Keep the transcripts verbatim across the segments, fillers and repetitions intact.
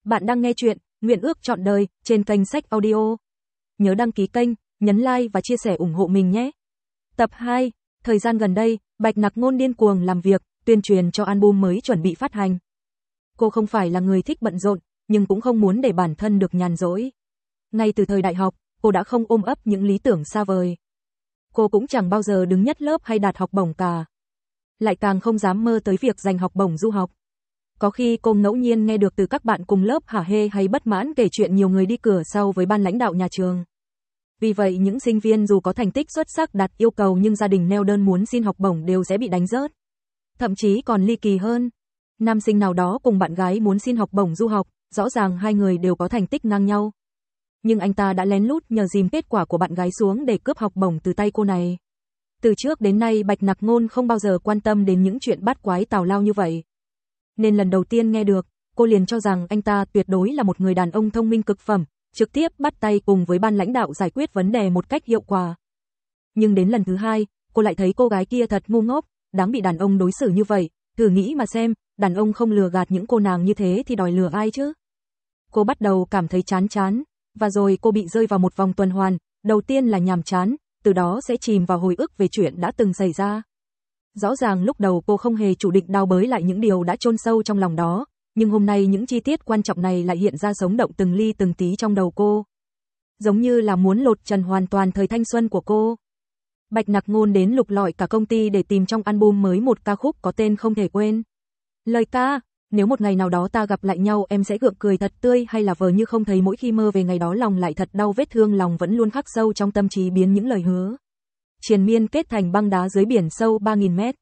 Bạn đang nghe chuyện Nguyện ước trọn đời trên kênh Sách Audio. Nhớ đăng ký kênh, nhấn like và chia sẻ ủng hộ mình nhé. Tập hai. Thời gian gần đây, Bạch Nặc Ngôn điên cuồng làm việc, tuyên truyền cho album mới chuẩn bị phát hành. Cô không phải là người thích bận rộn, nhưng cũng không muốn để bản thân được nhàn rỗi. Ngay từ thời đại học, cô đã không ôm ấp những lý tưởng xa vời. Cô cũng chẳng bao giờ đứng nhất lớp hay đạt học bổng cả. Lại càng không dám mơ tới việc giành học bổng du học. Có khi cô ngẫu nhiên nghe được từ các bạn cùng lớp hả hê hay bất mãn kể chuyện nhiều người đi cửa sau với ban lãnh đạo nhà trường. Vì vậy những sinh viên dù có thành tích xuất sắc đạt yêu cầu nhưng gia đình neo đơn muốn xin học bổng đều sẽ bị đánh rớt. Thậm chí còn ly kỳ hơn. Nam sinh nào đó cùng bạn gái muốn xin học bổng du học, rõ ràng hai người đều có thành tích ngang nhau. Nhưng anh ta đã lén lút nhờ dìm kết quả của bạn gái xuống để cướp học bổng từ tay cô này. Từ trước đến nay Bạch Nặc Ngôn không bao giờ quan tâm đến những chuyện bát quái tào lao như vậy. Nên lần đầu tiên nghe được, cô liền cho rằng anh ta tuyệt đối là một người đàn ông thông minh cực phẩm, trực tiếp bắt tay cùng với ban lãnh đạo giải quyết vấn đề một cách hiệu quả. Nhưng đến lần thứ hai, cô lại thấy cô gái kia thật ngu ngốc, đáng bị đàn ông đối xử như vậy, thử nghĩ mà xem, đàn ông không lừa gạt những cô nàng như thế thì đòi lừa ai chứ? Cô bắt đầu cảm thấy chán chán, và rồi cô bị rơi vào một vòng tuần hoàn, đầu tiên là nhàm chán, từ đó sẽ chìm vào hồi ức về chuyện đã từng xảy ra. Rõ ràng lúc đầu cô không hề chủ định đào bới lại những điều đã chôn sâu trong lòng đó, nhưng hôm nay những chi tiết quan trọng này lại hiện ra sống động từng ly từng tí trong đầu cô. Giống như là muốn lột trần hoàn toàn thời thanh xuân của cô. Bạch Nặc Ngôn đến lục lọi cả công ty để tìm trong album mới một ca khúc có tên Không Thể Quên. Lời ca: nếu một ngày nào đó ta gặp lại nhau em sẽ gượng cười thật tươi, hay là vờ như không thấy mỗi khi mơ về ngày đó lòng lại thật đau, vết thương lòng vẫn luôn khắc sâu trong tâm trí biến những lời hứa triền miên kết thành băng đá dưới biển sâu ba nghìn mét.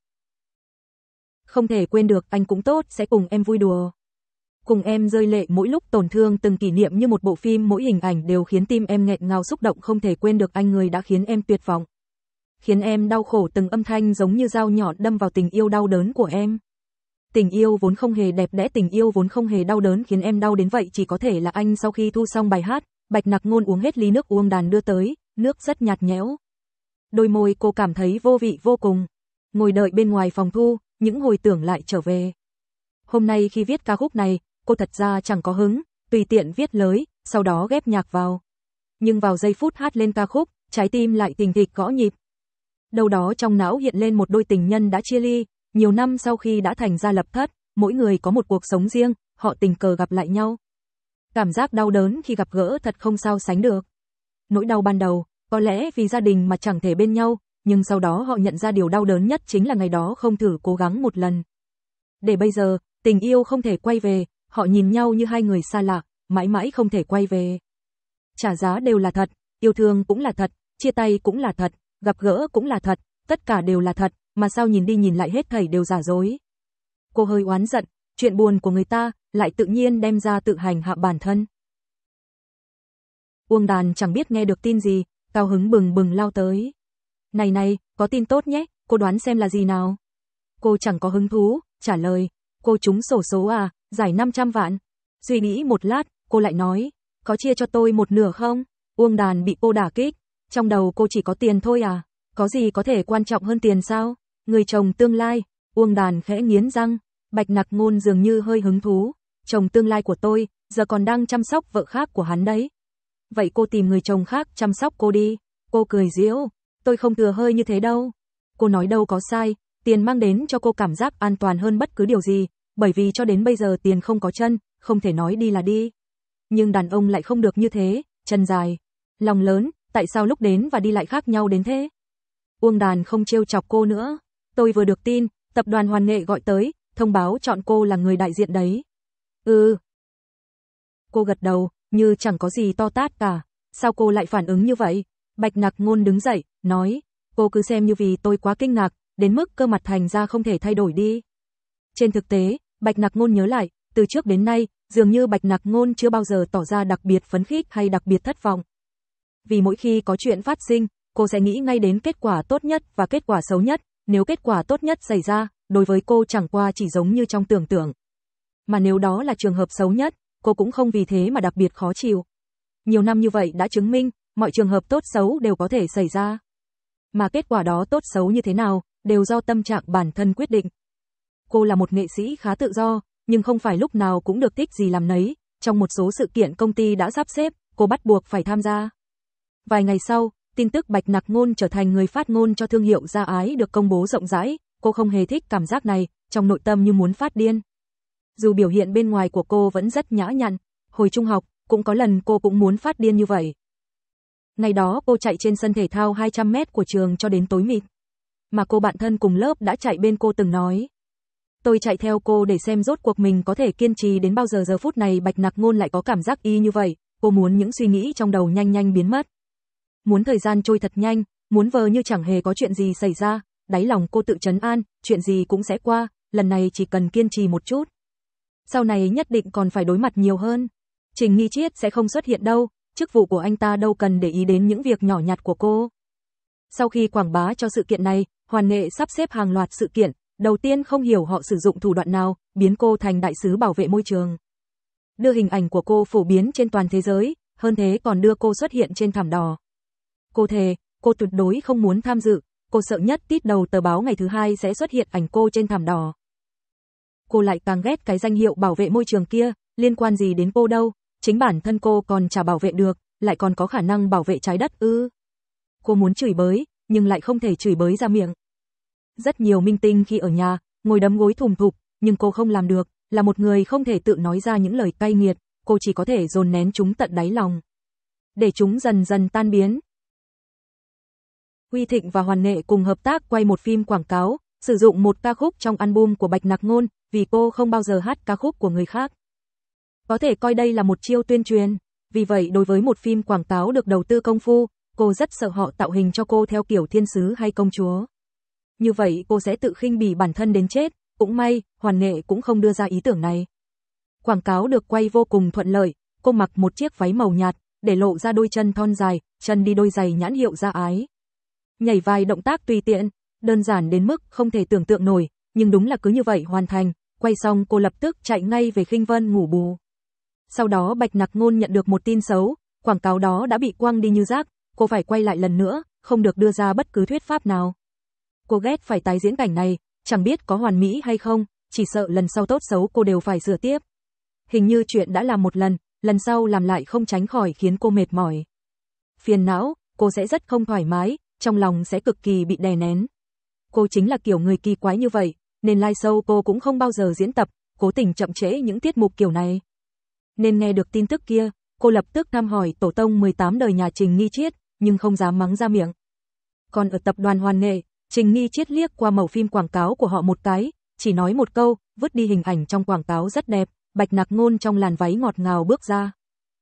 Không thể quên được, anh cũng tốt, sẽ cùng em vui đùa. Cùng em rơi lệ mỗi lúc tổn thương, từng kỷ niệm như một bộ phim, mỗi hình ảnh đều khiến tim em nghẹn ngào xúc động. Không thể quên được anh, người đã khiến em tuyệt vọng. Khiến em đau khổ, từng âm thanh giống như dao nhọn đâm vào tình yêu đau đớn của em. Tình yêu vốn không hề đẹp đẽ, tình yêu vốn không hề đau đớn, khiến em đau đến vậy chỉ có thể là anh. Sau khi thu xong bài hát, Bạch Nặc Ngôn uống hết ly nước Uông Đàn đưa tới, nước rất nhạt nhẽo. Đôi môi cô cảm thấy vô vị vô cùng. Ngồi đợi bên ngoài phòng thu, những hồi tưởng lại trở về. Hôm nay khi viết ca khúc này, cô thật ra chẳng có hứng, tùy tiện viết lời, sau đó ghép nhạc vào. Nhưng vào giây phút hát lên ca khúc, trái tim lại thình thịch gõ nhịp. Đâu đó trong não hiện lên một đôi tình nhân đã chia ly, nhiều năm sau khi đã thành gia lập thất, mỗi người có một cuộc sống riêng, họ tình cờ gặp lại nhau. Cảm giác đau đớn khi gặp gỡ thật không sao sánh được. Nỗi đau ban đầu, có lẽ vì gia đình mà chẳng thể bên nhau, nhưng sau đó họ nhận ra điều đau đớn nhất chính là ngày đó không thử cố gắng một lần. Để bây giờ, tình yêu không thể quay về, họ nhìn nhau như hai người xa lạ, mãi mãi không thể quay về. Trả giá đều là thật, yêu thương cũng là thật, chia tay cũng là thật, gặp gỡ cũng là thật, tất cả đều là thật, mà sao nhìn đi nhìn lại hết thảy đều giả dối. Cô hơi oán giận, chuyện buồn của người ta lại tự nhiên đem ra tự hành hạ bản thân. Uông Đàn chẳng biết nghe được tin gì, cao hứng bừng bừng lao tới. Này này, có tin tốt nhé, cô đoán xem là gì nào? Cô chẳng có hứng thú, trả lời, cô trúng xổ số à, giải năm trăm vạn. Suy nghĩ một lát, cô lại nói, có chia cho tôi một nửa không? Uông Đàn bị cô đả kích, trong đầu cô chỉ có tiền thôi à, có gì có thể quan trọng hơn tiền sao? Người chồng tương lai, Uông Đàn khẽ nghiến răng, Bạch Nặc Ngôn dường như hơi hứng thú, chồng tương lai của tôi, giờ còn đang chăm sóc vợ khác của hắn đấy. Vậy cô tìm người chồng khác chăm sóc cô đi. Cô cười giễu, tôi không thừa hơi như thế đâu. Cô nói đâu có sai, tiền mang đến cho cô cảm giác an toàn hơn bất cứ điều gì, bởi vì cho đến bây giờ tiền không có chân, không thể nói đi là đi. Nhưng đàn ông lại không được như thế, chân dài, lòng lớn, tại sao lúc đến và đi lại khác nhau đến thế? Uông Đàn không trêu chọc cô nữa, tôi vừa được tin, tập đoàn Hoàn Nghệ gọi tới, thông báo chọn cô là người đại diện đấy. Ừ. Cô gật đầu, như chẳng có gì to tát cả, sao cô lại phản ứng như vậy? Bạch Nặc Ngôn đứng dậy, nói, cô cứ xem như vì tôi quá kinh ngạc, đến mức cơ mặt thành ra không thể thay đổi đi. Trên thực tế, Bạch Nặc Ngôn nhớ lại, từ trước đến nay, dường như Bạch Nặc Ngôn chưa bao giờ tỏ ra đặc biệt phấn khích hay đặc biệt thất vọng. Vì mỗi khi có chuyện phát sinh, cô sẽ nghĩ ngay đến kết quả tốt nhất và kết quả xấu nhất, nếu kết quả tốt nhất xảy ra, đối với cô chẳng qua chỉ giống như trong tưởng tượng. Mà nếu đó là trường hợp xấu nhất, cô cũng không vì thế mà đặc biệt khó chịu. Nhiều năm như vậy đã chứng minh, mọi trường hợp tốt xấu đều có thể xảy ra. Mà kết quả đó tốt xấu như thế nào, đều do tâm trạng bản thân quyết định. Cô là một nghệ sĩ khá tự do, nhưng không phải lúc nào cũng được thích gì làm nấy, trong một số sự kiện công ty đã sắp xếp, cô bắt buộc phải tham gia. Vài ngày sau, tin tức Bạch Nặc Ngôn trở thành người phát ngôn cho thương hiệu Gia Ái được công bố rộng rãi, cô không hề thích cảm giác này, trong nội tâm như muốn phát điên. Dù biểu hiện bên ngoài của cô vẫn rất nhã nhặn, hồi trung học, cũng có lần cô cũng muốn phát điên như vậy. Ngày đó cô chạy trên sân thể thao hai trăm mét của trường cho đến tối mịt. Mà cô bạn thân cùng lớp đã chạy bên cô từng nói. Tôi chạy theo cô để xem rốt cuộc mình có thể kiên trì đến bao giờ. Giờ phút này Bạch Nặc Ngôn lại có cảm giác y như vậy, cô muốn những suy nghĩ trong đầu nhanh nhanh biến mất. Muốn thời gian trôi thật nhanh, muốn vờ như chẳng hề có chuyện gì xảy ra, đáy lòng cô tự trấn an, chuyện gì cũng sẽ qua, lần này chỉ cần kiên trì một chút. Sau này nhất định còn phải đối mặt nhiều hơn. Trình Nghi Triết sẽ không xuất hiện đâu, chức vụ của anh ta đâu cần để ý đến những việc nhỏ nhặt của cô. Sau khi quảng bá cho sự kiện này, Hoàn Nghệ sắp xếp hàng loạt sự kiện, đầu tiên không hiểu họ sử dụng thủ đoạn nào, biến cô thành đại sứ bảo vệ môi trường. Đưa hình ảnh của cô phổ biến trên toàn thế giới, hơn thế còn đưa cô xuất hiện trên thảm đỏ. Cô thề, cô tuyệt đối không muốn tham dự, cô sợ nhất tít đầu tờ báo ngày thứ hai sẽ xuất hiện ảnh cô trên thảm đỏ. Cô lại càng ghét cái danh hiệu bảo vệ môi trường kia, liên quan gì đến cô đâu, chính bản thân cô còn chả bảo vệ được, lại còn có khả năng bảo vệ trái đất ư. Cô muốn chửi bới, nhưng lại không thể chửi bới ra miệng. Rất nhiều minh tinh khi ở nhà, ngồi đấm gối thùm thụp, nhưng cô không làm được, là một người không thể tự nói ra những lời cay nghiệt, cô chỉ có thể dồn nén chúng tận đáy lòng. Để chúng dần dần tan biến. Huy Thịnh và Hoàn Nghệ cùng hợp tác quay một phim quảng cáo, sử dụng một ca khúc trong album của Bạch Nặc Ngôn, vì cô không bao giờ hát ca khúc của người khác. Có thể coi đây là một chiêu tuyên truyền, vì vậy đối với một phim quảng cáo được đầu tư công phu, cô rất sợ họ tạo hình cho cô theo kiểu thiên sứ hay công chúa. Như vậy cô sẽ tự khinh bỉ bản thân đến chết, cũng may, Hoàn Nghệ cũng không đưa ra ý tưởng này. Quảng cáo được quay vô cùng thuận lợi, cô mặc một chiếc váy màu nhạt, để lộ ra đôi chân thon dài, chân đi đôi giày nhãn hiệu Gia Ái. Nhảy vài động tác tùy tiện, đơn giản đến mức không thể tưởng tượng nổi, nhưng đúng là cứ như vậy hoàn thành, quay xong cô lập tức chạy ngay về Khinh Vân ngủ bù. Sau đó Bạch Nặc Ngôn nhận được một tin xấu, quảng cáo đó đã bị quăng đi như rác, cô phải quay lại lần nữa, không được đưa ra bất cứ thuyết pháp nào. Cô ghét phải tái diễn cảnh này, chẳng biết có hoàn mỹ hay không, chỉ sợ lần sau tốt xấu cô đều phải sửa tiếp. Hình như chuyện đã làm một lần, lần sau làm lại không tránh khỏi khiến cô mệt mỏi. Phiền não, cô sẽ rất không thoải mái, trong lòng sẽ cực kỳ bị đè nén. Cô chính là kiểu người kỳ quái như vậy, nên live show cô cũng không bao giờ diễn tập, cố tình chậm trễ những tiết mục kiểu này. Nên nghe được tin tức kia, cô lập tức thăm hỏi tổ tông mười tám đời nhà Trình Nghi Triết, nhưng không dám mắng ra miệng. Còn ở tập đoàn Hoàn Nghệ, Trình Nghi Triết liếc qua mẩu phim quảng cáo của họ một cái, chỉ nói một câu, vứt đi hình ảnh trong quảng cáo rất đẹp, Bạch Nặc Ngôn trong làn váy ngọt ngào bước ra.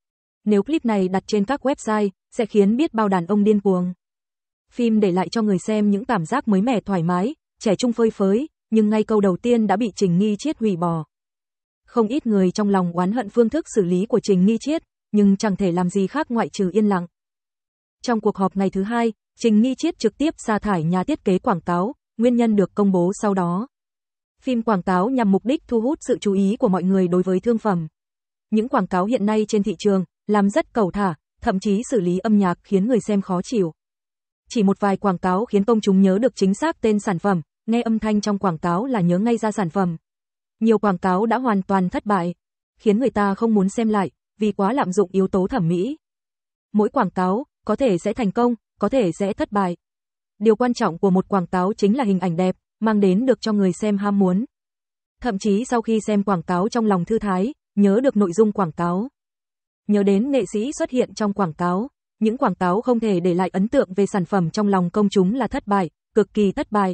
Nếu clip này đặt trên các website, sẽ khiến biết bao đàn ông điên cuồng. Phim để lại cho người xem những cảm giác mới mẻ thoải mái, trẻ trung phơi phới, nhưng ngay câu đầu tiên đã bị Trình Nghi Triết hủy bỏ. Không ít người trong lòng oán hận phương thức xử lý của Trình Nghi Triết, nhưng chẳng thể làm gì khác ngoại trừ yên lặng. Trong cuộc họp ngày thứ hai, Trình Nghi Triết trực tiếp sa thải nhà thiết kế quảng cáo, nguyên nhân được công bố sau đó. Phim quảng cáo nhằm mục đích thu hút sự chú ý của mọi người đối với thương phẩm. Những quảng cáo hiện nay trên thị trường, làm rất cẩu thả, thậm chí xử lý âm nhạc khiến người xem khó chịu. Chỉ một vài quảng cáo khiến công chúng nhớ được chính xác tên sản phẩm, nghe âm thanh trong quảng cáo là nhớ ngay ra sản phẩm. Nhiều quảng cáo đã hoàn toàn thất bại, khiến người ta không muốn xem lại, vì quá lạm dụng yếu tố thẩm mỹ. Mỗi quảng cáo, có thể sẽ thành công, có thể sẽ thất bại. Điều quan trọng của một quảng cáo chính là hình ảnh đẹp, mang đến được cho người xem ham muốn. Thậm chí sau khi xem quảng cáo trong lòng thư thái, nhớ được nội dung quảng cáo. Nhớ đến nghệ sĩ xuất hiện trong quảng cáo, những quảng cáo không thể để lại ấn tượng về sản phẩm trong lòng công chúng là thất bại, cực kỳ thất bại.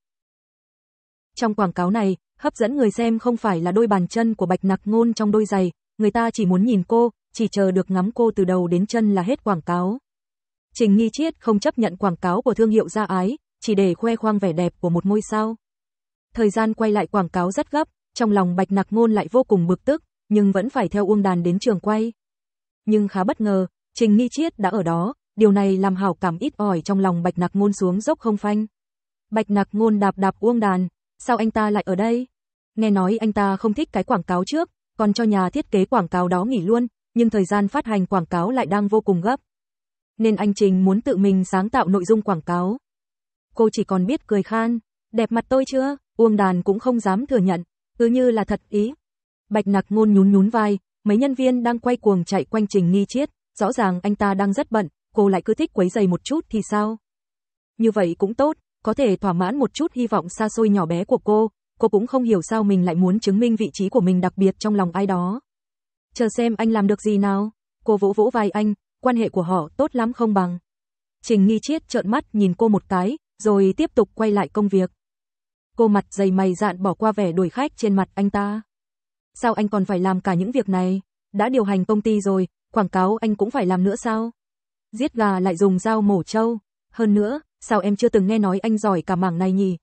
Trong quảng cáo này, hấp dẫn người xem không phải là đôi bàn chân của Bạch Nặc Ngôn trong đôi giày, người ta chỉ muốn nhìn cô, chỉ chờ được ngắm cô từ đầu đến chân là hết quảng cáo. Trình Nghi Triết không chấp nhận quảng cáo của thương hiệu Gia Ái, chỉ để khoe khoang vẻ đẹp của một ngôi sao. Thời gian quay lại quảng cáo rất gấp, trong lòng Bạch Nặc Ngôn lại vô cùng bực tức, nhưng vẫn phải theo Uông Đàn đến trường quay. Nhưng khá bất ngờ, Trình Nghi Triết đã ở đó, điều này làm hảo cảm ít ỏi trong lòng Bạch Nặc Ngôn xuống dốc không phanh. Bạch Nặc Ngôn đạp đạp Uông Đàn, sao anh ta lại ở đây? Nghe nói anh ta không thích cái quảng cáo trước, còn cho nhà thiết kế quảng cáo đó nghỉ luôn, nhưng thời gian phát hành quảng cáo lại đang vô cùng gấp. Nên anh Trình muốn tự mình sáng tạo nội dung quảng cáo. Cô chỉ còn biết cười khan, đẹp mặt tôi chưa? Uông Đàn cũng không dám thừa nhận, cứ như là thật ý. Bạch Nặc Ngôn nhún nhún vai, mấy nhân viên đang quay cuồng chạy quanh Trình Nghi Chiết, rõ ràng anh ta đang rất bận, cô lại cứ thích quấy rầy một chút thì sao? Như vậy cũng tốt, có thể thỏa mãn một chút hy vọng xa xôi nhỏ bé của cô, cô cũng không hiểu sao mình lại muốn chứng minh vị trí của mình đặc biệt trong lòng ai đó. Chờ xem anh làm được gì nào, cô vỗ vỗ vai anh, quan hệ của họ tốt lắm không bằng. Trình Nghi Chiết trợn mắt nhìn cô một cái, rồi tiếp tục quay lại công việc. Cô mặt dày mày dạn bỏ qua vẻ đuổi khách trên mặt anh ta. Sao anh còn phải làm cả những việc này? Đã điều hành công ty rồi, quảng cáo anh cũng phải làm nữa sao? Giết gà lại dùng dao mổ trâu. Hơn nữa, sao em chưa từng nghe nói anh giỏi cả mảng này nhỉ?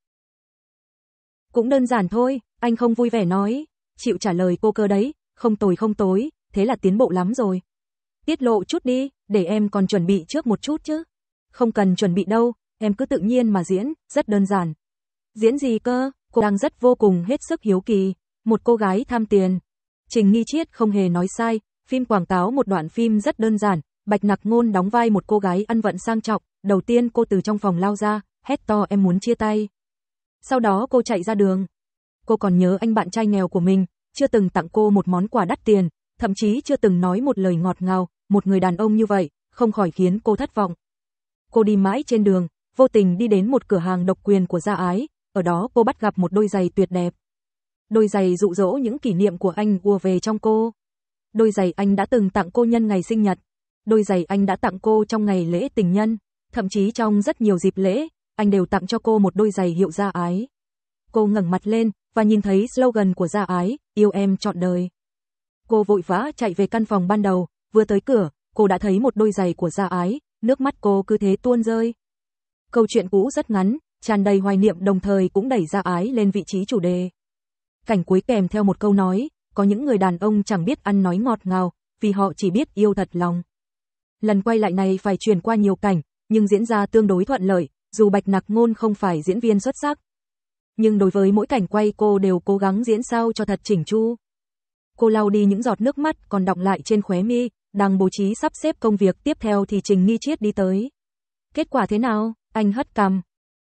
Cũng đơn giản thôi, anh không vui vẻ nói. Chịu trả lời cô cơ đấy, không tồi không tối, thế là tiến bộ lắm rồi. Tiết lộ chút đi, để em còn chuẩn bị trước một chút chứ. Không cần chuẩn bị đâu, em cứ tự nhiên mà diễn, rất đơn giản. Diễn gì cơ? Cô đang rất vô cùng hết sức hiếu kỳ. Một cô gái tham tiền. Trình Nghi Chiết không hề nói sai, phim quảng cáo một đoạn phim rất đơn giản. Bạch Nặc Ngôn đóng vai một cô gái ăn vận sang trọng, đầu tiên cô từ trong phòng lao ra, hét to em muốn chia tay. Sau đó cô chạy ra đường. Cô còn nhớ anh bạn trai nghèo của mình, chưa từng tặng cô một món quà đắt tiền, thậm chí chưa từng nói một lời ngọt ngào, một người đàn ông như vậy, không khỏi khiến cô thất vọng. Cô đi mãi trên đường, vô tình đi đến một cửa hàng độc quyền của Gia Ái, ở đó cô bắt gặp một đôi giày tuyệt đẹp. Đôi giày dụ dỗ những kỷ niệm của anh ùa về trong cô. Đôi giày anh đã từng tặng cô nhân ngày sinh nhật. Đôi giày anh đã tặng cô trong ngày lễ tình nhân, thậm chí trong rất nhiều dịp lễ, anh đều tặng cho cô một đôi giày hiệu Gia Ái. Cô ngẩng mặt lên và nhìn thấy slogan của Gia Ái, yêu em trọn đời. Cô vội vã chạy về căn phòng ban đầu, vừa tới cửa, cô đã thấy một đôi giày của Gia Ái, nước mắt cô cứ thế tuôn rơi. Câu chuyện cũ rất ngắn, tràn đầy hoài niệm đồng thời cũng đẩy Gia Ái lên vị trí chủ đề. Cảnh cuối kèm theo một câu nói, có những người đàn ông chẳng biết ăn nói ngọt ngào, vì họ chỉ biết yêu thật lòng. Lần quay lại này phải chuyển qua nhiều cảnh, nhưng diễn ra tương đối thuận lợi, dù Bạch Nặc Ngôn không phải diễn viên xuất sắc. Nhưng đối với mỗi cảnh quay cô đều cố gắng diễn sao cho thật chỉnh chu. Cô lau đi những giọt nước mắt còn đọng lại trên khóe mi, đang bố trí sắp xếp công việc tiếp theo thì Trình Nghi Chiết đi tới. Kết quả thế nào? Anh hất cằm.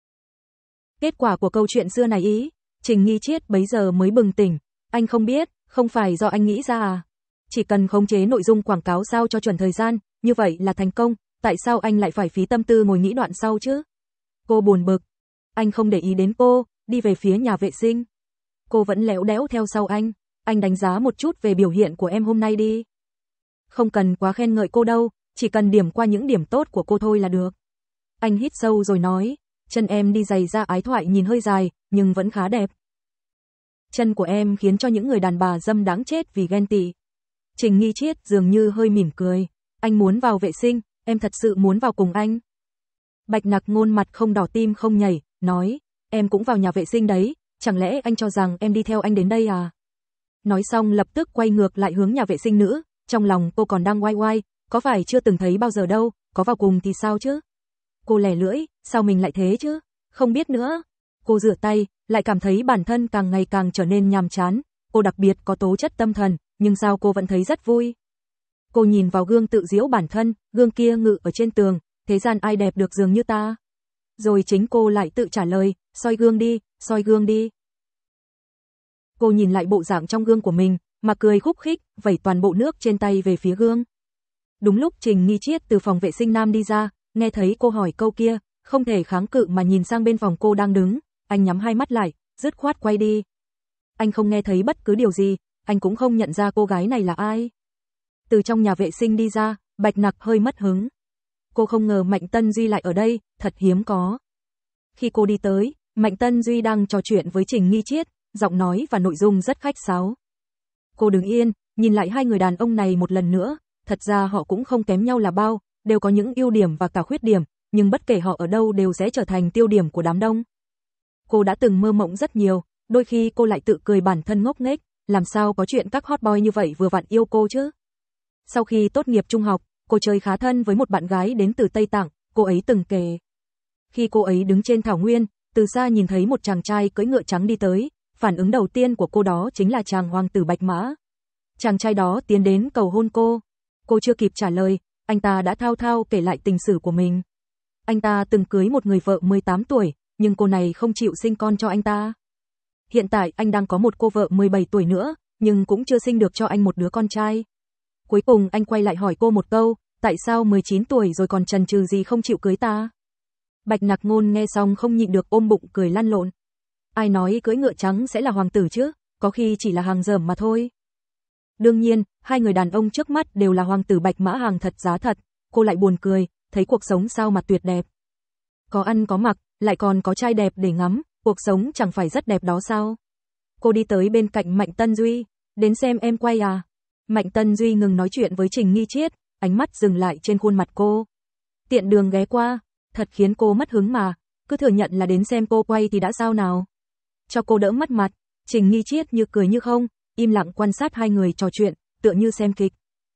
Kết quả của câu chuyện xưa này ý? Trình Nghi Chiết bấy giờ mới bừng tỉnh. Anh không biết, không phải do anh nghĩ ra à? Chỉ cần khống chế nội dung quảng cáo sao cho chuẩn thời gian, như vậy là thành công, tại sao anh lại phải phí tâm tư ngồi nghĩ đoạn sau chứ? Cô buồn bực. Anh không để ý đến cô, đi về phía nhà vệ sinh. Cô vẫn lẽo đẽo theo sau anh. Anh đánh giá một chút về biểu hiện của em hôm nay đi. Không cần quá khen ngợi cô đâu, chỉ cần điểm qua những điểm tốt của cô thôi là được. Anh hít sâu rồi nói, chân em đi giày Gia Ái thoại nhìn hơi dài, nhưng vẫn khá đẹp. Chân của em khiến cho những người đàn bà dâm đáng chết vì ghen tị. Trình Nghi Chiết dường như hơi mỉm cười. Anh muốn vào vệ sinh, em thật sự muốn vào cùng anh. Bạch Nặc Ngôn mặt không đỏ tim không nhảy, nói, em cũng vào nhà vệ sinh đấy, chẳng lẽ anh cho rằng em đi theo anh đến đây à? Nói xong lập tức quay ngược lại hướng nhà vệ sinh nữ, trong lòng cô còn đang oai oai, có phải chưa từng thấy bao giờ đâu, có vào cùng thì sao chứ? Cô lẻ lưỡi, sao mình lại thế chứ? Không biết nữa. Cô rửa tay, lại cảm thấy bản thân càng ngày càng trở nên nhàm chán, cô đặc biệt có tố chất tâm thần, nhưng sao cô vẫn thấy rất vui. Cô nhìn vào gương tự giễu bản thân, gương kia ngự ở trên tường, thế gian ai đẹp được dường như ta. Rồi chính cô lại tự trả lời, soi gương đi, soi gương đi. Cô nhìn lại bộ dạng trong gương của mình, mà cười khúc khích, vẩy toàn bộ nước trên tay về phía gương. Đúng lúc Trình Nghi Chiết từ phòng vệ sinh nam đi ra, nghe thấy cô hỏi câu kia, không thể kháng cự mà nhìn sang bên phòng cô đang đứng, anh nhắm hai mắt lại, dứt khoát quay đi. Anh không nghe thấy bất cứ điều gì, anh cũng không nhận ra cô gái này là ai. Từ trong nhà vệ sinh đi ra, Bạch Nặc hơi mất hứng. Cô không ngờ Mạnh Tân Duy lại ở đây, thật hiếm có. Khi cô đi tới, Mạnh Tân Duy đang trò chuyện với Trình Nghi Chiết, giọng nói và nội dung rất khách sáo. Cô đứng yên, nhìn lại hai người đàn ông này một lần nữa, thật ra họ cũng không kém nhau là bao, đều có những ưu điểm và cả khuyết điểm, nhưng bất kể họ ở đâu đều sẽ trở thành tiêu điểm của đám đông. Cô đã từng mơ mộng rất nhiều, đôi khi cô lại tự cười bản thân ngốc nghếch, làm sao có chuyện các hot boy như vậy vừa vặn yêu cô chứ. Sau khi tốt nghiệp trung học, cô chơi khá thân với một bạn gái đến từ Tây Tạng, cô ấy từng kể. Khi cô ấy đứng trên thảo nguyên, từ xa nhìn thấy một chàng trai cưỡi ngựa trắng đi tới, phản ứng đầu tiên của cô đó chính là chàng hoàng tử Bạch Mã. Chàng trai đó tiến đến cầu hôn cô. Cô chưa kịp trả lời, anh ta đã thao thao kể lại tình sử của mình. Anh ta từng cưới một người vợ mười tám tuổi, nhưng cô này không chịu sinh con cho anh ta. Hiện tại anh đang có một cô vợ mười bảy tuổi nữa, nhưng cũng chưa sinh được cho anh một đứa con trai. Cuối cùng anh quay lại hỏi cô một câu, tại sao mười chín tuổi rồi còn chần chừ gì không chịu cưới ta? Bạch Nặc Ngôn nghe xong không nhịn được ôm bụng cười lăn lộn. Ai nói cưỡi ngựa trắng sẽ là hoàng tử chứ, có khi chỉ là hàng dởm mà thôi. Đương nhiên, hai người đàn ông trước mắt đều là hoàng tử bạch mã hàng thật giá thật, cô lại buồn cười, thấy cuộc sống sao mà tuyệt đẹp. Có ăn có mặc, lại còn có trai đẹp để ngắm, cuộc sống chẳng phải rất đẹp đó sao? Cô đi tới bên cạnh Mạnh Tân Duy, đến xem em quay à? Mạnh Tân Duy ngừng nói chuyện với Trình Nghi Triết, ánh mắt dừng lại trên khuôn mặt cô. Tiện đường ghé qua, thật khiến cô mất hứng mà, cứ thừa nhận là đến xem cô quay thì đã sao nào. Cho cô đỡ mất mặt, Trình Nghi Triết như cười như không, im lặng quan sát hai người trò chuyện, tựa như xem kịch.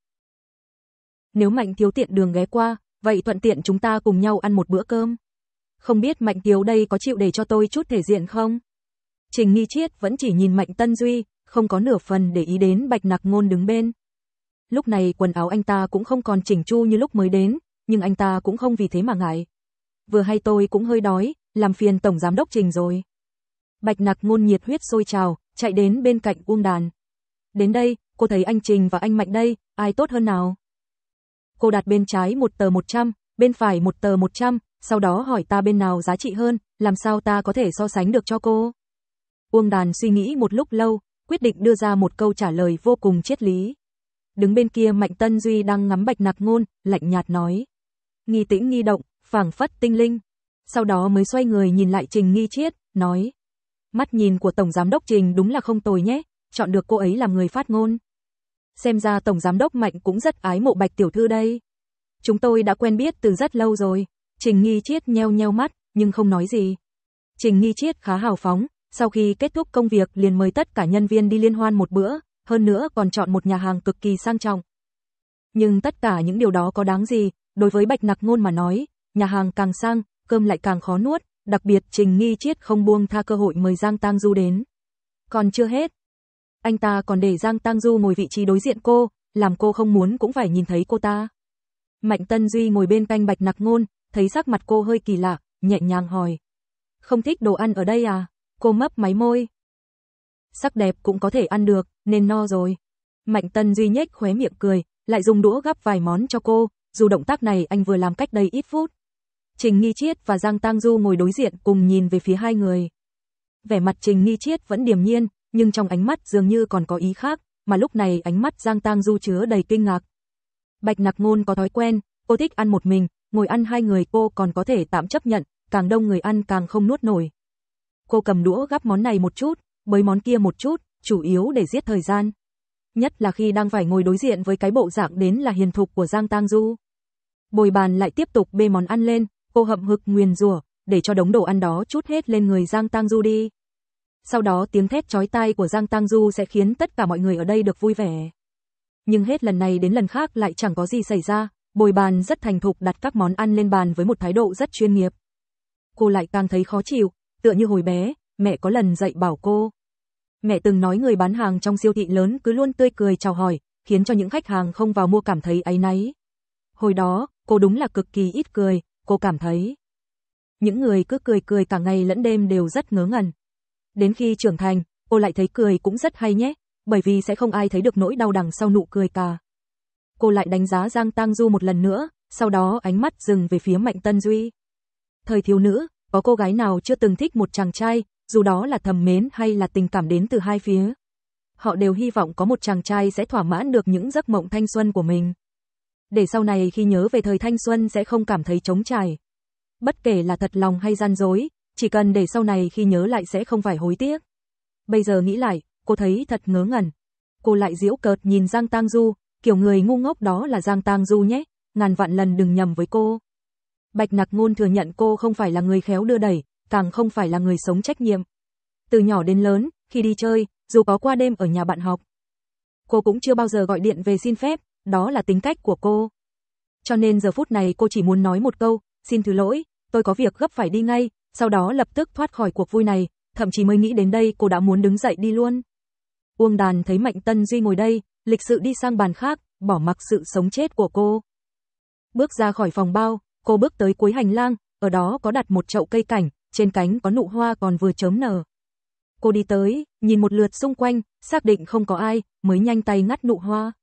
Nếu Mạnh thiếu tiện đường ghé qua, vậy thuận tiện chúng ta cùng nhau ăn một bữa cơm. Không biết Mạnh thiếu đây có chịu để cho tôi chút thể diện không? Trình Nghi Triết vẫn chỉ nhìn Mạnh Tân Duy, không có nửa phần để ý đến Bạch Nặc Ngôn đứng bên. Lúc này quần áo anh ta cũng không còn chỉnh chu như lúc mới đến, nhưng anh ta cũng không vì thế mà ngại. Vừa hay tôi cũng hơi đói, làm phiền Tổng Giám đốc Trình rồi. Bạch Nặc Ngôn nhiệt huyết sôi trào, chạy đến bên cạnh Uông Đàn. Đến đây, cô thấy anh Trình và anh Mạnh đây, ai tốt hơn nào? Cô đặt bên trái một tờ một trăm, bên phải một tờ một trăm, sau đó hỏi ta bên nào giá trị hơn, làm sao ta có thể so sánh được cho cô? Uông Đàn suy nghĩ một lúc lâu, quyết định đưa ra một câu trả lời vô cùng triết lý. Đứng bên kia Mạnh Tân Duy đang ngắm Bạch Nặc Ngôn, lạnh nhạt nói. Nghi tĩnh nghi động, phảng phất tinh linh. Sau đó mới xoay người nhìn lại Trình Nghi Triết, nói. Mắt nhìn của Tổng Giám đốc Trình đúng là không tồi nhé, chọn được cô ấy làm người phát ngôn. Xem ra Tổng Giám đốc Mạnh cũng rất ái mộ Bạch tiểu thư đây. Chúng tôi đã quen biết từ rất lâu rồi. Trình Nghi Triết nheo nheo mắt, nhưng không nói gì. Trình Nghi Triết khá hào phóng, sau khi kết thúc công việc liền mời tất cả nhân viên đi liên hoan một bữa, hơn nữa còn chọn một nhà hàng cực kỳ sang trọng. Nhưng tất cả những điều đó có đáng gì, đối với Bạch Nặc Ngôn mà nói, nhà hàng càng sang, cơm lại càng khó nuốt, đặc biệt Trình Nghi Triết không buông tha cơ hội mời Giang Tang Du đến. Còn chưa hết, anh ta còn để Giang Tang Du ngồi vị trí đối diện cô, làm cô không muốn cũng phải nhìn thấy cô ta. Mạnh Tân Duy ngồi bên cạnh Bạch Nặc Ngôn, thấy sắc mặt cô hơi kỳ lạ, nhẹ nhàng hỏi. Không thích đồ ăn ở đây à? Cô mấp máy môi. Sắc đẹp cũng có thể ăn được, nên no rồi. Mạnh Tân Duy nhếch khóe miệng cười, lại dùng đũa gắp vài món cho cô, dù động tác này anh vừa làm cách đây ít phút. Trình Nghi Triết và Giang Tang Du ngồi đối diện cùng nhìn về phía hai người. Vẻ mặt Trình Nghi Triết vẫn điềm nhiên, nhưng trong ánh mắt dường như còn có ý khác, mà lúc này ánh mắt Giang Tang Du chứa đầy kinh ngạc. Bạch Nặc Ngôn có thói quen, cô thích ăn một mình, ngồi ăn hai người cô còn có thể tạm chấp nhận, càng đông người ăn càng không nuốt nổi. Cô cầm đũa gắp món này một chút, bới món kia một chút, chủ yếu để giết thời gian. Nhất là khi đang phải ngồi đối diện với cái bộ dạng đến là hiền thục của Giang Tang Du. Bồi bàn lại tiếp tục bê món ăn lên, cô hậm hực nguyền rủa, để cho đống đồ ăn đó trút hết lên người Giang Tang Du đi. Sau đó tiếng thét chói tai của Giang Tang Du sẽ khiến tất cả mọi người ở đây được vui vẻ. Nhưng hết lần này đến lần khác lại chẳng có gì xảy ra, bồi bàn rất thành thục đặt các món ăn lên bàn với một thái độ rất chuyên nghiệp. Cô lại càng thấy khó chịu, tựa như hồi bé, mẹ có lần dạy bảo cô. Mẹ từng nói người bán hàng trong siêu thị lớn cứ luôn tươi cười chào hỏi, khiến cho những khách hàng không vào mua cảm thấy áy náy. Hồi đó, cô đúng là cực kỳ ít cười, cô cảm thấy. Những người cứ cười cười cả ngày lẫn đêm đều rất ngớ ngẩn. Đến khi trưởng thành, cô lại thấy cười cũng rất hay nhé, bởi vì sẽ không ai thấy được nỗi đau đằng sau nụ cười cả. Cô lại đánh giá Giang Tang Du một lần nữa, sau đó ánh mắt dừng về phía Mạnh Tân Duy. Thời thiếu nữ, có cô gái nào chưa từng thích một chàng trai, dù đó là thầm mến hay là tình cảm đến từ hai phía. Họ đều hy vọng có một chàng trai sẽ thỏa mãn được những giấc mộng thanh xuân của mình. Để sau này khi nhớ về thời thanh xuân sẽ không cảm thấy trống trải. Bất kể là thật lòng hay gian dối, chỉ cần để sau này khi nhớ lại sẽ không phải hối tiếc. Bây giờ nghĩ lại, cô thấy thật ngớ ngẩn. Cô lại giễu cợt nhìn Giang Tang Du, kiểu người ngu ngốc đó là Giang Tang Du nhé, ngàn vạn lần đừng nhầm với cô. Bạch Nặc Ngôn thừa nhận cô không phải là người khéo đưa đẩy, càng không phải là người sống trách nhiệm. Từ nhỏ đến lớn, khi đi chơi, dù có qua đêm ở nhà bạn học, cô cũng chưa bao giờ gọi điện về xin phép, đó là tính cách của cô. Cho nên giờ phút này cô chỉ muốn nói một câu, xin thứ lỗi, tôi có việc gấp phải đi ngay, sau đó lập tức thoát khỏi cuộc vui này, thậm chí mới nghĩ đến đây cô đã muốn đứng dậy đi luôn. Uông Đàn thấy Mạnh Tân Duy ngồi đây, lịch sự đi sang bàn khác, bỏ mặc sự sống chết của cô. Bước ra khỏi phòng bao, cô bước tới cuối hành lang, ở đó có đặt một chậu cây cảnh, trên cánh có nụ hoa còn vừa chớm nở. Cô đi tới, nhìn một lượt xung quanh, xác định không có ai, mới nhanh tay ngắt nụ hoa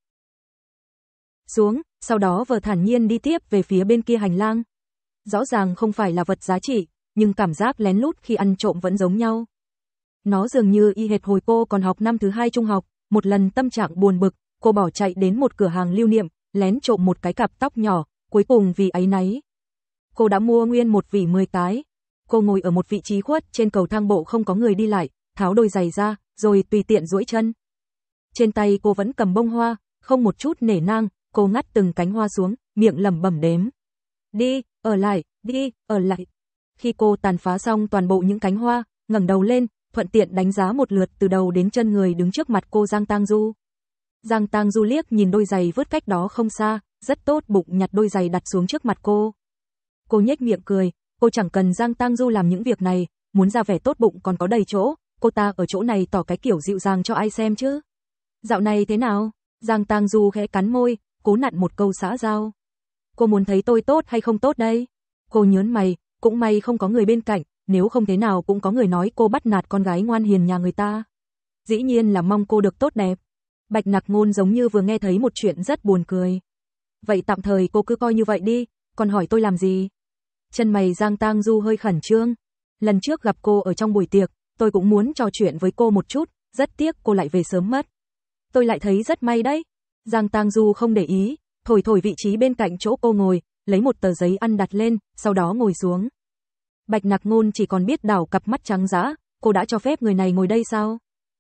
xuống, sau đó vờ thản nhiên đi tiếp về phía bên kia hành lang. Rõ ràng không phải là vật giá trị, nhưng cảm giác lén lút khi ăn trộm vẫn giống nhau. Nó dường như y hệt hồi cô còn học năm thứ hai trung học, một lần tâm trạng buồn bực, cô bỏ chạy đến một cửa hàng lưu niệm, lén trộm một cái cặp tóc nhỏ, cuối cùng vì áy náy. Cô đã mua nguyên một vỉ mười cái. Cô ngồi ở một vị trí khuất trên cầu thang bộ không có người đi lại, tháo đôi giày ra, rồi tùy tiện duỗi chân. Trên tay cô vẫn cầm bông hoa, không một chút nể nang, cô ngắt từng cánh hoa xuống, miệng lẩm bẩm đếm. Đi, ở lại, đi, ở lại. Khi cô tàn phá xong toàn bộ những cánh hoa, ngẩng đầu lên, thuận tiện đánh giá một lượt từ đầu đến chân người đứng trước mặt cô Giang Tang Du. Giang Tang Du liếc nhìn đôi giày vứt cách đó không xa, rất tốt bụng nhặt đôi giày đặt xuống trước mặt cô. Cô nhếch miệng cười, cô chẳng cần Giang Tang Du làm những việc này, muốn ra vẻ tốt bụng còn có đầy chỗ, cô ta ở chỗ này tỏ cái kiểu dịu dàng cho ai xem chứ. Dạo này thế nào? Giang Tang Du khẽ cắn môi, cố nặn một câu xã giao. Cô muốn thấy tôi tốt hay không tốt đây? Cô nhớn mày, cũng may không có người bên cạnh, nếu không thế nào cũng có người nói cô bắt nạt con gái ngoan hiền nhà người ta. Dĩ nhiên là mong cô được tốt đẹp. Bạch Nặc Ngôn giống như vừa nghe thấy một chuyện rất buồn cười. Vậy tạm thời cô cứ coi như vậy đi, còn hỏi tôi làm gì? Chân mày Giang Tang Du hơi khẩn trương. Lần trước gặp cô ở trong buổi tiệc, tôi cũng muốn trò chuyện với cô một chút, rất tiếc cô lại về sớm mất. Tôi lại thấy rất may đấy. Giang Tang Du không để ý, thổi thổi vị trí bên cạnh chỗ cô ngồi, lấy một tờ giấy ăn đặt lên, sau đó ngồi xuống. Bạch Nặc Ngôn chỉ còn biết đảo cặp mắt trắng dã, cô đã cho phép người này ngồi đây sao?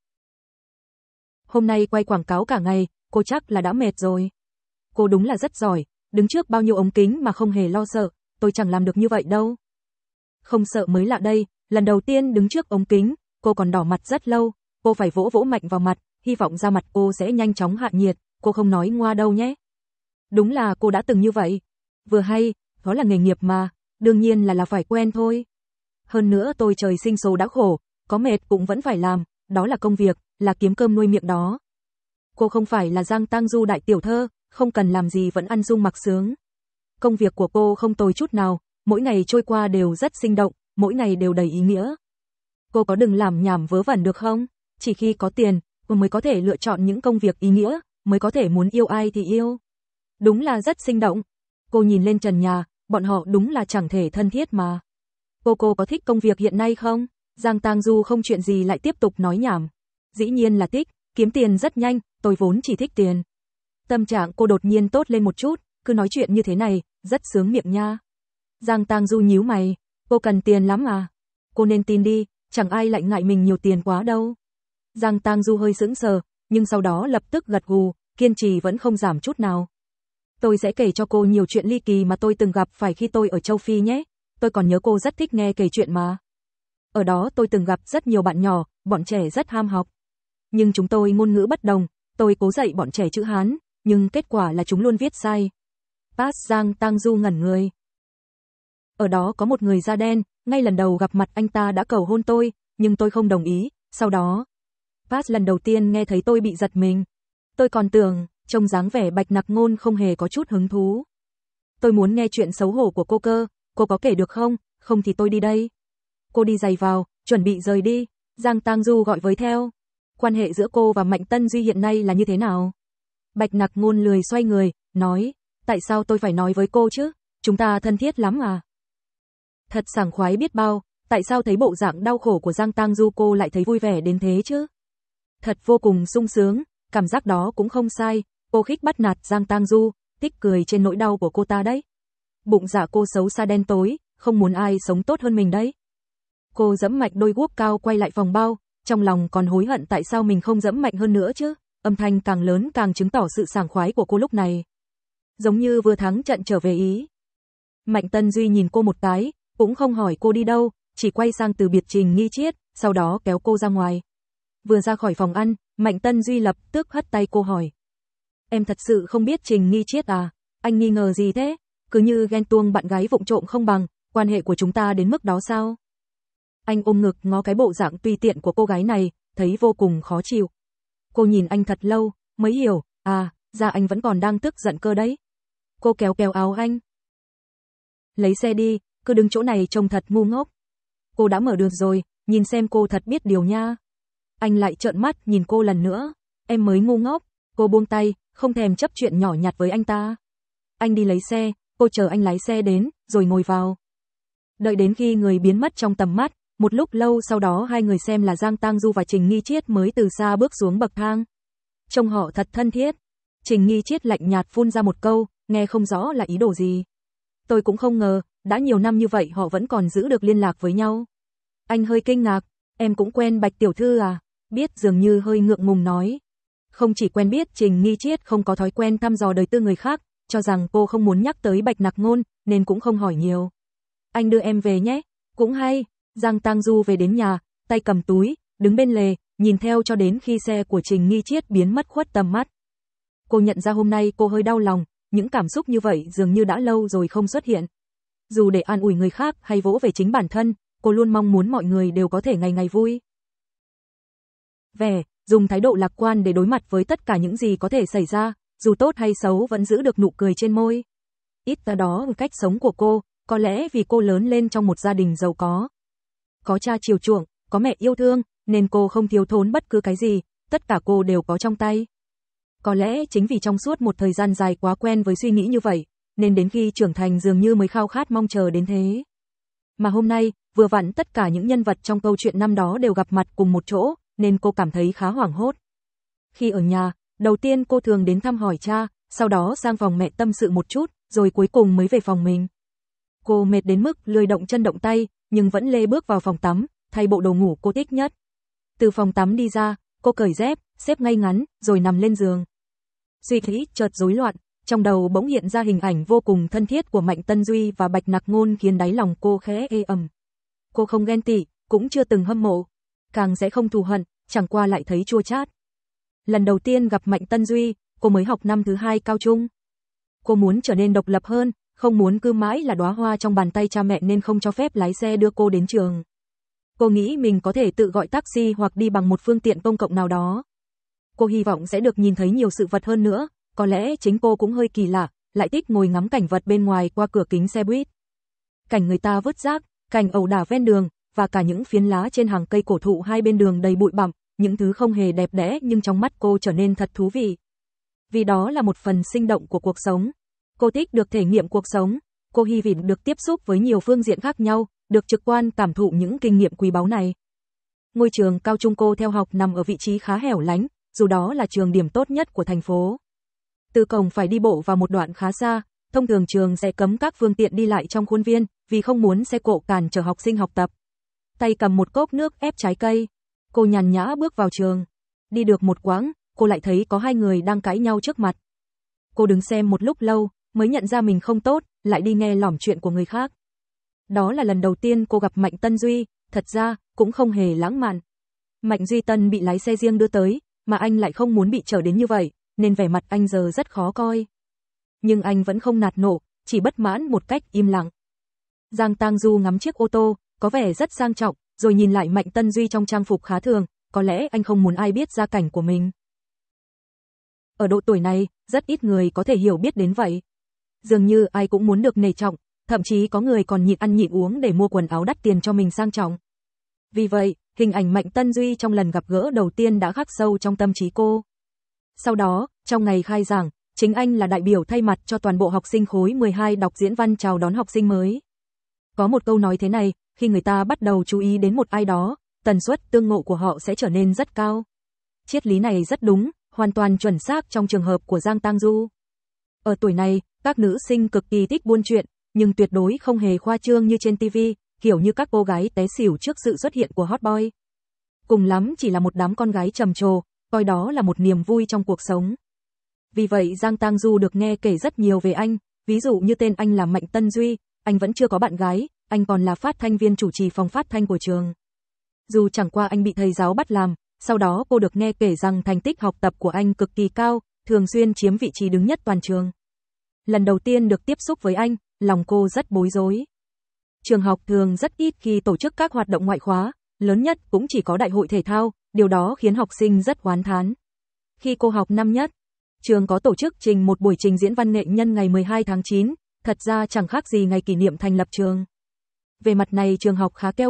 Hôm nay quay quảng cáo cả ngày, cô chắc là đã mệt rồi. Cô đúng là rất giỏi, đứng trước bao nhiêu ống kính mà không hề lo sợ, tôi chẳng làm được như vậy đâu. Không sợ mới lạ đây, lần đầu tiên đứng trước ống kính, cô còn đỏ mặt rất lâu, cô phải vỗ vỗ mạnh vào mặt, hy vọng da mặt cô sẽ nhanh chóng hạ nhiệt, cô không nói ngoa đâu nhé. Đúng là cô đã từng như vậy. Vừa hay, đó là nghề nghiệp mà, đương nhiên là là phải quen thôi. Hơn nữa tôi trời sinh số đã khổ, có mệt cũng vẫn phải làm, đó là công việc, là kiếm cơm nuôi miệng đó. Cô không phải là Giang Tang Du đại tiểu thơ, không cần làm gì vẫn ăn sung mặc sướng. Công việc của cô không tồi chút nào, mỗi ngày trôi qua đều rất sinh động, mỗi ngày đều đầy ý nghĩa. Cô có đừng làm nhảm vớ vẩn được không? Chỉ khi có tiền, cô mới có thể lựa chọn những công việc ý nghĩa, mới có thể muốn yêu ai thì yêu. Đúng là rất sinh động. Cô nhìn lên trần nhà, bọn họ đúng là chẳng thể thân thiết mà. Cô cô có thích công việc hiện nay không? Giang Tang Du không chuyện gì lại tiếp tục nói nhảm. Dĩ nhiên là thích, kiếm tiền rất nhanh, tôi vốn chỉ thích tiền. Tâm trạng cô đột nhiên tốt lên một chút, cứ nói chuyện như thế này, rất sướng miệng nha. Giang Tang Du nhíu mày, cô cần tiền lắm à? Cô nên tin đi, chẳng ai lại ngại mình nhiều tiền quá đâu. Giang Tang Du hơi sững sờ, nhưng sau đó lập tức gật gù, kiên trì vẫn không giảm chút nào. Tôi sẽ kể cho cô nhiều chuyện ly kỳ mà tôi từng gặp phải khi tôi ở châu Phi nhé. Tôi còn nhớ cô rất thích nghe kể chuyện mà. Ở đó tôi từng gặp rất nhiều bạn nhỏ, bọn trẻ rất ham học. Nhưng chúng tôi ngôn ngữ bất đồng, tôi cố dạy bọn trẻ chữ Hán, nhưng kết quả là chúng luôn viết sai. Pass. Giang Tang Du ngẩn người. Ở đó có một người da đen, ngay lần đầu gặp mặt anh ta đã cầu hôn tôi, nhưng tôi không đồng ý, sau đó. Pass lần đầu tiên nghe thấy tôi bị giật mình. Tôi còn tưởng, trông dáng vẻ Bạch Nặc Ngôn không hề có chút hứng thú. Tôi muốn nghe chuyện xấu hổ của cô cơ, cô có kể được không, không thì tôi đi đây. Cô đi giày vào, chuẩn bị rời đi, Giang Tang Du gọi với theo. Quan hệ giữa cô và Mạnh Tân Duy hiện nay là như thế nào? Bạch Nặc Ngôn lười xoay người, nói, tại sao tôi phải nói với cô chứ, chúng ta thân thiết lắm à? Thật sảng khoái biết bao, tại sao thấy bộ dạng đau khổ của Giang Tang Du cô lại thấy vui vẻ đến thế chứ? Thật vô cùng sung sướng, cảm giác đó cũng không sai, cô khích bắt nạt Giang Tang Du, thích cười trên nỗi đau của cô ta đấy. Bụng dạ cô xấu xa đen tối, không muốn ai sống tốt hơn mình đấy. Cô dẫm mạnh đôi guốc cao quay lại phòng bao, trong lòng còn hối hận tại sao mình không dẫm mạnh hơn nữa chứ, âm thanh càng lớn càng chứng tỏ sự sảng khoái của cô lúc này. Giống như vừa thắng trận trở về ý. Mạnh Tân Duy nhìn cô một cái, cũng không hỏi cô đi đâu, chỉ quay sang từ biệt Trình Nghi Triết, sau đó kéo cô ra ngoài. Vừa ra khỏi phòng ăn, Mạnh Tân Duy lập tức hất tay cô hỏi. Em thật sự không biết Trình Nghi Triết à, anh nghi ngờ gì thế, cứ như ghen tuông bạn gái vụng trộm không bằng, quan hệ của chúng ta đến mức đó sao? Anh ôm ngực ngó cái bộ dạng tùy tiện của cô gái này, thấy vô cùng khó chịu. Cô nhìn anh thật lâu, mới hiểu, à, ra anh vẫn còn đang tức giận cơ đấy. Cô kéo kéo áo anh. Lấy xe đi, cứ đứng chỗ này trông thật ngu ngốc. Cô đã mở đường rồi, nhìn xem cô thật biết điều nha. Anh lại trợn mắt nhìn cô lần nữa. Em mới ngu ngốc. Cô buông tay, không thèm chấp chuyện nhỏ nhặt với anh ta. Anh đi lấy xe, cô chờ anh lái xe đến, rồi ngồi vào. Đợi đến khi người biến mất trong tầm mắt, một lúc lâu sau đó hai người xem là Giang Tang Du và Trình Nghi Chiết mới từ xa bước xuống bậc thang. Trông họ thật thân thiết. Trình Nghi Chiết lạnh nhạt phun ra một câu, nghe không rõ là ý đồ gì. Tôi cũng không ngờ, đã nhiều năm như vậy họ vẫn còn giữ được liên lạc với nhau. Anh hơi kinh ngạc, em cũng quen Bạch tiểu thư à? Biết dường như hơi ngượng ngùng nói. Không chỉ quen biết, Trình Nghi Chiết không có thói quen thăm dò đời tư người khác, cho rằng cô không muốn nhắc tới Bạch Nặc Ngôn, nên cũng không hỏi nhiều. Anh đưa em về nhé. Cũng hay. Giang Tang Du về đến nhà, tay cầm túi, đứng bên lề, nhìn theo cho đến khi xe của Trình Nghi Chiết biến mất khuất tầm mắt. Cô nhận ra hôm nay cô hơi đau lòng, những cảm xúc như vậy dường như đã lâu rồi không xuất hiện. Dù để an ủi người khác hay vỗ về chính bản thân, cô luôn mong muốn mọi người đều có thể ngày ngày vui vẻ, dùng thái độ lạc quan để đối mặt với tất cả những gì có thể xảy ra, dù tốt hay xấu vẫn giữ được nụ cười trên môi. Ít ra đó là cách sống của cô, có lẽ vì cô lớn lên trong một gia đình giàu có. Có cha chiều chuộng, có mẹ yêu thương, nên cô không thiếu thốn bất cứ cái gì, tất cả cô đều có trong tay. Có lẽ chính vì trong suốt một thời gian dài quá quen với suy nghĩ như vậy, nên đến khi trưởng thành dường như mới khao khát mong chờ đến thế. Mà hôm nay, vừa vặn tất cả những nhân vật trong câu chuyện năm đó đều gặp mặt cùng một chỗ, nên cô cảm thấy khá hoảng hốt. Khi ở nhà, đầu tiên cô thường đến thăm hỏi cha, sau đó sang phòng mẹ tâm sự một chút, rồi cuối cùng mới về phòng mình. Cô mệt đến mức lười động chân động tay, nhưng vẫn lê bước vào phòng tắm, thay bộ đồ ngủ cô thích nhất. Từ phòng tắm đi ra, cô cởi dép, xếp ngay ngắn, rồi nằm lên giường. Suy nghĩ chợt rối loạn, trong đầu bỗng hiện ra hình ảnh vô cùng thân thiết của Mạnh Tân Duy và Bạch Nặc Ngôn khiến đáy lòng cô khẽ ê ẩm. Cô không ghen tị, cũng chưa từng hâm mộ, càng sẽ không thù hận, chẳng qua lại thấy chua chát. Lần đầu tiên gặp Mạnh Tân Duy, cô mới học năm thứ hai cao trung. Cô muốn trở nên độc lập hơn, không muốn cứ mãi là đóa hoa trong bàn tay cha mẹ nên không cho phép lái xe đưa cô đến trường. Cô nghĩ mình có thể tự gọi taxi hoặc đi bằng một phương tiện công cộng nào đó. Cô hy vọng sẽ được nhìn thấy nhiều sự vật hơn nữa, có lẽ chính cô cũng hơi kỳ lạ, lại thích ngồi ngắm cảnh vật bên ngoài qua cửa kính xe buýt. Cảnh người ta vứt rác, cảnh ẩu đả ven đường, và cả những phiến lá trên hàng cây cổ thụ hai bên đường đầy bụi bặm, những thứ không hề đẹp đẽ nhưng trong mắt cô trở nên thật thú vị. Vì đó là một phần sinh động của cuộc sống. Cô thích được thể nghiệm cuộc sống, cô hy vọng được tiếp xúc với nhiều phương diện khác nhau, được trực quan cảm thụ những kinh nghiệm quý báu này. Ngôi trường cao trung cô theo học nằm ở vị trí khá hẻo lánh, dù đó là trường điểm tốt nhất của thành phố. Từ cổng phải đi bộ vào một đoạn khá xa, thông thường trường sẽ cấm các phương tiện đi lại trong khuôn viên, vì không muốn xe cộ cản trở học sinh học tập. Tay cầm một cốc nước ép trái cây, cô nhàn nhã bước vào trường. Đi được một quãng, cô lại thấy có hai người đang cãi nhau trước mặt. Cô đứng xem một lúc lâu, mới nhận ra mình không tốt, lại đi nghe lỏm chuyện của người khác. Đó là lần đầu tiên cô gặp Mạnh Tân Duy, thật ra, cũng không hề lãng mạn. Mạnh Duy Tân bị lái xe riêng đưa tới, mà anh lại không muốn bị chở đến như vậy, nên vẻ mặt anh giờ rất khó coi. Nhưng anh vẫn không nạt nộ, chỉ bất mãn một cách im lặng. Giang Tang Du ngắm chiếc ô tô, có vẻ rất sang trọng, rồi nhìn lại Mạnh Tân Duy trong trang phục khá thường, có lẽ anh không muốn ai biết gia cảnh của mình. Ở độ tuổi này, rất ít người có thể hiểu biết đến vậy. Dường như ai cũng muốn được nể trọng, thậm chí có người còn nhịn ăn nhịn uống để mua quần áo đắt tiền cho mình sang trọng. Vì vậy, hình ảnh Mạnh Tân Duy trong lần gặp gỡ đầu tiên đã khắc sâu trong tâm trí cô. Sau đó, trong ngày khai giảng, chính anh là đại biểu thay mặt cho toàn bộ học sinh khối mười hai đọc diễn văn chào đón học sinh mới. Có một câu nói thế này, khi người ta bắt đầu chú ý đến một ai đó, tần suất tương ngộ của họ sẽ trở nên rất cao. Triết lý này rất đúng, hoàn toàn chuẩn xác trong trường hợp của Giang Tang Du. Ở tuổi này, các nữ sinh cực kỳ thích buôn chuyện, nhưng tuyệt đối không hề khoa trương như trên ti vi, kiểu như các cô gái té xỉu trước sự xuất hiện của hot boy. Cùng lắm chỉ là một đám con gái trầm trồ, coi đó là một niềm vui trong cuộc sống. Vì vậy Giang Tang Du được nghe kể rất nhiều về anh, ví dụ như tên anh là Mạnh Tân Duy, anh vẫn chưa có bạn gái, anh còn là phát thanh viên chủ trì phòng phát thanh của trường. Dù chẳng qua anh bị thầy giáo bắt làm, sau đó cô được nghe kể rằng thành tích học tập của anh cực kỳ cao, thường xuyên chiếm vị trí đứng nhất toàn trường. Lần đầu tiên được tiếp xúc với anh, lòng cô rất bối rối. Trường học thường rất ít khi tổ chức các hoạt động ngoại khóa, lớn nhất cũng chỉ có đại hội thể thao, điều đó khiến học sinh rất oán thán. Khi cô học năm nhất, trường có tổ chức trình một buổi trình diễn văn nghệ nhân ngày mười hai tháng chín, thật ra chẳng khác gì ngày kỷ niệm thành lập trường. Về mặt này trường học khá keo kiệt,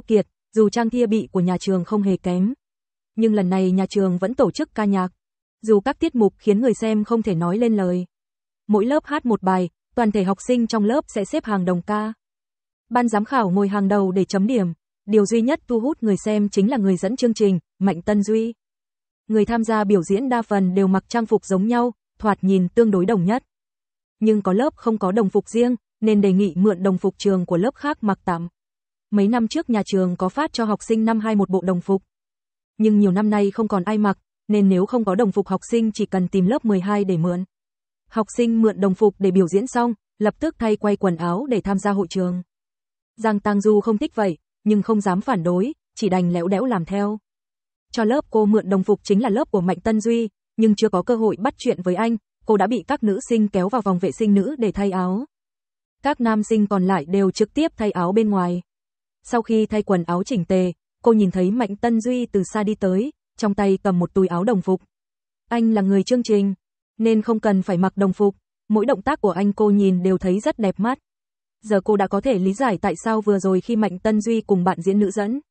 dù trang thiết bị của nhà trường không hề kém. Nhưng lần này nhà trường vẫn tổ chức ca nhạc. Dù các tiết mục khiến người xem không thể nói lên lời. Mỗi lớp hát một bài, toàn thể học sinh trong lớp sẽ xếp hàng đồng ca. Ban giám khảo ngồi hàng đầu để chấm điểm. Điều duy nhất thu hút người xem chính là người dẫn chương trình, Mạnh Tân Duy. Người tham gia biểu diễn đa phần đều mặc trang phục giống nhau, thoạt nhìn tương đối đồng nhất. Nhưng có lớp không có đồng phục riêng, nên đề nghị mượn đồng phục trường của lớp khác mặc tạm. Mấy năm trước nhà trường có phát cho học sinh năm hai một bộ đồng phục. Nhưng nhiều năm nay không còn ai mặc, nên nếu không có đồng phục học sinh chỉ cần tìm lớp mười hai để mượn. Học sinh mượn đồng phục để biểu diễn xong, lập tức thay quay quần áo để tham gia hội trường. Giang Tang Du không thích vậy, nhưng không dám phản đối, chỉ đành lẽo đẽo làm theo. Cho lớp cô mượn đồng phục chính là lớp của Mạnh Tân Duy, nhưng chưa có cơ hội bắt chuyện với anh, cô đã bị các nữ sinh kéo vào vòng vệ sinh nữ để thay áo. Các nam sinh còn lại đều trực tiếp thay áo bên ngoài. Sau khi thay quần áo chỉnh tề, cô nhìn thấy Mạnh Tân Duy từ xa đi tới, trong tay cầm một túi áo đồng phục. Anh là người chương trình, nên không cần phải mặc đồng phục, mỗi động tác của anh cô nhìn đều thấy rất đẹp mắt. Giờ cô đã có thể lý giải tại sao vừa rồi khi Mạnh Tân Duy cùng bạn diễn nữ dẫn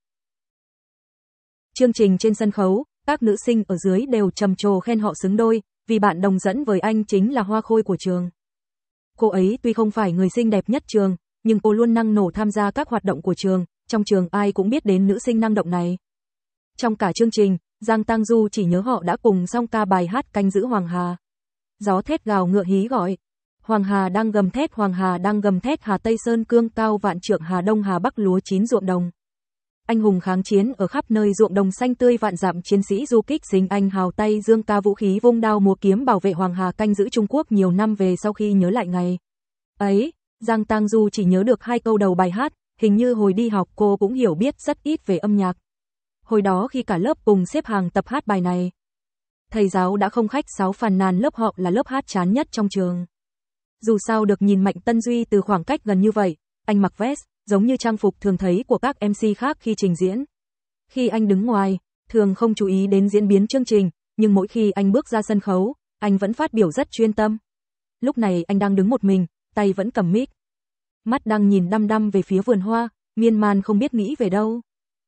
chương trình trên sân khấu, các nữ sinh ở dưới đều trầm trồ khen họ xứng đôi, vì bạn đồng dẫn với anh chính là hoa khôi của trường. Cô ấy tuy không phải người xinh đẹp nhất trường, nhưng cô luôn năng nổ tham gia các hoạt động của trường, trong trường ai cũng biết đến nữ sinh năng động này. Trong cả chương trình, Giang Tang Du chỉ nhớ họ đã cùng song ca bài hát Canh Giữ Hoàng Hà. Gió thét gào ngựa hí gọi. Hoàng Hà đang gầm thét, Hoàng Hà đang gầm thét, Hà Tây Sơn cương cao vạn trượng, Hà Đông Hà Bắc lúa chín ruộng đồng. Anh hùng kháng chiến ở khắp nơi, ruộng đồng xanh tươi vạn dặm, chiến sĩ du kích sinh anh hào tay dương ca vũ khí vung đao múa kiếm bảo vệ Hoàng Hà, canh giữ Trung Quốc. Nhiều năm về sau khi nhớ lại ngày ấy, Giang Tang Du chỉ nhớ được hai câu đầu bài hát, hình như hồi đi học cô cũng hiểu biết rất ít về âm nhạc. Hồi đó khi cả lớp cùng xếp hàng tập hát bài này, thầy giáo đã không khách sáo phàn nàn lớp họ là lớp hát chán nhất trong trường. Dù sao được nhìn Mạnh Tân Duy từ khoảng cách gần như vậy, anh mặc vest, giống như trang phục thường thấy của các em xê khác khi trình diễn. Khi anh đứng ngoài, thường không chú ý đến diễn biến chương trình, nhưng mỗi khi anh bước ra sân khấu, anh vẫn phát biểu rất chuyên tâm. Lúc này anh đang đứng một mình, tay vẫn cầm mic. Mắt đang nhìn đăm đăm về phía vườn hoa, miên man không biết nghĩ về đâu.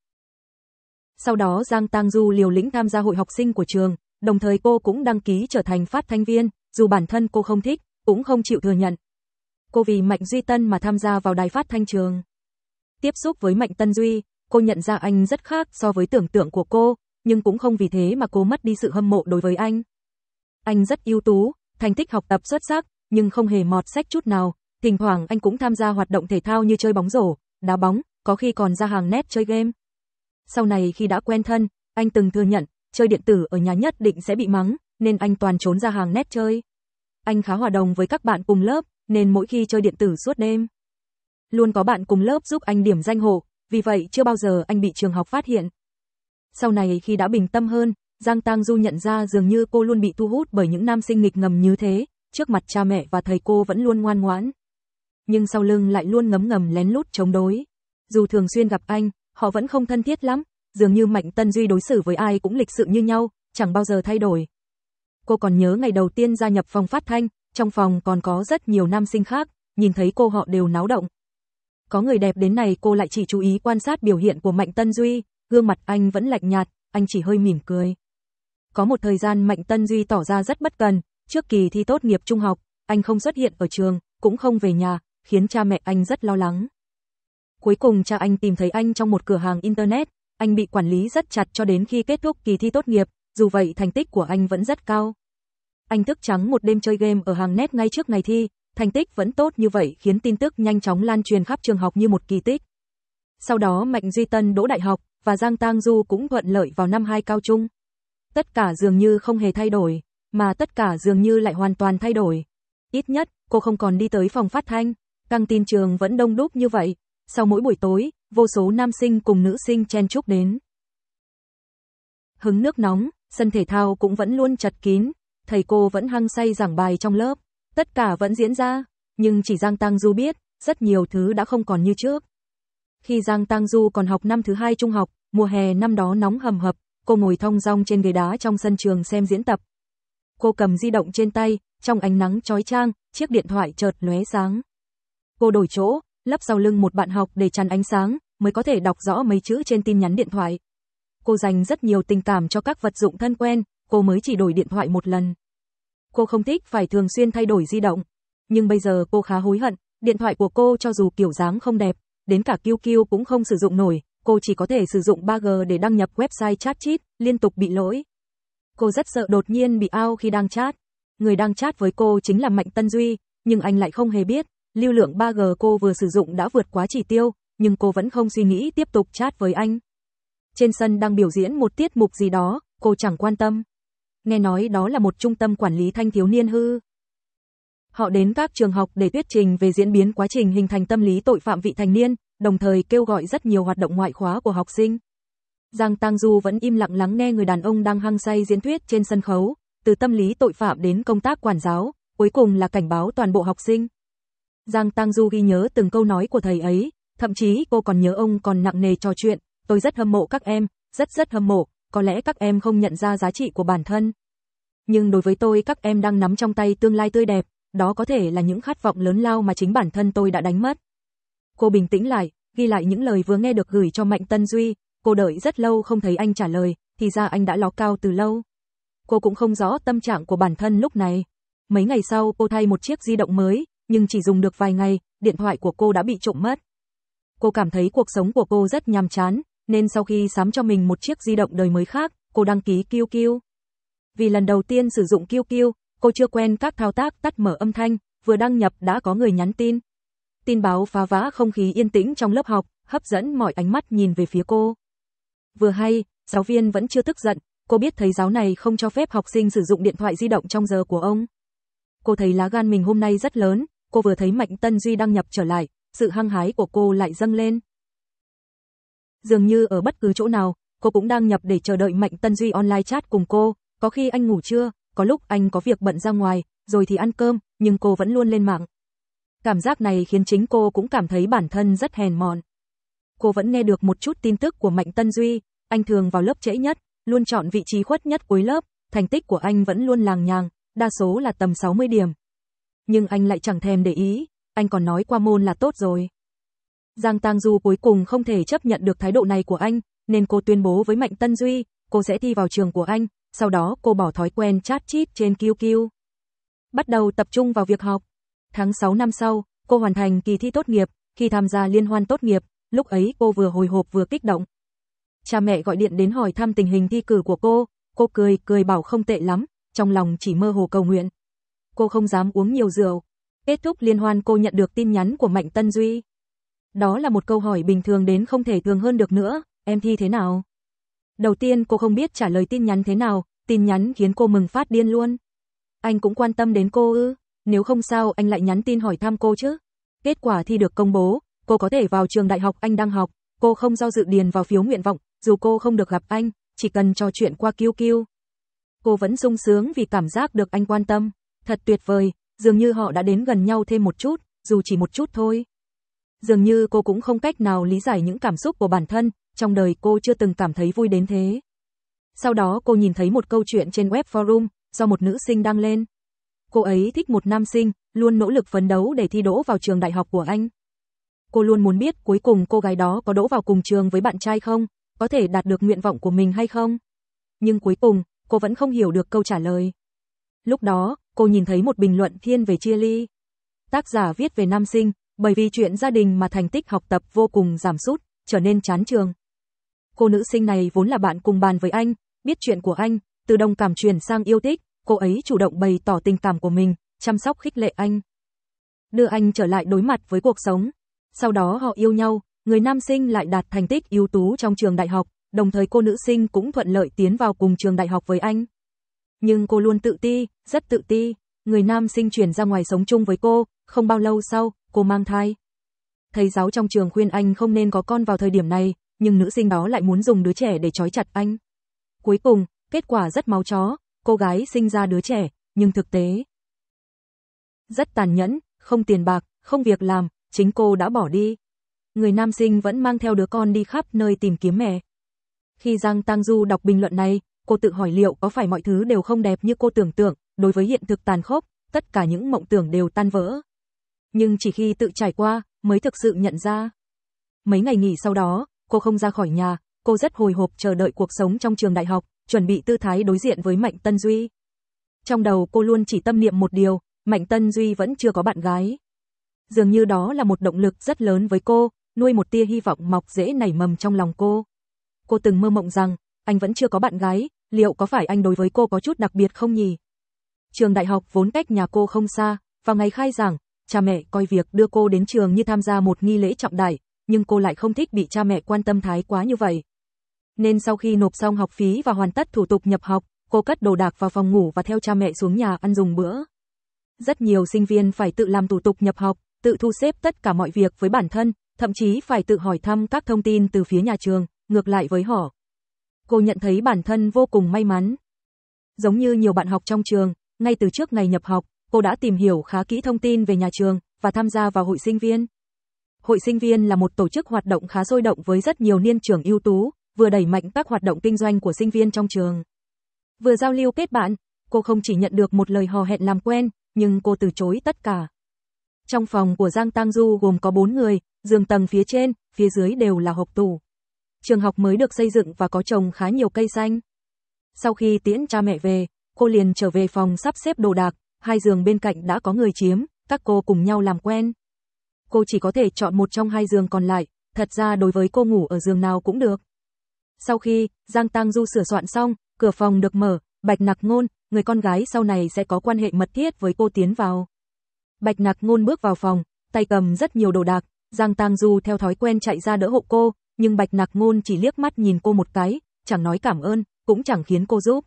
Sau đó Giang Tang Du liều lĩnh tham gia hội học sinh của trường, đồng thời cô cũng đăng ký trở thành phát thanh viên, dù bản thân cô không thích, cũng không chịu thừa nhận. Cô vì Mạnh Duy Tân mà tham gia vào đài phát thanh trường. Tiếp xúc với Mạnh Tân Duy, cô nhận ra anh rất khác so với tưởng tượng của cô, nhưng cũng không vì thế mà cô mất đi sự hâm mộ đối với anh. Anh rất ưu tú, thành tích học tập xuất sắc, nhưng không hề mọt sách chút nào, thỉnh thoảng anh cũng tham gia hoạt động thể thao như chơi bóng rổ, đá bóng, có khi còn ra hàng net chơi game. Sau này khi đã quen thân, anh từng thừa nhận, chơi điện tử ở nhà nhất định sẽ bị mắng, nên anh toàn trốn ra hàng net chơi. Anh khá hòa đồng với các bạn cùng lớp, nên mỗi khi chơi điện tử suốt đêm, luôn có bạn cùng lớp giúp anh điểm danh hộ, vì vậy chưa bao giờ anh bị trường học phát hiện. Sau này khi đã bình tâm hơn, Giang Tang Du nhận ra dường như cô luôn bị thu hút bởi những nam sinh nghịch ngầm như thế, trước mặt cha mẹ và thầy cô vẫn luôn ngoan ngoãn. Nhưng sau lưng lại luôn ngấm ngầm lén lút chống đối. Dù thường xuyên gặp anh, họ vẫn không thân thiết lắm, dường như Mạnh Tân Duy đối xử với ai cũng lịch sự như nhau, chẳng bao giờ thay đổi. Cô còn nhớ ngày đầu tiên gia nhập phòng phát thanh, trong phòng còn có rất nhiều nam sinh khác, nhìn thấy cô họ đều náo động. Có người đẹp đến này cô lại chỉ chú ý quan sát biểu hiện của Mạnh Tân Duy, gương mặt anh vẫn lạnh nhạt, anh chỉ hơi mỉm cười. Có một thời gian Mạnh Tân Duy tỏ ra rất bất cần, trước kỳ thi tốt nghiệp trung học, anh không xuất hiện ở trường, cũng không về nhà, khiến cha mẹ anh rất lo lắng. Cuối cùng cha anh tìm thấy anh trong một cửa hàng internet, anh bị quản lý rất chặt cho đến khi kết thúc kỳ thi tốt nghiệp, dù vậy thành tích của anh vẫn rất cao. Anh thức trắng một đêm chơi game ở hàng net ngay trước ngày thi, thành tích vẫn tốt như vậy khiến tin tức nhanh chóng lan truyền khắp trường học như một kỳ tích. Sau đó Mạnh Duy Tân đỗ đại học, và Giang Tang Du cũng thuận lợi vào năm hai cao trung. Tất cả dường như không hề thay đổi, mà tất cả dường như lại hoàn toàn thay đổi. Ít nhất, cô không còn đi tới phòng phát thanh, căng tin trường vẫn đông đúc như vậy. Sau mỗi buổi tối, vô số nam sinh cùng nữ sinh chen chúc đến. Hứng nước nóng, sân thể thao cũng vẫn luôn chật kín, thầy cô vẫn hăng say giảng bài trong lớp, tất cả vẫn diễn ra, nhưng chỉ Giang Tang Du biết, rất nhiều thứ đã không còn như trước. Khi Giang Tang Du còn học năm thứ hai trung học, mùa hè năm đó nóng hầm hập, cô ngồi thong dong trên ghế đá trong sân trường xem diễn tập. Cô cầm di động trên tay, trong ánh nắng chói chang, chiếc điện thoại chợt lóe sáng. Cô đổi chỗ, lấp sau lưng một bạn học để chắn ánh sáng, mới có thể đọc rõ mấy chữ trên tin nhắn điện thoại. Cô dành rất nhiều tình cảm cho các vật dụng thân quen, cô mới chỉ đổi điện thoại một lần. Cô không thích phải thường xuyên thay đổi di động, nhưng bây giờ cô khá hối hận, điện thoại của cô cho dù kiểu dáng không đẹp, đến cả quy quy cũng không sử dụng nổi, cô chỉ có thể sử dụng ba G để đăng nhập website chat chít, liên tục bị lỗi. Cô rất sợ đột nhiên bị out khi đang chat. Người đang chat với cô chính là Mạnh Tân Duy, nhưng anh lại không hề biết, lưu lượng ba G cô vừa sử dụng đã vượt quá chỉ tiêu, nhưng cô vẫn không suy nghĩ tiếp tục chat với anh. Trên sân đang biểu diễn một tiết mục gì đó, cô chẳng quan tâm. Nghe nói đó là một trung tâm quản lý thanh thiếu niên hư. Họ đến các trường học để thuyết trình về diễn biến quá trình hình thành tâm lý tội phạm vị thành niên, đồng thời kêu gọi rất nhiều hoạt động ngoại khóa của học sinh. Giang Tang Du vẫn im lặng lắng nghe người đàn ông đang hăng say diễn thuyết trên sân khấu, từ tâm lý tội phạm đến công tác quản giáo, cuối cùng là cảnh báo toàn bộ học sinh. Giang Tang Du ghi nhớ từng câu nói của thầy ấy, thậm chí cô còn nhớ ông còn nặng nề trò chuyện, tôi rất hâm mộ các em, rất rất hâm mộ, có lẽ các em không nhận ra giá trị của bản thân. Nhưng đối với tôi các em đang nắm trong tay tương lai tươi đẹp, đó có thể là những khát vọng lớn lao mà chính bản thân tôi đã đánh mất. Cô bình tĩnh lại, ghi lại những lời vừa nghe được gửi cho Mạnh Tân Duy, cô đợi rất lâu không thấy anh trả lời, thì ra anh đã ló cao từ lâu. Cô cũng không rõ tâm trạng của bản thân lúc này. Mấy ngày sau cô thay một chiếc di động mới, nhưng chỉ dùng được vài ngày, điện thoại của cô đã bị trộm mất. Cô cảm thấy cuộc sống của cô rất nhàm chán, nên sau khi sắm cho mình một chiếc di động đời mới khác, cô đăng ký quy quy. Vì lần đầu tiên sử dụng quy quy, cô chưa quen các thao tác tắt mở âm thanh, vừa đăng nhập đã có người nhắn tin. Tin báo phá vỡ không khí yên tĩnh trong lớp học, hấp dẫn mọi ánh mắt nhìn về phía cô. Vừa hay, giáo viên vẫn chưa tức giận, cô biết thầy giáo này không cho phép học sinh sử dụng điện thoại di động trong giờ của ông. Cô thấy lá gan mình hôm nay rất lớn, cô vừa thấy Mạnh Tân Duy đăng nhập trở lại, sự hăng hái của cô lại dâng lên. Dường như ở bất cứ chỗ nào, cô cũng đăng nhập để chờ đợi Mạnh Tân Duy online chat cùng cô, có khi anh ngủ trưa, có lúc anh có việc bận ra ngoài, rồi thì ăn cơm, nhưng cô vẫn luôn lên mạng. Cảm giác này khiến chính cô cũng cảm thấy bản thân rất hèn mọn. Cô vẫn nghe được một chút tin tức của Mạnh Tân Duy, anh thường vào lớp trễ nhất, luôn chọn vị trí khuất nhất cuối lớp, thành tích của anh vẫn luôn làng nhàng, đa số là tầm sáu mươi điểm. Nhưng anh lại chẳng thèm để ý, anh còn nói qua môn là tốt rồi. Giang Tang Du cuối cùng không thể chấp nhận được thái độ này của anh, nên cô tuyên bố với Mạnh Tân Duy, cô sẽ thi vào trường của anh, sau đó cô bỏ thói quen chat chít trên quy quy. Bắt đầu tập trung vào việc học. Tháng sáu năm sau, cô hoàn thành kỳ thi tốt nghiệp, khi tham gia liên hoan tốt nghiệp, lúc ấy cô vừa hồi hộp vừa kích động. Cha mẹ gọi điện đến hỏi thăm tình hình thi cử của cô, cô cười cười bảo không tệ lắm, trong lòng chỉ mơ hồ cầu nguyện. Cô không dám uống nhiều rượu. Kết thúc liên hoan cô nhận được tin nhắn của Mạnh Tân Duy. Đó là một câu hỏi bình thường đến không thể thường hơn được nữa, em thi thế nào? Đầu tiên cô không biết trả lời tin nhắn thế nào, tin nhắn khiến cô mừng phát điên luôn. Anh cũng quan tâm đến cô ư, nếu không sao anh lại nhắn tin hỏi thăm cô chứ. Kết quả thi được công bố, cô có thể vào trường đại học anh đang học, cô không do dự điền vào phiếu nguyện vọng, dù cô không được gặp anh, chỉ cần trò chuyện qua quy quy. Cô vẫn sung sướng vì cảm giác được anh quan tâm, thật tuyệt vời, dường như họ đã đến gần nhau thêm một chút, dù chỉ một chút thôi. Dường như cô cũng không cách nào lý giải những cảm xúc của bản thân, trong đời cô chưa từng cảm thấy vui đến thế. Sau đó cô nhìn thấy một câu chuyện trên web forum, do một nữ sinh đăng lên. Cô ấy thích một nam sinh, luôn nỗ lực phấn đấu để thi đỗ vào trường đại học của anh. Cô luôn muốn biết cuối cùng cô gái đó có đỗ vào cùng trường với bạn trai không, có thể đạt được nguyện vọng của mình hay không. Nhưng cuối cùng, cô vẫn không hiểu được câu trả lời. Lúc đó, cô nhìn thấy một bình luận thiên về chia ly. Tác giả viết về nam sinh, bởi vì chuyện gia đình mà thành tích học tập vô cùng giảm sút, trở nên chán trường. Cô nữ sinh này vốn là bạn cùng bàn với anh, biết chuyện của anh, từ đồng cảm chuyển sang yêu thích, cô ấy chủ động bày tỏ tình cảm của mình, chăm sóc khích lệ anh, đưa anh trở lại đối mặt với cuộc sống. Sau đó họ yêu nhau, người nam sinh lại đạt thành tích ưu tú trong trường đại học, đồng thời cô nữ sinh cũng thuận lợi tiến vào cùng trường đại học với anh. Nhưng cô luôn tự ti, rất tự ti, người nam sinh chuyển ra ngoài sống chung với cô, không bao lâu sau, cô mang thai. Thầy giáo trong trường khuyên anh không nên có con vào thời điểm này, nhưng nữ sinh đó lại muốn dùng đứa trẻ để trói chặt anh. Cuối cùng, kết quả rất máu chó, cô gái sinh ra đứa trẻ, nhưng thực tế rất tàn nhẫn, không tiền bạc, không việc làm, chính cô đã bỏ đi. Người nam sinh vẫn mang theo đứa con đi khắp nơi tìm kiếm mẹ. Khi Giang Tang Du đọc bình luận này, cô tự hỏi liệu có phải mọi thứ đều không đẹp như cô tưởng tượng, đối với hiện thực tàn khốc, tất cả những mộng tưởng đều tan vỡ. Nhưng chỉ khi tự trải qua, mới thực sự nhận ra. Mấy ngày nghỉ sau đó, cô không ra khỏi nhà, cô rất hồi hộp chờ đợi cuộc sống trong trường đại học, chuẩn bị tư thái đối diện với Mạnh Tân Duy. Trong đầu cô luôn chỉ tâm niệm một điều, Mạnh Tân Duy vẫn chưa có bạn gái. Dường như đó là một động lực rất lớn với cô, nuôi một tia hy vọng mọc rễ nảy mầm trong lòng cô. Cô từng mơ mộng rằng, anh vẫn chưa có bạn gái, liệu có phải anh đối với cô có chút đặc biệt không nhỉ? Trường đại học vốn cách nhà cô không xa, vào ngày khai giảng, cha mẹ coi việc đưa cô đến trường như tham gia một nghi lễ trọng đại, nhưng cô lại không thích bị cha mẹ quan tâm thái quá như vậy. Nên sau khi nộp xong học phí và hoàn tất thủ tục nhập học, cô cất đồ đạc vào phòng ngủ và theo cha mẹ xuống nhà ăn dùng bữa. Rất nhiều sinh viên phải tự làm thủ tục nhập học, tự thu xếp tất cả mọi việc với bản thân, thậm chí phải tự hỏi thăm các thông tin từ phía nhà trường, ngược lại với họ. Cô nhận thấy bản thân vô cùng may mắn. Giống như nhiều bạn học trong trường, ngay từ trước ngày nhập học, cô đã tìm hiểu khá kỹ thông tin về nhà trường và tham gia vào hội sinh viên. Hội sinh viên là một tổ chức hoạt động khá sôi động với rất nhiều niên trưởng ưu tú, vừa đẩy mạnh các hoạt động kinh doanh của sinh viên trong trường, vừa giao lưu kết bạn. Cô không chỉ nhận được một lời hò hẹn làm quen, nhưng cô từ chối tất cả. Trong phòng của Giang Tang Du gồm có bốn người, giường tầng phía trên, phía dưới đều là hộp tủ. Trường học mới được xây dựng và có trồng khá nhiều cây xanh. Sau khi tiễn cha mẹ về, cô liền trở về phòng sắp xếp đồ đạc, hai giường bên cạnh đã có người chiếm, các cô cùng nhau làm quen. Cô chỉ có thể chọn một trong hai giường còn lại, thật ra đối với cô ngủ ở giường nào cũng được. Sau khi Giang Tang Du sửa soạn xong, cửa phòng được mở, Bạch Nặc Ngôn, người con gái sau này sẽ có quan hệ mật thiết với cô tiến vào. Bạch Nặc Ngôn bước vào phòng, tay cầm rất nhiều đồ đạc, Giang Tang Du theo thói quen chạy ra đỡ hộ cô, nhưng Bạch Nặc Ngôn chỉ liếc mắt nhìn cô một cái, chẳng nói cảm ơn, cũng chẳng khiến cô giúp.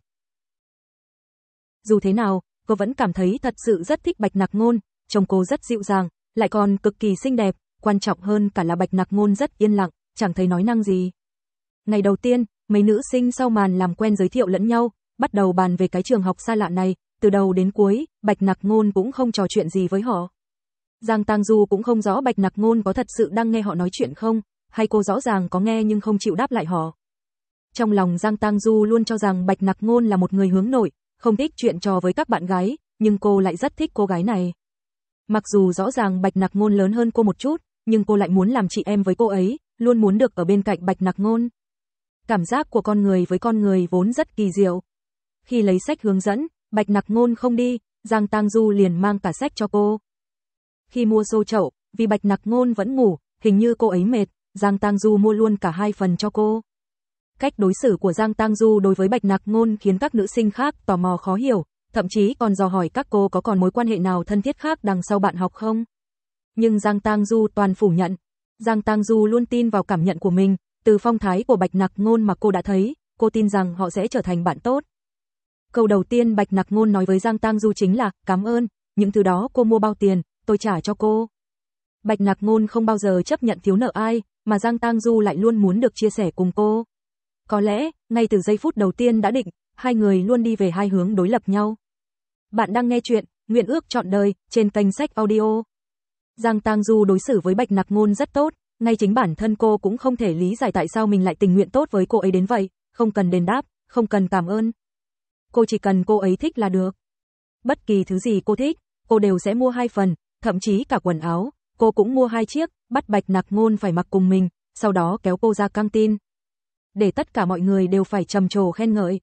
Dù thế nào, cô vẫn cảm thấy thật sự rất thích Bạch Nặc Ngôn, trông cô rất dịu dàng, lại còn cực kỳ xinh đẹp, quan trọng hơn cả là Bạch Nặc Ngôn rất yên lặng, chẳng thấy nói năng gì. Ngày đầu tiên, mấy nữ sinh sau màn làm quen giới thiệu lẫn nhau, bắt đầu bàn về cái trường học xa lạ này, từ đầu đến cuối, Bạch Nặc Ngôn cũng không trò chuyện gì với họ. Giang Tang Du cũng không rõ Bạch Nặc Ngôn có thật sự đang nghe họ nói chuyện không, hay cô rõ ràng có nghe nhưng không chịu đáp lại họ. Trong lòng Giang Tang Du luôn cho rằng Bạch Nặc Ngôn là một người hướng nội, không thích chuyện trò với các bạn gái, nhưng cô lại rất thích cô gái này. Mặc dù rõ ràng Bạch Nặc Ngôn lớn hơn cô một chút, nhưng cô lại muốn làm chị em với cô ấy, luôn muốn được ở bên cạnh Bạch Nặc Ngôn. Cảm giác của con người với con người vốn rất kỳ diệu. Khi lấy sách hướng dẫn, Bạch Nặc Ngôn không đi, Giang Tang Du liền mang cả sách cho cô. Khi mua xô chậu, vì Bạch Nặc Ngôn vẫn ngủ, hình như cô ấy mệt, Giang Tang Du mua luôn cả hai phần cho cô. Cách đối xử của Giang Tang Du đối với Bạch Nặc Ngôn khiến các nữ sinh khác tò mò khó hiểu, thậm chí còn dò hỏi các cô có còn mối quan hệ nào thân thiết khác đằng sau bạn học không. Nhưng Giang Tang Du toàn phủ nhận. Giang Tang Du luôn tin vào cảm nhận của mình, từ phong thái của Bạch Nặc Ngôn mà cô đã thấy, cô tin rằng họ sẽ trở thành bạn tốt. Câu đầu tiên Bạch Nặc Ngôn nói với Giang Tang Du chính là, cảm ơn, những thứ đó cô mua bao tiền, tôi trả cho cô. Bạch Nặc Ngôn không bao giờ chấp nhận thiếu nợ ai, mà Giang Tang Du lại luôn muốn được chia sẻ cùng cô. Có lẽ, ngay từ giây phút đầu tiên đã định, hai người luôn đi về hai hướng đối lập nhau. Bạn đang nghe chuyện Nguyện ước trọn đời trên kênh Sách Audio. Giang Tang Du đối xử với Bạch Nặc Ngôn rất tốt, ngay chính bản thân cô cũng không thể lý giải tại sao mình lại tình nguyện tốt với cô ấy đến vậy, không cần đền đáp, không cần cảm ơn. Cô chỉ cần cô ấy thích là được. Bất kỳ thứ gì cô thích, cô đều sẽ mua hai phần, thậm chí cả quần áo, cô cũng mua hai chiếc, bắt Bạch Nặc Ngôn phải mặc cùng mình, sau đó kéo cô ra căng tin. Để tất cả mọi người đều phải trầm trồ khen ngợi.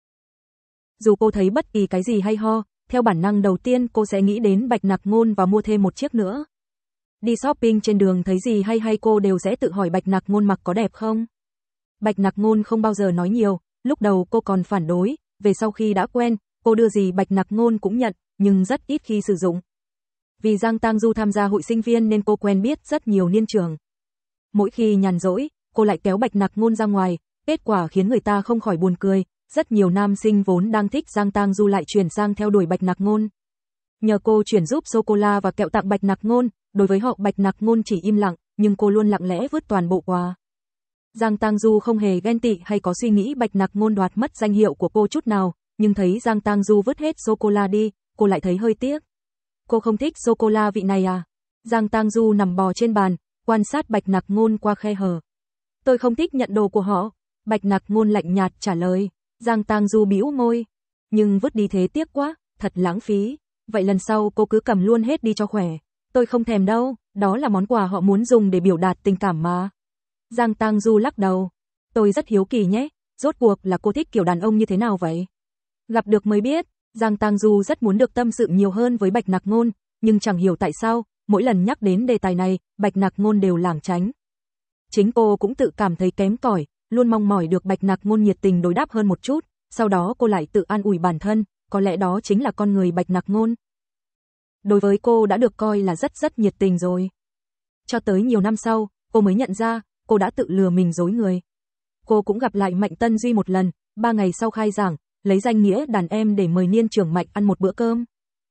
Dù cô thấy bất kỳ cái gì hay ho, theo bản năng đầu tiên cô sẽ nghĩ đến Bạch Nặc Ngôn và mua thêm một chiếc nữa. Đi shopping trên đường thấy gì hay hay cô đều sẽ tự hỏi Bạch Nặc Ngôn mặc có đẹp không. Bạch Nặc Ngôn không bao giờ nói nhiều, lúc đầu cô còn phản đối, về sau khi đã quen, cô đưa gì Bạch Nặc Ngôn cũng nhận, nhưng rất ít khi sử dụng. Vì Giang Tang Du tham gia hội sinh viên nên cô quen biết rất nhiều niên trưởng. Mỗi khi nhàn rỗi, cô lại kéo Bạch Nặc Ngôn ra ngoài, kết quả khiến người ta không khỏi buồn cười, rất nhiều nam sinh vốn đang thích Giang Tang Du lại chuyển sang theo đuổi Bạch Nặc Ngôn. Nhờ cô chuyển giúp sô-cô-la và kẹo tặng Bạch Nặc Ngôn, đối với họ Bạch Nặc Ngôn chỉ im lặng, nhưng cô luôn lặng lẽ vứt toàn bộ quà. Giang Tang Du không hề ghen tị hay có suy nghĩ Bạch Nặc Ngôn đoạt mất danh hiệu của cô chút nào, nhưng thấy Giang Tang Du vứt hết sô-cô-la đi, cô lại thấy hơi tiếc. Cô không thích sô-cô-la vị này à? Giang Tang Du nằm bò trên bàn, quan sát Bạch Nặc Ngôn qua khe hở. Tôi không thích nhận đồ của họ. Bạch Nặc Ngôn lạnh nhạt trả lời. Giang Tang Du bĩu môi. Nhưng vứt đi thế tiếc quá, thật lãng phí. Vậy lần sau cô cứ cầm luôn hết đi cho khỏe. Tôi không thèm đâu, đó là món quà họ muốn dùng để biểu đạt tình cảm mà. Giang Tang Du lắc đầu. Tôi rất hiếu kỳ nhé, rốt cuộc là cô thích kiểu đàn ông như thế nào vậy? Gặp được mới biết, Giang Tang Du rất muốn được tâm sự nhiều hơn với Bạch Nặc Ngôn, nhưng chẳng hiểu tại sao, mỗi lần nhắc đến đề tài này, Bạch Nặc Ngôn đều lảng tránh. Chính cô cũng tự cảm thấy kém cỏi, luôn mong mỏi được Bạch Nặc Ngôn nhiệt tình đối đáp hơn một chút, sau đó cô lại tự an ủi bản thân, có lẽ đó chính là con người Bạch Nặc Ngôn. Đối với cô đã được coi là rất rất nhiệt tình rồi. Cho tới nhiều năm sau, cô mới nhận ra, cô đã tự lừa mình dối người. Cô cũng gặp lại Mạnh Tân Duy một lần, ba ngày sau khai giảng, lấy danh nghĩa đàn em để mời Niên trưởng Mạnh ăn một bữa cơm.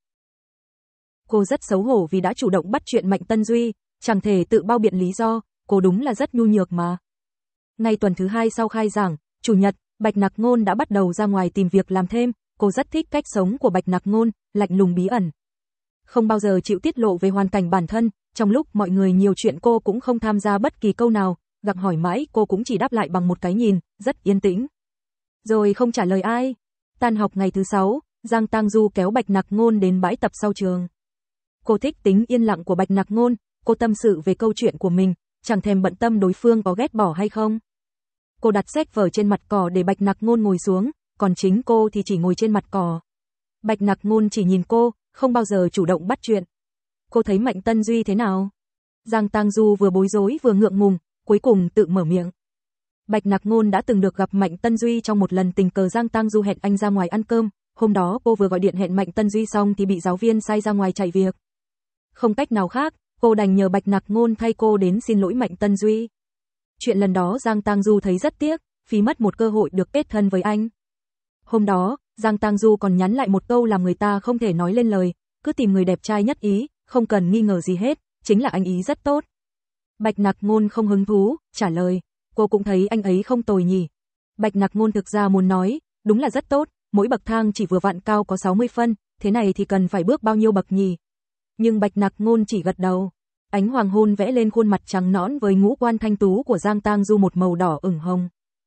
Cô rất xấu hổ vì đã chủ động bắt chuyện Mạnh Tân Duy, chẳng thể tự bao biện lý do, cô đúng là rất nhu nhược mà. Ngay tuần thứ hai sau khai giảng, chủ nhật, Bạch Nặc Ngôn đã bắt đầu ra ngoài tìm việc làm thêm, cô rất thích cách sống của Bạch Nặc Ngôn, lạnh lùng bí ẩn. Không bao giờ chịu tiết lộ về hoàn cảnh bản thân, trong lúc mọi người nhiều chuyện cô cũng không tham gia bất kỳ câu nào, gặp hỏi mãi cô cũng chỉ đáp lại bằng một cái nhìn, rất yên tĩnh. Rồi không trả lời ai. Tan học ngày thứ sáu, Giang Tang Du kéo Bạch Nặc Ngôn đến bãi tập sau trường. Cô thích tính yên lặng của Bạch Nặc Ngôn, cô tâm sự về câu chuyện của mình, chẳng thèm bận tâm đối phương có ghét bỏ hay không. Cô đặt sách vở trên mặt cỏ để Bạch Nặc Ngôn ngồi xuống, còn chính cô thì chỉ ngồi trên mặt cỏ. Bạch Nặc Ngôn chỉ nhìn cô, không bao giờ chủ động bắt chuyện. Cô thấy Mạnh Tân Duy thế nào? Giang Tang Du vừa bối rối vừa ngượng ngùng, cuối cùng tự mở miệng. Bạch Nặc Ngôn đã từng được gặp Mạnh Tân Duy trong một lần tình cờ Giang Tang Du hẹn anh ra ngoài ăn cơm, hôm đó cô vừa gọi điện hẹn Mạnh Tân Duy xong thì bị giáo viên sai ra ngoài chạy việc. Không cách nào khác, cô đành nhờ Bạch Nặc Ngôn thay cô đến xin lỗi Mạnh Tân Duy. Chuyện lần đó Giang Tang Du thấy rất tiếc, phí mất một cơ hội được kết thân với anh. Hôm đó, Giang Tang Du còn nhắn lại một câu làm người ta không thể nói lên lời, cứ tìm người đẹp trai nhất ý, không cần nghi ngờ gì hết, chính là anh ý rất tốt. Bạch Nặc Ngôn không hứng thú, trả lời, cô cũng thấy anh ấy không tồi nhỉ. Bạch Nặc Ngôn thực ra muốn nói, đúng là rất tốt, mỗi bậc thang chỉ vừa vặn cao có sáu mươi phân, thế này thì cần phải bước bao nhiêu bậc nhỉ? Nhưng Bạch Nặc Ngôn chỉ gật đầu. Ánh hoàng hôn vẽ lên khuôn mặt trắng nõn với ngũ quan thanh tú của Giang Tang Du một màu đỏ ửng hồng.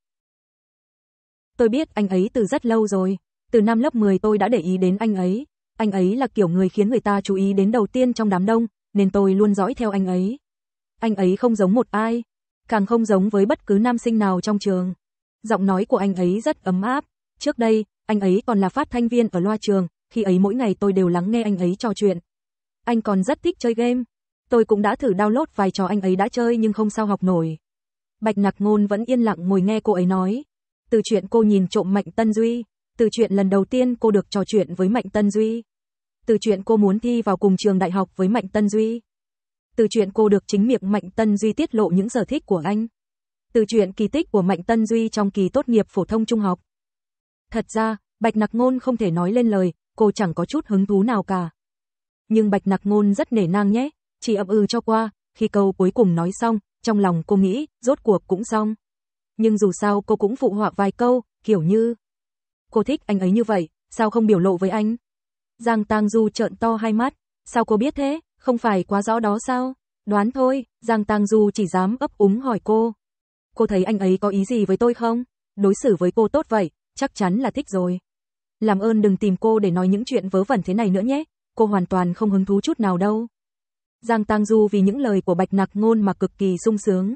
Tôi biết anh ấy từ rất lâu rồi, từ năm lớp mười tôi đã để ý đến anh ấy. Anh ấy là kiểu người khiến người ta chú ý đến đầu tiên trong đám đông, nên tôi luôn dõi theo anh ấy. Anh ấy không giống một ai, càng không giống với bất cứ nam sinh nào trong trường. Giọng nói của anh ấy rất ấm áp. Trước đây, anh ấy còn là phát thanh viên ở loa trường, khi ấy mỗi ngày tôi đều lắng nghe anh ấy trò chuyện. Anh còn rất thích chơi game. Tôi cũng đã thử download vài trò anh ấy đã chơi nhưng không sao học nổi. Bạch Nặc Ngôn vẫn yên lặng ngồi nghe cô ấy nói. Từ chuyện cô nhìn trộm Mạnh Tân Duy, từ chuyện lần đầu tiên cô được trò chuyện với Mạnh Tân Duy, từ chuyện cô muốn thi vào cùng trường đại học với Mạnh Tân Duy, từ chuyện cô được chính miệng Mạnh Tân Duy tiết lộ những sở thích của anh, từ chuyện kỳ tích của Mạnh Tân Duy trong kỳ tốt nghiệp phổ thông trung học. Thật ra, Bạch Nặc Ngôn không thể nói lên lời, cô chẳng có chút hứng thú nào cả. Nhưng Bạch Nặc Ngôn rất nể nang nhé, chỉ ậm ừ cho qua, khi câu cuối cùng nói xong, trong lòng cô nghĩ, rốt cuộc cũng xong. Nhưng dù sao cô cũng phụ họa vài câu, kiểu như cô thích anh ấy như vậy, sao không biểu lộ với anh? Giang Tang Du trợn to hai mắt, sao cô biết thế, không phải quá rõ đó sao? Đoán thôi, Giang Tang Du chỉ dám ấp úng hỏi cô. Cô thấy anh ấy có ý gì với tôi không? Đối xử với cô tốt vậy, chắc chắn là thích rồi. Làm ơn đừng tìm cô để nói những chuyện vớ vẩn thế này nữa nhé, cô hoàn toàn không hứng thú chút nào đâu. Giang Tang Du vì những lời của Bạch Nặc Ngôn mà cực kỳ sung sướng.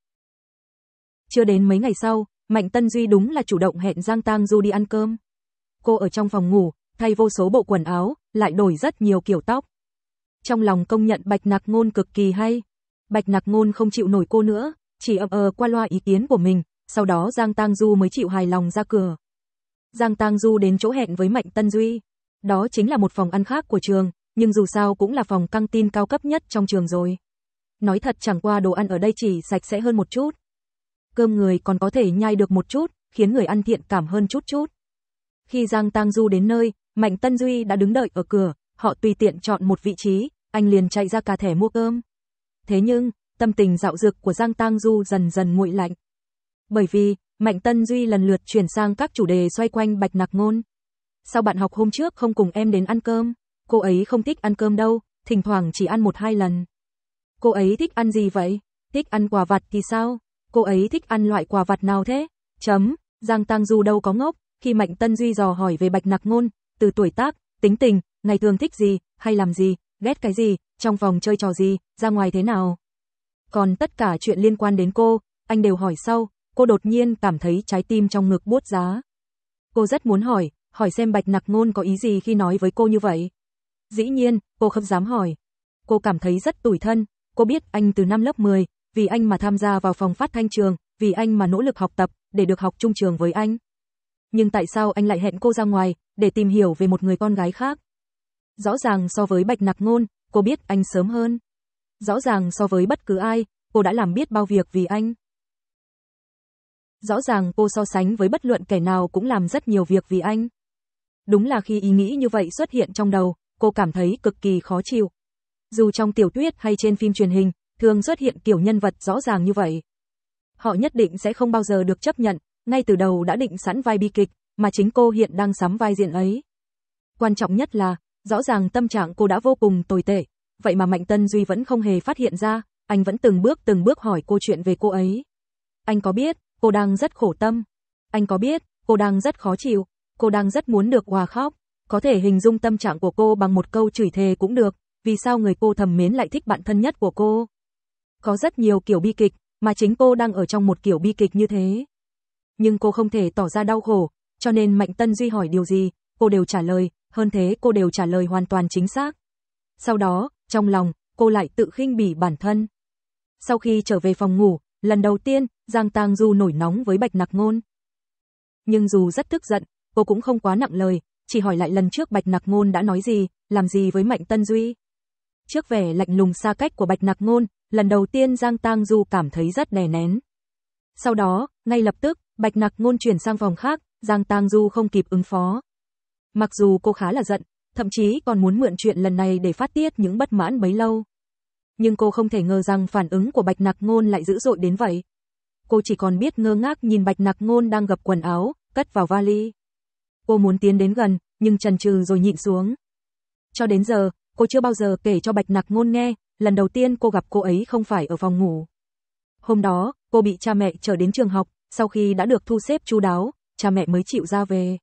Chưa đến mấy ngày sau, Mạnh Tân Duy đúng là chủ động hẹn Giang Tang Du đi ăn cơm. Cô ở trong phòng ngủ, thay vô số bộ quần áo, lại đổi rất nhiều kiểu tóc. Trong lòng công nhận Bạch Nặc Ngôn cực kỳ hay. Bạch Nặc Ngôn không chịu nổi cô nữa, chỉ ậm ờ qua loa ý kiến của mình, sau đó Giang Tang Du mới chịu hài lòng ra cửa. Giang Tang Du đến chỗ hẹn với Mạnh Tân Duy. Đó chính là một phòng ăn khác của trường, nhưng dù sao cũng là phòng căng tin cao cấp nhất trong trường rồi. Nói thật chẳng qua đồ ăn ở đây chỉ sạch sẽ hơn một chút. Cơm người còn có thể nhai được một chút, khiến người ăn thiện cảm hơn chút chút. Khi Giang Tang Du đến nơi, Mạnh Tân Duy đã đứng đợi ở cửa, họ tùy tiện chọn một vị trí, anh liền chạy ra cà thẻ mua cơm. Thế nhưng, tâm tình dạo dực của Giang Tang Du dần dần nguội lạnh. Bởi vì, Mạnh Tân Duy lần lượt chuyển sang các chủ đề xoay quanh Bạch Nặc Ngôn. Sao bạn học hôm trước không cùng em đến ăn cơm? Cô ấy không thích ăn cơm đâu, thỉnh thoảng chỉ ăn một hai lần. Cô ấy thích ăn gì vậy? Thích ăn quà vặt thì sao? Cô ấy thích ăn loại quà vặt nào thế? Chấm, Giang Tang Du đâu có ngốc, khi Mạnh Tân Duy dò hỏi về Bạch Nặc Ngôn, từ tuổi tác, tính tình, ngày thường thích gì, hay làm gì, ghét cái gì, trong phòng chơi trò gì, ra ngoài thế nào. Còn tất cả chuyện liên quan đến cô, anh đều hỏi sau, cô đột nhiên cảm thấy trái tim trong ngực buốt giá. Cô rất muốn hỏi, hỏi xem Bạch Nặc Ngôn có ý gì khi nói với cô như vậy. Dĩ nhiên, cô không dám hỏi. Cô cảm thấy rất tủi thân, cô biết anh từ năm lớp mười, vì anh mà tham gia vào phòng phát thanh trường, vì anh mà nỗ lực học tập, để được học chung trường với anh. Nhưng tại sao anh lại hẹn cô ra ngoài, để tìm hiểu về một người con gái khác? Rõ ràng so với Bạch Nặc Ngôn, cô biết anh sớm hơn. Rõ ràng so với bất cứ ai, cô đã làm biết bao việc vì anh. Rõ ràng cô so sánh với bất luận kẻ nào cũng làm rất nhiều việc vì anh. Đúng là khi ý nghĩ như vậy xuất hiện trong đầu, cô cảm thấy cực kỳ khó chịu. Dù trong tiểu thuyết hay trên phim truyền hình, thường xuất hiện kiểu nhân vật rõ ràng như vậy. Họ nhất định sẽ không bao giờ được chấp nhận, ngay từ đầu đã định sẵn vai bi kịch, mà chính cô hiện đang sắm vai diễn ấy. Quan trọng nhất là, rõ ràng tâm trạng cô đã vô cùng tồi tệ, vậy mà Mạnh Tân Duy vẫn không hề phát hiện ra, anh vẫn từng bước từng bước hỏi cô chuyện về cô ấy. Anh có biết, cô đang rất khổ tâm. Anh có biết, cô đang rất khó chịu, cô đang rất muốn được òa khóc. Có thể hình dung tâm trạng của cô bằng một câu chửi thề cũng được, vì sao người cô thầm mến lại thích bạn thân nhất của cô. Có rất nhiều kiểu bi kịch, mà chính cô đang ở trong một kiểu bi kịch như thế. Nhưng cô không thể tỏ ra đau khổ, cho nên Mạnh Tân Duy hỏi điều gì, cô đều trả lời, hơn thế cô đều trả lời hoàn toàn chính xác. Sau đó, trong lòng, cô lại tự khinh bỉ bản thân. Sau khi trở về phòng ngủ, lần đầu tiên, Giang Tang Du nổi nóng với Bạch Nặc Ngôn. Nhưng dù rất tức giận, cô cũng không quá nặng lời, chỉ hỏi lại lần trước Bạch Nặc Ngôn đã nói gì, làm gì với Mạnh Tân Duy. Trước vẻ lạnh lùng xa cách của Bạch Nặc Ngôn, lần đầu tiên Giang Tang Du cảm thấy rất đè nén. Sau đó, ngay lập tức, Bạch Nặc Ngôn chuyển sang phòng khác, Giang Tang Du không kịp ứng phó. Mặc dù cô khá là giận, thậm chí còn muốn mượn chuyện lần này để phát tiết những bất mãn bấy lâu. Nhưng cô không thể ngờ rằng phản ứng của Bạch Nặc Ngôn lại dữ dội đến vậy. Cô chỉ còn biết ngơ ngác nhìn Bạch Nặc Ngôn đang gập quần áo, cất vào vali. Cô muốn tiến đến gần, nhưng chần chừ rồi nhịn xuống. Cho đến giờ, cô chưa bao giờ kể cho Bạch Nặc Ngôn nghe, lần đầu tiên cô gặp cô ấy không phải ở phòng ngủ. Hôm đó, cô bị cha mẹ chở đến trường học, sau khi đã được thu xếp chu đáo, cha mẹ mới chịu ra về.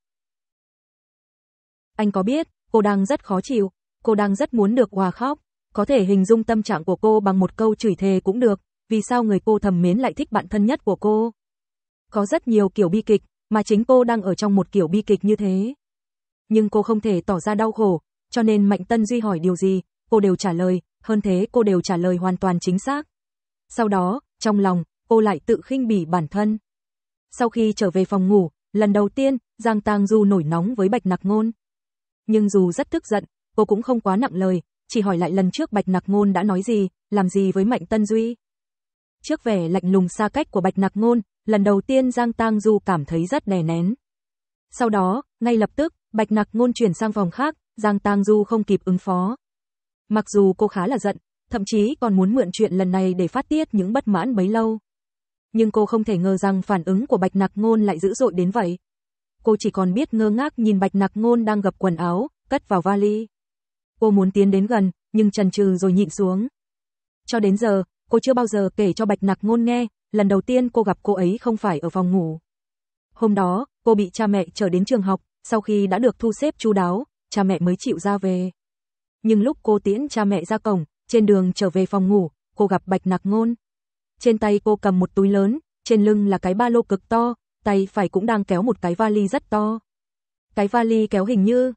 Anh có biết, cô đang rất khó chịu, cô đang rất muốn được òa khóc. Có thể hình dung tâm trạng của cô bằng một câu chửi thề cũng được, vì sao người cô thầm mến lại thích bạn thân nhất của cô. Có rất nhiều kiểu bi kịch, mà chính cô đang ở trong một kiểu bi kịch như thế. Nhưng cô không thể tỏ ra đau khổ, cho nên Mạnh Tân Duy hỏi điều gì, cô đều trả lời, hơn thế cô đều trả lời hoàn toàn chính xác. Sau đó, trong lòng, cô lại tự khinh bỉ bản thân. Sau khi trở về phòng ngủ, lần đầu tiên, Giang Tang Du nổi nóng với Bạch Nặc Ngôn. Nhưng dù rất tức giận, cô cũng không quá nặng lời, chỉ hỏi lại lần trước Bạch Nặc Ngôn đã nói gì, làm gì với Mạnh Tân Duy. Trước vẻ lạnh lùng xa cách của Bạch Nặc Ngôn, lần đầu tiên Giang Tang Du cảm thấy rất đè nén. Sau đó, ngay lập tức, Bạch Nặc Ngôn chuyển sang phòng khác, Giang Tang Du không kịp ứng phó. Mặc dù cô khá là giận, thậm chí còn muốn mượn chuyện lần này để phát tiết những bất mãn bấy lâu. Nhưng cô không thể ngờ rằng phản ứng của Bạch Nặc Ngôn lại dữ dội đến vậy. Cô chỉ còn biết ngơ ngác nhìn Bạch Nặc Ngôn đang gập quần áo, cất vào vali. Cô muốn tiến đến gần, nhưng chần chừ rồi nhịn xuống. Cho đến giờ, cô chưa bao giờ kể cho Bạch Nặc Ngôn nghe, lần đầu tiên cô gặp cô ấy không phải ở phòng ngủ. Hôm đó, cô bị cha mẹ chở đến trường học, sau khi đã được thu xếp chu đáo, cha mẹ mới chịu ra về. Nhưng lúc cô tiễn cha mẹ ra cổng, trên đường trở về phòng ngủ, cô gặp Bạch Nặc Ngôn. Trên tay cô cầm một túi lớn, trên lưng là cái ba lô cực to, tay phải cũng đang kéo một cái vali rất to. Cái vali kéo hình như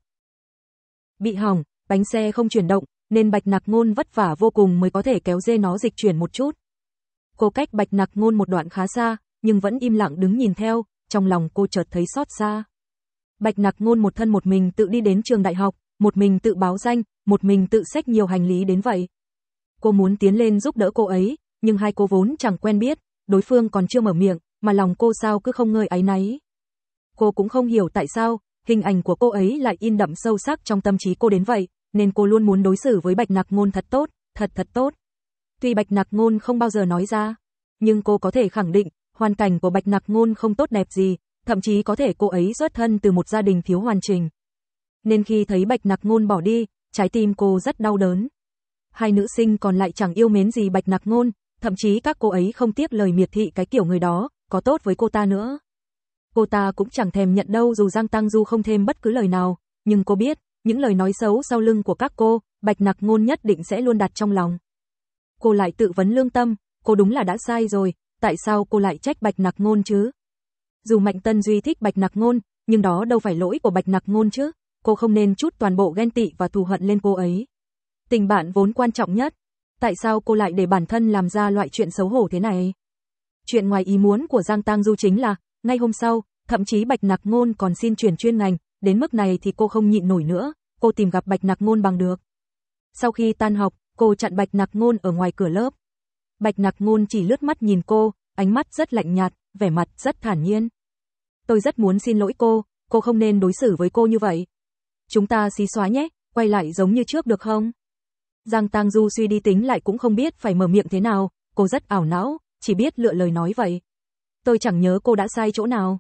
bị hỏng, bánh xe không chuyển động, nên Bạch Nặc Ngôn vất vả vô cùng mới có thể kéo dê nó dịch chuyển một chút. Cô cách Bạch Nặc Ngôn một đoạn khá xa, nhưng vẫn im lặng đứng nhìn theo, trong lòng cô chợt thấy xót xa. Bạch Nặc Ngôn một thân một mình tự đi đến trường đại học, một mình tự báo danh, một mình tự xách nhiều hành lý đến vậy. Cô muốn tiến lên giúp đỡ cô ấy, nhưng hai cô vốn chẳng quen biết, đối phương còn chưa mở miệng, mà lòng cô sao cứ không ngơi áy náy. Cô cũng không hiểu tại sao, hình ảnh của cô ấy lại in đậm sâu sắc trong tâm trí cô đến vậy, nên cô luôn muốn đối xử với Bạch Nặc Ngôn thật tốt, thật thật tốt. Tuy Bạch Nặc Ngôn không bao giờ nói ra, nhưng cô có thể khẳng định, hoàn cảnh của Bạch Nặc Ngôn không tốt đẹp gì, thậm chí có thể cô ấy xuất thân từ một gia đình thiếu hoàn chỉnh. Nên khi thấy Bạch Nặc Ngôn bỏ đi, trái tim cô rất đau đớn. Hai nữ sinh còn lại chẳng yêu mến gì Bạch Nặc Ngôn, thậm chí các cô ấy không tiếc lời miệt thị cái kiểu người đó, có tốt với cô ta nữa. Cô ta cũng chẳng thèm nhận đâu dù Giang Tăng Du không thêm bất cứ lời nào, nhưng cô biết, những lời nói xấu sau lưng của các cô, Bạch Nặc Ngôn nhất định sẽ luôn đặt trong lòng. Cô lại tự vấn lương tâm, cô đúng là đã sai rồi, tại sao cô lại trách Bạch Nặc Ngôn chứ? Dù Mạnh Tân Duy thích Bạch Nặc Ngôn, nhưng đó đâu phải lỗi của Bạch Nặc Ngôn chứ, cô không nên trút toàn bộ ghen tị và thù hận lên cô ấy. Tình bạn vốn quan trọng nhất, tại sao cô lại để bản thân làm ra loại chuyện xấu hổ thế này? Chuyện ngoài ý muốn của Giang Tang Du chính là, ngay hôm sau, thậm chí Bạch Nặc Ngôn còn xin chuyển chuyên ngành, đến mức này thì cô không nhịn nổi nữa, cô tìm gặp Bạch Nặc Ngôn bằng được. Sau khi tan học, cô chặn Bạch Nặc Ngôn ở ngoài cửa lớp. Bạch Nặc Ngôn chỉ lướt mắt nhìn cô, ánh mắt rất lạnh nhạt, vẻ mặt rất thản nhiên. Tôi rất muốn xin lỗi cô, cô không nên đối xử với cô như vậy. Chúng ta xí xóa nhé, quay lại giống như trước được không? Giang Tang Du suy đi tính lại cũng không biết phải mở miệng thế nào, cô rất ảo não, chỉ biết lựa lời nói vậy. Tôi chẳng nhớ cô đã sai chỗ nào.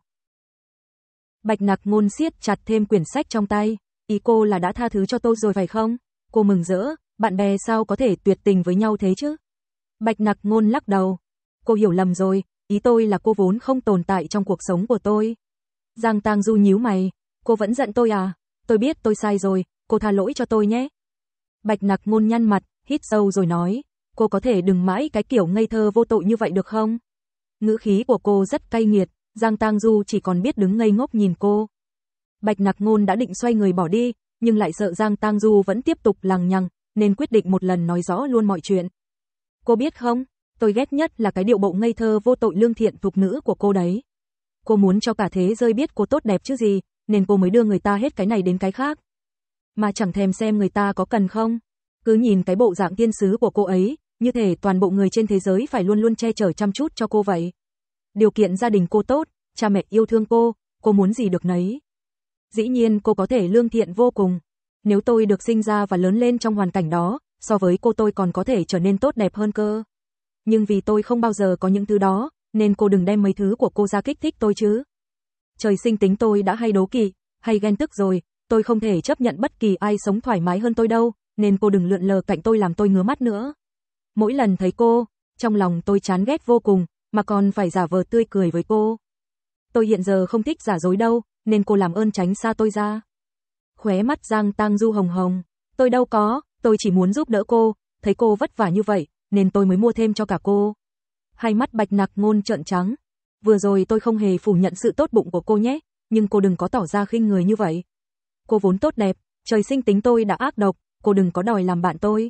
Bạch Nặc Ngôn siết chặt thêm quyển sách trong tay, ý cô là đã tha thứ cho tôi rồi phải không? Cô mừng rỡ, bạn bè sao có thể tuyệt tình với nhau thế chứ? Bạch Nặc Ngôn lắc đầu. Cô hiểu lầm rồi, ý tôi là cô vốn không tồn tại trong cuộc sống của tôi. Giang Tang Du nhíu mày, cô vẫn giận tôi à? Tôi biết tôi sai rồi, cô tha lỗi cho tôi nhé. Bạch Nặc Ngôn nhăn mặt, hít sâu rồi nói, cô có thể đừng mãi cái kiểu ngây thơ vô tội như vậy được không? Ngữ khí của cô rất cay nghiệt, Giang Tang Du chỉ còn biết đứng ngây ngốc nhìn cô. Bạch Nặc Ngôn đã định xoay người bỏ đi, nhưng lại sợ Giang Tang Du vẫn tiếp tục lằng nhằng, nên quyết định một lần nói rõ luôn mọi chuyện. Cô biết không, tôi ghét nhất là cái điệu bộ ngây thơ vô tội lương thiện thục nữ của cô đấy. Cô muốn cho cả thế giới biết cô tốt đẹp chứ gì, nên cô mới đưa người ta hết cái này đến cái khác. Mà chẳng thèm xem người ta có cần không. Cứ nhìn cái bộ dạng tiên sứ của cô ấy, như thể toàn bộ người trên thế giới phải luôn luôn che chở chăm chút cho cô vậy. Điều kiện gia đình cô tốt, cha mẹ yêu thương cô, cô muốn gì được nấy. Dĩ nhiên cô có thể lương thiện vô cùng. Nếu tôi được sinh ra và lớn lên trong hoàn cảnh đó, so với cô tôi còn có thể trở nên tốt đẹp hơn cơ. Nhưng vì tôi không bao giờ có những thứ đó, nên cô đừng đem mấy thứ của cô ra kích thích tôi chứ. Trời sinh tính tôi đã hay đố kỵ, hay ghen tức rồi, tôi không thể chấp nhận bất kỳ ai sống thoải mái hơn tôi đâu, nên cô đừng lượn lờ cạnh tôi làm tôi ngứa mắt nữa. Mỗi lần thấy cô, trong lòng tôi chán ghét vô cùng, mà còn phải giả vờ tươi cười với cô. Tôi hiện giờ không thích giả dối đâu, nên cô làm ơn tránh xa tôi ra. Khóe mắt Giang Tang Du hồng hồng, tôi đâu có, tôi chỉ muốn giúp đỡ cô, thấy cô vất vả như vậy, nên tôi mới mua thêm cho cả cô. Hai mắt Bạch Nặc Ngôn trợn trắng. Vừa rồi tôi không hề phủ nhận sự tốt bụng của cô nhé, nhưng cô đừng có tỏ ra khinh người như vậy. Cô vốn tốt đẹp, trời sinh tính tôi đã ác độc, cô đừng có đòi làm bạn tôi.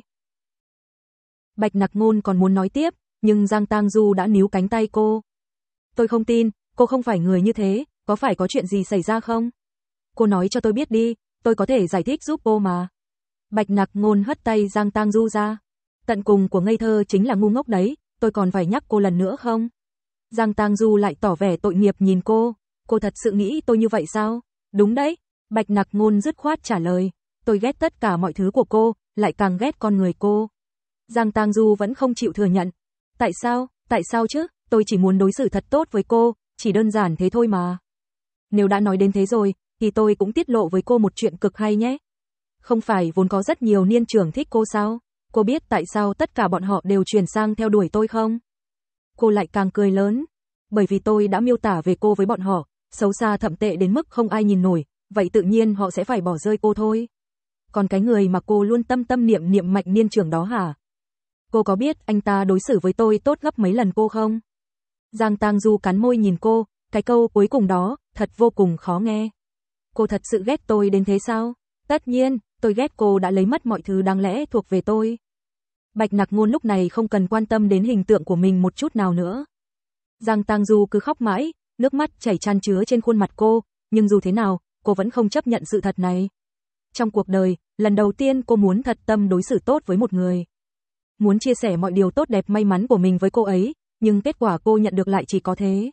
Bạch Nặc Ngôn còn muốn nói tiếp, nhưng Giang Tang Du đã níu cánh tay cô. Tôi không tin, cô không phải người như thế, có phải có chuyện gì xảy ra không? Cô nói cho tôi biết đi, tôi có thể giải thích giúp cô mà. Bạch Nặc Ngôn hất tay Giang Tang Du ra. Tận cùng của ngây thơ chính là ngu ngốc đấy, tôi còn phải nhắc cô lần nữa không? Giang Tang Du lại tỏ vẻ tội nghiệp nhìn cô, cô thật sự nghĩ tôi như vậy sao? Đúng đấy, Bạch Nặc Ngôn dứt khoát trả lời, tôi ghét tất cả mọi thứ của cô, lại càng ghét con người cô. Giang Tang Du vẫn không chịu thừa nhận. Tại sao, tại sao chứ, tôi chỉ muốn đối xử thật tốt với cô, chỉ đơn giản thế thôi mà. Nếu đã nói đến thế rồi, thì tôi cũng tiết lộ với cô một chuyện cực hay nhé. Không phải vốn có rất nhiều niên trưởng thích cô sao? Cô biết tại sao tất cả bọn họ đều chuyển sang theo đuổi tôi không? Cô lại càng cười lớn. Bởi vì tôi đã miêu tả về cô với bọn họ, xấu xa thậm tệ đến mức không ai nhìn nổi, vậy tự nhiên họ sẽ phải bỏ rơi cô thôi. Còn cái người mà cô luôn tâm tâm niệm niệm Mạnh niên trưởng đó hả? Cô có biết anh ta đối xử với tôi tốt gấp mấy lần cô không? Giang Tang Du cắn môi nhìn cô, cái câu cuối cùng đó, thật vô cùng khó nghe. Cô thật sự ghét tôi đến thế sao? Tất nhiên, tôi ghét cô đã lấy mất mọi thứ đáng lẽ thuộc về tôi. Bạch Nặc Ngôn lúc này không cần quan tâm đến hình tượng của mình một chút nào nữa. Giang Tang Du cứ khóc mãi, nước mắt chảy chan chứa trên khuôn mặt cô, nhưng dù thế nào, cô vẫn không chấp nhận sự thật này. Trong cuộc đời, lần đầu tiên cô muốn thật tâm đối xử tốt với một người. Muốn chia sẻ mọi điều tốt đẹp may mắn của mình với cô ấy, nhưng kết quả cô nhận được lại chỉ có thế.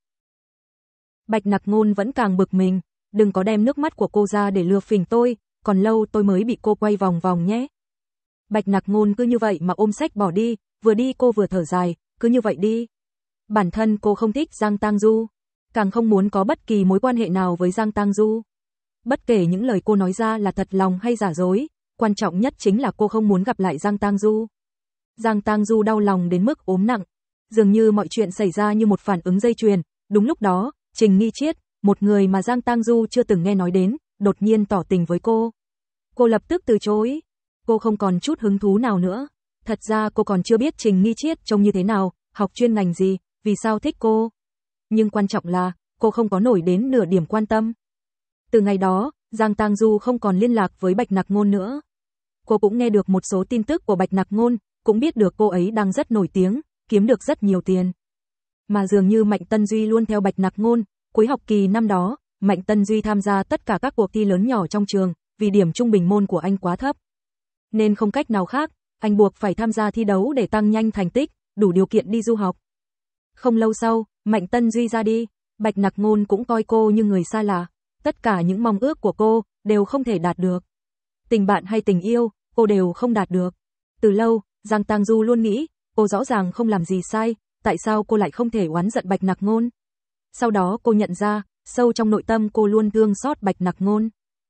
Bạch Nặc Ngôn vẫn càng bực mình, đừng có đem nước mắt của cô ra để lừa phỉnh tôi, còn lâu tôi mới bị cô quay vòng vòng nhé. Bạch Nặc Ngôn cứ như vậy mà ôm sách bỏ đi, vừa đi cô vừa thở dài, cứ như vậy đi. Bản thân cô không thích Giang Tang Du, càng không muốn có bất kỳ mối quan hệ nào với Giang Tang Du. Bất kể những lời cô nói ra là thật lòng hay giả dối, quan trọng nhất chính là cô không muốn gặp lại Giang Tang Du. Giang Tang Du đau lòng đến mức ốm nặng, dường như mọi chuyện xảy ra như một phản ứng dây chuyền. Đúng lúc đó, Trình Nghi Chiết, một người mà Giang Tang Du chưa từng nghe nói đến, đột nhiên tỏ tình với cô. Cô lập tức từ chối, cô không còn chút hứng thú nào nữa. Thật ra cô còn chưa biết Trình Nghi Chiết trông như thế nào, học chuyên ngành gì, vì sao thích cô. Nhưng quan trọng là, cô không có nổi đến nửa điểm quan tâm. Từ ngày đó, Giang Tang Du không còn liên lạc với Bạch Nặc Ngôn nữa. Cô cũng nghe được một số tin tức của Bạch Nặc Ngôn, cũng biết được cô ấy đang rất nổi tiếng, kiếm được rất nhiều tiền. Mà dường như Mạnh Tân Duy luôn theo Bạch Nặc Ngôn, cuối học kỳ năm đó, Mạnh Tân Duy tham gia tất cả các cuộc thi lớn nhỏ trong trường, vì điểm trung bình môn của anh quá thấp. Nên không cách nào khác, anh buộc phải tham gia thi đấu để tăng nhanh thành tích, đủ điều kiện đi du học. Không lâu sau, Mạnh Tân Duy ra đi, Bạch Nặc Ngôn cũng coi cô như người xa lạ, tất cả những mong ước của cô đều không thể đạt được. Tình bạn hay tình yêu, cô đều không đạt được. Từ lâu, Giang Tang Du luôn nghĩ, cô rõ ràng không làm gì sai, tại sao cô lại không thể oán giận Bạch Nặc Ngôn. Sau đó cô nhận ra, sâu trong nội tâm cô luôn thương xót Bạch Nặc Ngôn.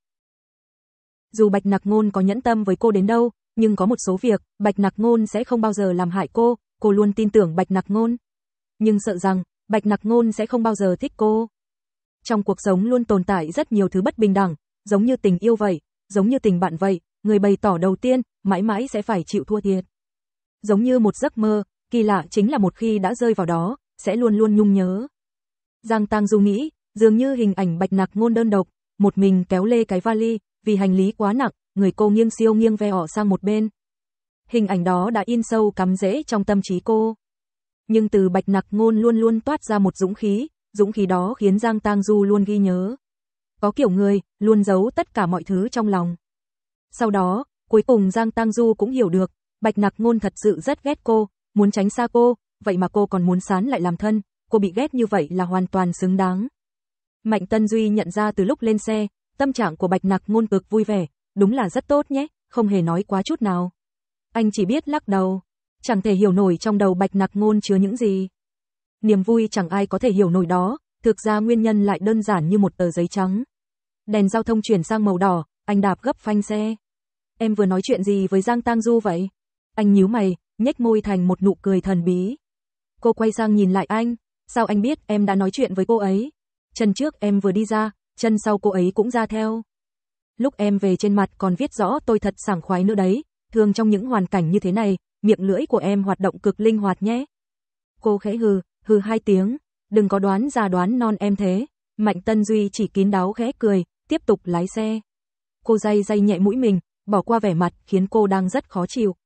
Dù Bạch Nặc Ngôn có nhẫn tâm với cô đến đâu, nhưng có một số việc, Bạch Nặc Ngôn sẽ không bao giờ làm hại cô, cô luôn tin tưởng Bạch Nặc Ngôn. Nhưng sợ rằng, Bạch Nặc Ngôn sẽ không bao giờ thích cô. Trong cuộc sống luôn tồn tại rất nhiều thứ bất bình đẳng, giống như tình yêu vậy, giống như tình bạn vậy, người bày tỏ đầu tiên, mãi mãi sẽ phải chịu thua thiệt. Giống như một giấc mơ, kỳ lạ chính là một khi đã rơi vào đó, sẽ luôn luôn nhung nhớ. Giang Tang Du nghĩ, dường như hình ảnh Bạch Nặc Ngôn đơn độc, một mình kéo lê cái vali, vì hành lý quá nặng, người cô nghiêng siêu nghiêng ve ỏ sang một bên. Hình ảnh đó đã in sâu cắm rễ trong tâm trí cô. Nhưng từ Bạch Nặc Ngôn luôn luôn toát ra một dũng khí, dũng khí đó khiến Giang Tang Du luôn ghi nhớ. Có kiểu người, luôn giấu tất cả mọi thứ trong lòng. Sau đó, cuối cùng Giang Tang Du cũng hiểu được, Bạch Nặc Ngôn thật sự rất ghét cô, muốn tránh xa cô, vậy mà cô còn muốn sán lại làm thân, cô bị ghét như vậy là hoàn toàn xứng đáng. Mạnh Tân Duy nhận ra từ lúc lên xe, tâm trạng của Bạch Nặc Ngôn cực vui vẻ, đúng là rất tốt nhé, không hề nói quá chút nào. Anh chỉ biết lắc đầu, chẳng thể hiểu nổi trong đầu Bạch Nặc Ngôn chứa những gì. Niềm vui chẳng ai có thể hiểu nổi đó, thực ra nguyên nhân lại đơn giản như một tờ giấy trắng. Đèn giao thông chuyển sang màu đỏ, anh đạp gấp phanh xe. Em vừa nói chuyện gì với Giang Tang Du vậy? Anh nhíu mày, nhếch môi thành một nụ cười thần bí. Cô quay sang nhìn lại anh, sao anh biết em đã nói chuyện với cô ấy? Chân trước em vừa đi ra, chân sau cô ấy cũng ra theo. Lúc em về trên mặt còn viết rõ tôi thật sảng khoái nữa đấy, thường trong những hoàn cảnh như thế này, miệng lưỡi của em hoạt động cực linh hoạt nhé. Cô khẽ hừ, hừ hai tiếng, đừng có đoán già đoán non em thế. Mạnh Tân Duy chỉ kín đáo khẽ cười, tiếp tục lái xe. Cô day day nhẹ mũi mình, bỏ qua vẻ mặt khiến cô đang rất khó chịu.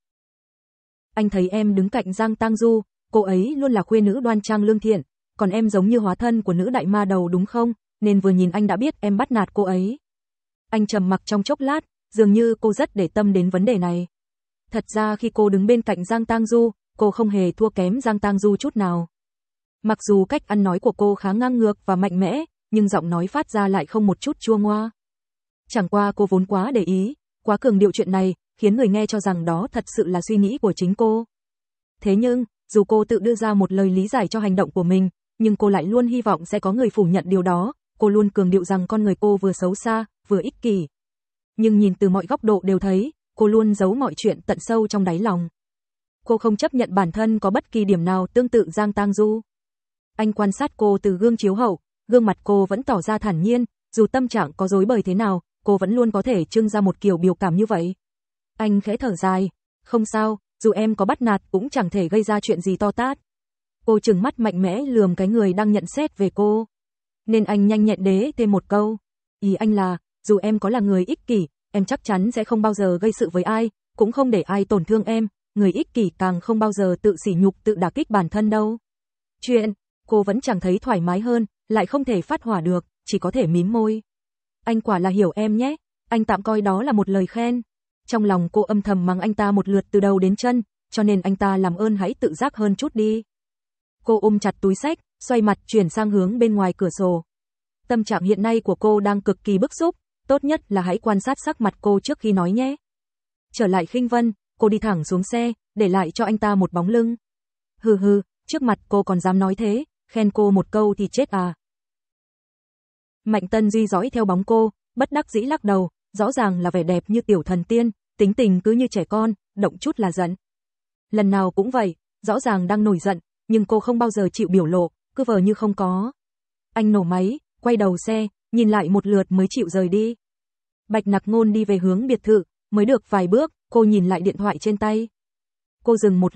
Anh thấy em đứng cạnh Giang Tang Du, cô ấy luôn là khuê nữ đoan trang lương thiện, còn em giống như hóa thân của nữ đại ma đầu đúng không, nên vừa nhìn anh đã biết em bắt nạt cô ấy. Anh trầm mặc trong chốc lát, dường như cô rất để tâm đến vấn đề này. Thật ra khi cô đứng bên cạnh Giang Tang Du, cô không hề thua kém Giang Tang Du chút nào. Mặc dù cách ăn nói của cô khá ngang ngược và mạnh mẽ, nhưng giọng nói phát ra lại không một chút chua ngoa. Chẳng qua cô vốn quá để ý, quá cường điệu chuyện này, khiến người nghe cho rằng đó thật sự là suy nghĩ của chính cô. Thế nhưng, dù cô tự đưa ra một lời lý giải cho hành động của mình, nhưng cô lại luôn hy vọng sẽ có người phủ nhận điều đó, cô luôn cường điệu rằng con người cô vừa xấu xa, vừa ích kỷ. Nhưng nhìn từ mọi góc độ đều thấy, cô luôn giấu mọi chuyện tận sâu trong đáy lòng. Cô không chấp nhận bản thân có bất kỳ điểm nào tương tự Giang Tang Du. Anh quan sát cô từ gương chiếu hậu, gương mặt cô vẫn tỏ ra thản nhiên, dù tâm trạng có rối bời thế nào, cô vẫn luôn có thể trưng ra một kiểu biểu cảm như vậy. Anh khẽ thở dài, không sao, dù em có bắt nạt cũng chẳng thể gây ra chuyện gì to tát. Cô trừng mắt mạnh mẽ lườm cái người đang nhận xét về cô. Nên anh nhanh nhẹn đế thêm một câu. Ý anh là, dù em có là người ích kỷ, em chắc chắn sẽ không bao giờ gây sự với ai, cũng không để ai tổn thương em, người ích kỷ càng không bao giờ tự sỉ nhục tự đả kích bản thân đâu. Chuyện, cô vẫn chẳng thấy thoải mái hơn, lại không thể phát hỏa được, chỉ có thể mím môi. Anh quả là hiểu em nhé, anh tạm coi đó là một lời khen. Trong lòng cô âm thầm mắng anh ta một lượt từ đầu đến chân, cho nên anh ta làm ơn hãy tự giác hơn chút đi. Cô ôm chặt túi xách, xoay mặt chuyển sang hướng bên ngoài cửa sổ. Tâm trạng hiện nay của cô đang cực kỳ bức xúc, tốt nhất là hãy quan sát sắc mặt cô trước khi nói nhé. Trở lại Khinh Vân, cô đi thẳng xuống xe, để lại cho anh ta một bóng lưng. Hừ hừ, trước mặt cô còn dám nói thế, khen cô một câu thì chết à. Mạnh Tân Duy dõi theo bóng cô, bất đắc dĩ lắc đầu, rõ ràng là vẻ đẹp như tiểu thần tiên, tính tình cứ như trẻ con, động chút là giận. Lần nào cũng vậy, rõ ràng đang nổi giận, nhưng cô không bao giờ chịu biểu lộ, cứ vờ như không có. Anh nổ máy, quay đầu xe, nhìn lại một lượt mới chịu rời đi. Bạch Nặc Ngôn đi về hướng biệt thự, mới được vài bước, cô nhìn lại điện thoại trên tay. Cô dừng một lát,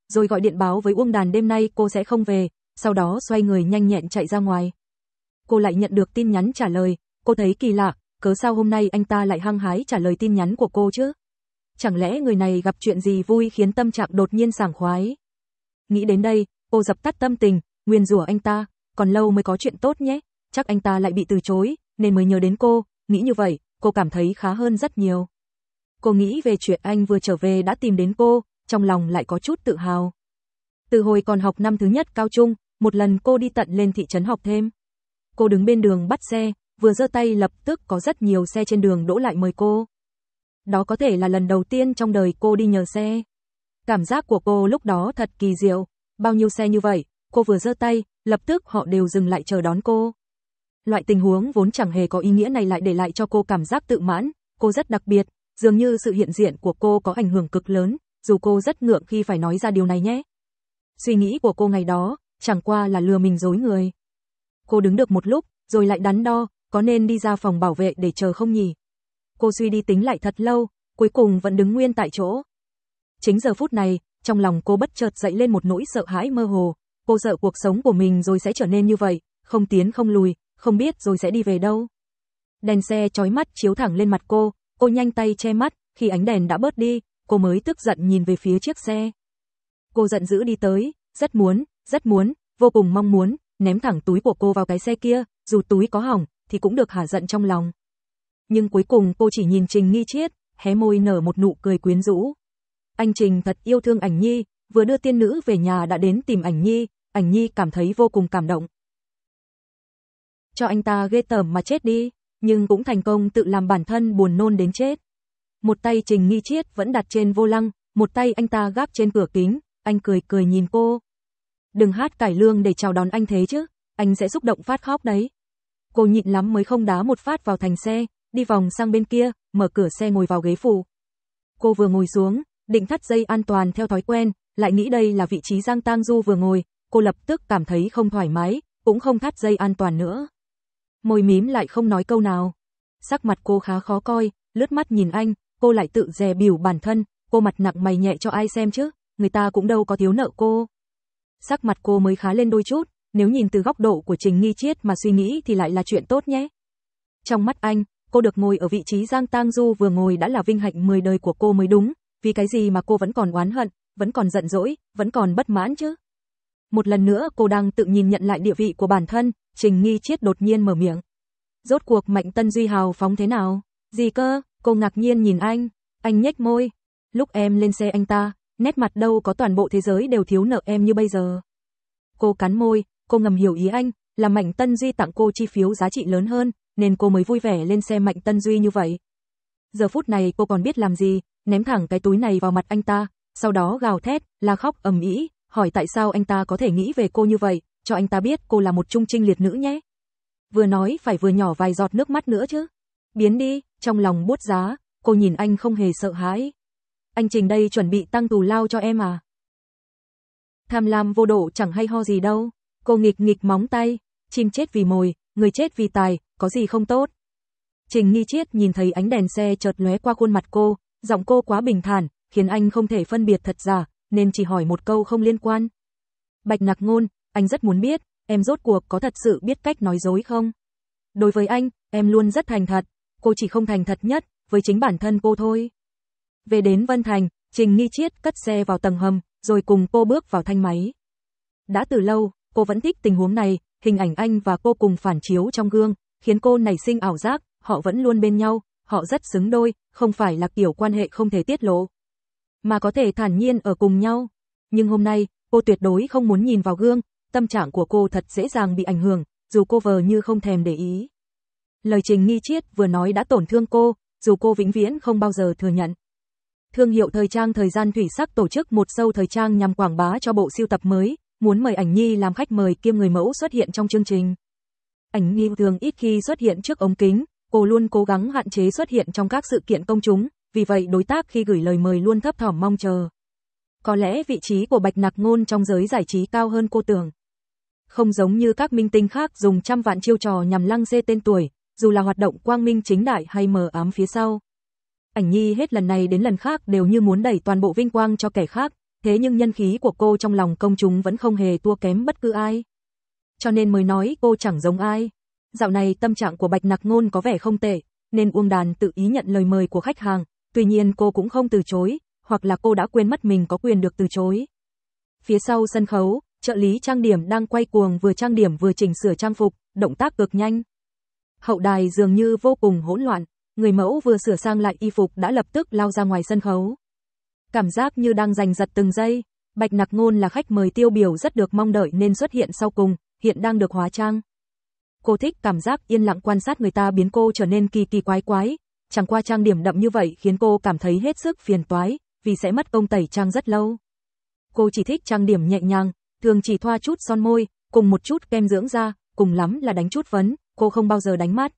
rồi gọi điện báo với Uông Đàn đêm nay cô sẽ không về, sau đó xoay người nhanh nhẹn chạy ra ngoài. Cô lại nhận được tin nhắn trả lời, cô thấy kỳ lạ, cớ sao hôm nay anh ta lại hăng hái trả lời tin nhắn của cô chứ? Chẳng lẽ người này gặp chuyện gì vui khiến tâm trạng đột nhiên sảng khoái? Nghĩ đến đây, cô dập tắt tâm tình, nguyền rủa anh ta, còn lâu mới có chuyện tốt nhé, chắc anh ta lại bị từ chối, nên mới nhớ đến cô, nghĩ như vậy, cô cảm thấy khá hơn rất nhiều. Cô nghĩ về chuyện anh vừa trở về đã tìm đến cô, trong lòng lại có chút tự hào. Từ hồi còn học năm thứ nhất cao trung, một lần cô đi tận lên thị trấn học thêm. Cô đứng bên đường bắt xe, vừa giơ tay lập tức có rất nhiều xe trên đường đỗ lại mời cô. Đó có thể là lần đầu tiên trong đời cô đi nhờ xe. Cảm giác của cô lúc đó thật kỳ diệu, bao nhiêu xe như vậy, cô vừa giơ tay, lập tức họ đều dừng lại chờ đón cô. Loại tình huống vốn chẳng hề có ý nghĩa này lại để lại cho cô cảm giác tự mãn, cô rất đặc biệt, dường như sự hiện diện của cô có ảnh hưởng cực lớn, dù cô rất ngượng khi phải nói ra điều này nhé. Suy nghĩ của cô ngày đó, chẳng qua là lừa mình dối người. Cô đứng được một lúc, rồi lại đắn đo, có nên đi ra phòng bảo vệ để chờ không nhỉ? Cô suy đi tính lại thật lâu, cuối cùng vẫn đứng nguyên tại chỗ. Chính giờ phút này, trong lòng cô bất chợt dậy lên một nỗi sợ hãi mơ hồ, cô sợ cuộc sống của mình rồi sẽ trở nên như vậy, không tiến không lùi, không biết rồi sẽ đi về đâu. Đèn xe chói mắt chiếu thẳng lên mặt cô, cô nhanh tay che mắt, khi ánh đèn đã bớt đi, cô mới tức giận nhìn về phía chiếc xe. Cô giận dữ đi tới, rất muốn, rất muốn, vô cùng mong muốn, ném thẳng túi của cô vào cái xe kia, dù túi có hỏng, thì cũng được hả giận trong lòng. Nhưng cuối cùng cô chỉ nhìn Trình Nghi Chiết, hé môi nở một nụ cười quyến rũ. Anh Trình thật yêu thương Ảnh Nhi, vừa đưa tiên nữ về nhà đã đến tìm Ảnh Nhi, Ảnh Nhi cảm thấy vô cùng cảm động. Cho anh ta ghê tởm mà chết đi, nhưng cũng thành công tự làm bản thân buồn nôn đến chết. Một tay Trình Nghi Chiết vẫn đặt trên vô lăng, một tay anh ta gác trên cửa kính, anh cười cười nhìn cô. Đừng hát cải lương để chào đón anh thế chứ, anh sẽ xúc động phát khóc đấy. Cô nhịn lắm mới không đá một phát vào thành xe, đi vòng sang bên kia, mở cửa xe ngồi vào ghế phụ. Cô vừa ngồi xuống, định thắt dây an toàn theo thói quen, lại nghĩ đây là vị trí Giang Tang Du vừa ngồi, cô lập tức cảm thấy không thoải mái, cũng không thắt dây an toàn nữa. Môi mím lại không nói câu nào. Sắc mặt cô khá khó coi, lướt mắt nhìn anh, cô lại tự dè bỉu bản thân, cô mặt nặng mày nhẹ cho ai xem chứ, người ta cũng đâu có thiếu nợ cô. Sắc mặt cô mới khá lên đôi chút, nếu nhìn từ góc độ của Trình Nghi Chiết mà suy nghĩ thì lại là chuyện tốt nhé. Trong mắt anh, cô được ngồi ở vị trí Giang Tang Du vừa ngồi đã là vinh hạnh mười đời của cô mới đúng, vì cái gì mà cô vẫn còn oán hận, vẫn còn giận dỗi, vẫn còn bất mãn chứ. Một lần nữa cô đang tự nhìn nhận lại địa vị của bản thân, Trình Nghi Chiết đột nhiên mở miệng. Rốt cuộc Mạnh Tân Duy hào phóng thế nào? Gì cơ? Cô ngạc nhiên nhìn anh, anh nhếch môi. Lúc em lên xe anh ta, nét mặt đâu có toàn bộ thế giới đều thiếu nợ em như bây giờ. Cô cắn môi, cô ngầm hiểu ý anh, là Mạnh Tân Duy tặng cô chi phiếu giá trị lớn hơn, nên cô mới vui vẻ lên xe Mạnh Tân Duy như vậy. Giờ phút này cô còn biết làm gì, ném thẳng cái túi này vào mặt anh ta, sau đó gào thét, la khóc ầm ĩ, hỏi tại sao anh ta có thể nghĩ về cô như vậy, cho anh ta biết cô là một trung trinh liệt nữ nhé. Vừa nói phải vừa nhỏ vài giọt nước mắt nữa chứ. Biến đi, trong lòng buốt giá, cô nhìn anh không hề sợ hãi. Anh Trình đây chuẩn bị tăng tù lao cho em à? Tham lam vô độ chẳng hay ho gì đâu. Cô nghịch nghịch móng tay, chim chết vì mồi, người chết vì tài, có gì không tốt. Trình Nghi Chiết nhìn thấy ánh đèn xe chợt lóe qua khuôn mặt cô, giọng cô quá bình thản, khiến anh không thể phân biệt thật giả, nên chỉ hỏi một câu không liên quan. Bạch Nặc Ngôn, anh rất muốn biết, em rốt cuộc có thật sự biết cách nói dối không? Đối với anh, em luôn rất thành thật, cô chỉ không thành thật nhất, với chính bản thân cô thôi. Về đến Vân Thành, Trình Nghi Chiết cất xe vào tầng hầm, rồi cùng cô bước vào thang máy. Đã từ lâu, cô vẫn thích tình huống này, hình ảnh anh và cô cùng phản chiếu trong gương, khiến cô nảy sinh ảo giác, họ vẫn luôn bên nhau, họ rất xứng đôi, không phải là kiểu quan hệ không thể tiết lộ, mà có thể thản nhiên ở cùng nhau. Nhưng hôm nay, cô tuyệt đối không muốn nhìn vào gương, tâm trạng của cô thật dễ dàng bị ảnh hưởng, dù cô vờ như không thèm để ý. Lời Trình Nghi Chiết vừa nói đã tổn thương cô, dù cô vĩnh viễn không bao giờ thừa nhận. Thương hiệu thời trang Thời Gian Thủy Sắc tổ chức một show thời trang nhằm quảng bá cho bộ sưu tập mới, muốn mời Ảnh Nhi làm khách mời kiêm người mẫu xuất hiện trong chương trình. Ảnh Nhi thường ít khi xuất hiện trước ống kính, cô luôn cố gắng hạn chế xuất hiện trong các sự kiện công chúng, vì vậy đối tác khi gửi lời mời luôn thấp thỏm mong chờ. Có lẽ vị trí của Bạch Nặc Ngôn trong giới giải trí cao hơn cô tưởng. Không giống như các minh tinh khác dùng trăm vạn chiêu trò nhằm lăng xê tên tuổi, dù là hoạt động quang minh chính đại hay mờ ám phía sau. Ảnh Nhi hết lần này đến lần khác đều như muốn đẩy toàn bộ vinh quang cho kẻ khác, thế nhưng nhân khí của cô trong lòng công chúng vẫn không hề thua kém bất cứ ai. Cho nên mới nói cô chẳng giống ai. Dạo này tâm trạng của Bạch Nặc Ngôn có vẻ không tệ, nên Uông Đàn tự ý nhận lời mời của khách hàng, tuy nhiên cô cũng không từ chối, hoặc là cô đã quên mất mình có quyền được từ chối. Phía sau sân khấu, trợ lý trang điểm đang quay cuồng vừa trang điểm vừa chỉnh sửa trang phục, động tác cực nhanh. Hậu đài dường như vô cùng hỗn loạn, người mẫu vừa sửa sang lại y phục đã lập tức lao ra ngoài sân khấu. Cảm giác như đang giành giật từng giây, Bạch Nặc Ngôn là khách mời tiêu biểu rất được mong đợi nên xuất hiện sau cùng, hiện đang được hóa trang. Cô thích cảm giác yên lặng quan sát người ta biến cô trở nên kỳ kỳ quái quái, chẳng qua trang điểm đậm như vậy khiến cô cảm thấy hết sức phiền toái, vì sẽ mất công tẩy trang rất lâu. Cô chỉ thích trang điểm nhẹ nhàng, thường chỉ thoa chút son môi, cùng một chút kem dưỡng da, cùng lắm là đánh chút phấn, cô không bao giờ đánh mắt.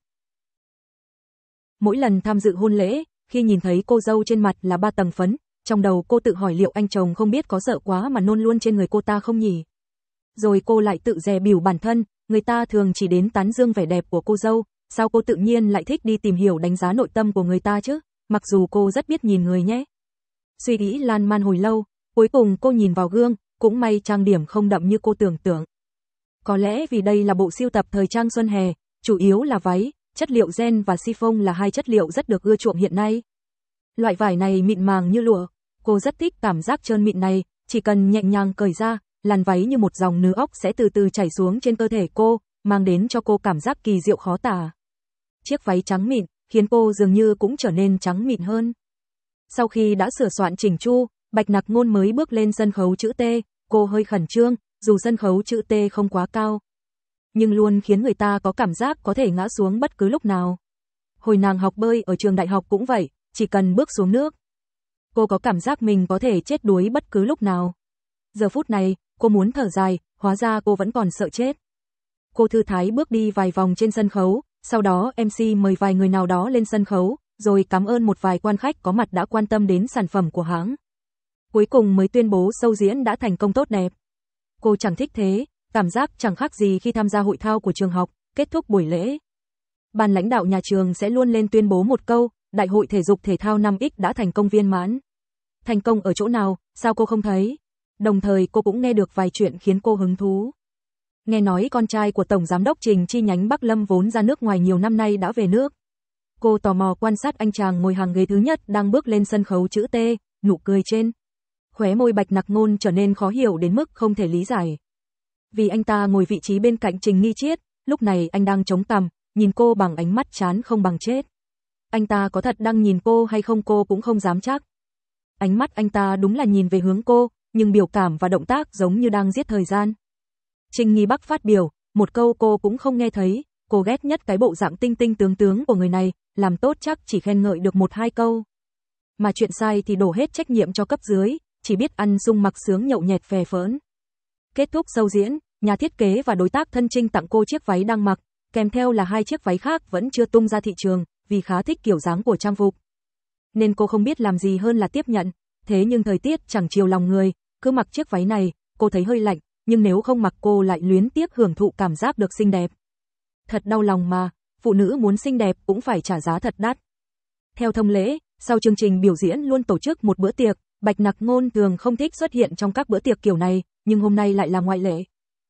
Mỗi lần tham dự hôn lễ, khi nhìn thấy cô dâu trên mặt là ba tầng phấn, trong đầu cô tự hỏi liệu anh chồng không biết có sợ quá mà nôn luôn trên người cô ta không nhỉ? Rồi cô lại tự dè bỉu bản thân, người ta thường chỉ đến tán dương vẻ đẹp của cô dâu, sao cô tự nhiên lại thích đi tìm hiểu đánh giá nội tâm của người ta chứ, mặc dù cô rất biết nhìn người nhé. Suy nghĩ lan man hồi lâu, cuối cùng cô nhìn vào gương, cũng may trang điểm không đậm như cô tưởng tượng. Có lẽ vì đây là bộ sưu tập thời trang xuân hè, chủ yếu là váy, chất liệu ren và chiffon là hai chất liệu rất được ưa chuộng hiện nay. Loại vải này mịn màng như lụa, cô rất thích cảm giác trơn mịn này, chỉ cần nhẹ nhàng cởi ra, làn váy như một dòng nước ốc sẽ từ từ chảy xuống trên cơ thể cô, mang đến cho cô cảm giác kỳ diệu khó tả. Chiếc váy trắng mịn, khiến cô dường như cũng trở nên trắng mịn hơn. Sau khi đã sửa soạn chỉnh chu, Bạch Nặc Ngôn mới bước lên sân khấu chữ T, cô hơi khẩn trương, dù sân khấu chữ T không quá cao, nhưng luôn khiến người ta có cảm giác có thể ngã xuống bất cứ lúc nào. Hồi nàng học bơi ở trường đại học cũng vậy, chỉ cần bước xuống nước, cô có cảm giác mình có thể chết đuối bất cứ lúc nào. Giờ phút này, cô muốn thở dài, hóa ra cô vẫn còn sợ chết. Cô thư thái bước đi vài vòng trên sân khấu, sau đó em xê mời vài người nào đó lên sân khấu, rồi cảm ơn một vài quan khách có mặt đã quan tâm đến sản phẩm của hãng. Cuối cùng mới tuyên bố show diễn đã thành công tốt đẹp. Cô chẳng thích thế, cảm giác chẳng khác gì khi tham gia hội thao của trường học, kết thúc buổi lễ. Ban lãnh đạo nhà trường sẽ luôn lên tuyên bố một câu, Đại hội thể dục thể thao năm X đã thành công viên mãn. Thành công ở chỗ nào, sao cô không thấy? Đồng thời cô cũng nghe được vài chuyện khiến cô hứng thú. Nghe nói con trai của Tổng Giám đốc Trình chi nhánh Bắc Lâm vốn ra nước ngoài nhiều năm nay đã về nước. Cô tò mò quan sát anh chàng ngồi hàng ghế thứ nhất đang bước lên sân khấu chữ T, nụ cười trên khóe môi Bạch Nặc Ngôn trở nên khó hiểu đến mức không thể lý giải. Vì anh ta ngồi vị trí bên cạnh Trình Nghi Triết, lúc này anh đang chống cằm, nhìn cô bằng ánh mắt chán không bằng chết. Anh ta có thật đang nhìn cô hay không cô cũng không dám chắc. Ánh mắt anh ta đúng là nhìn về hướng cô, nhưng biểu cảm và động tác giống như đang giết thời gian. Trình Nghi Bắc phát biểu, một câu cô cũng không nghe thấy, cô ghét nhất cái bộ dạng tinh tinh tướng tướng của người này, làm tốt chắc chỉ khen ngợi được một hai câu. Mà chuyện sai thì đổ hết trách nhiệm cho cấp dưới, chỉ biết ăn sung mặc sướng nhậu nhẹt phè phỡn. Kết thúc show diễn, nhà thiết kế và đối tác thân trinh tặng cô chiếc váy đang mặc, kèm theo là hai chiếc váy khác vẫn chưa tung ra thị trường, vì khá thích kiểu dáng của trang phục. Nên cô không biết làm gì hơn là tiếp nhận, thế nhưng thời tiết chẳng chiều lòng người, cứ mặc chiếc váy này, cô thấy hơi lạnh, nhưng nếu không mặc cô lại luyến tiếc hưởng thụ cảm giác được xinh đẹp. Thật đau lòng mà, phụ nữ muốn xinh đẹp cũng phải trả giá thật đắt. Theo thông lễ, sau chương trình biểu diễn luôn tổ chức một bữa tiệc, Bạch Nặc Ngôn thường không thích xuất hiện trong các bữa tiệc kiểu này, nhưng hôm nay lại là ngoại lệ.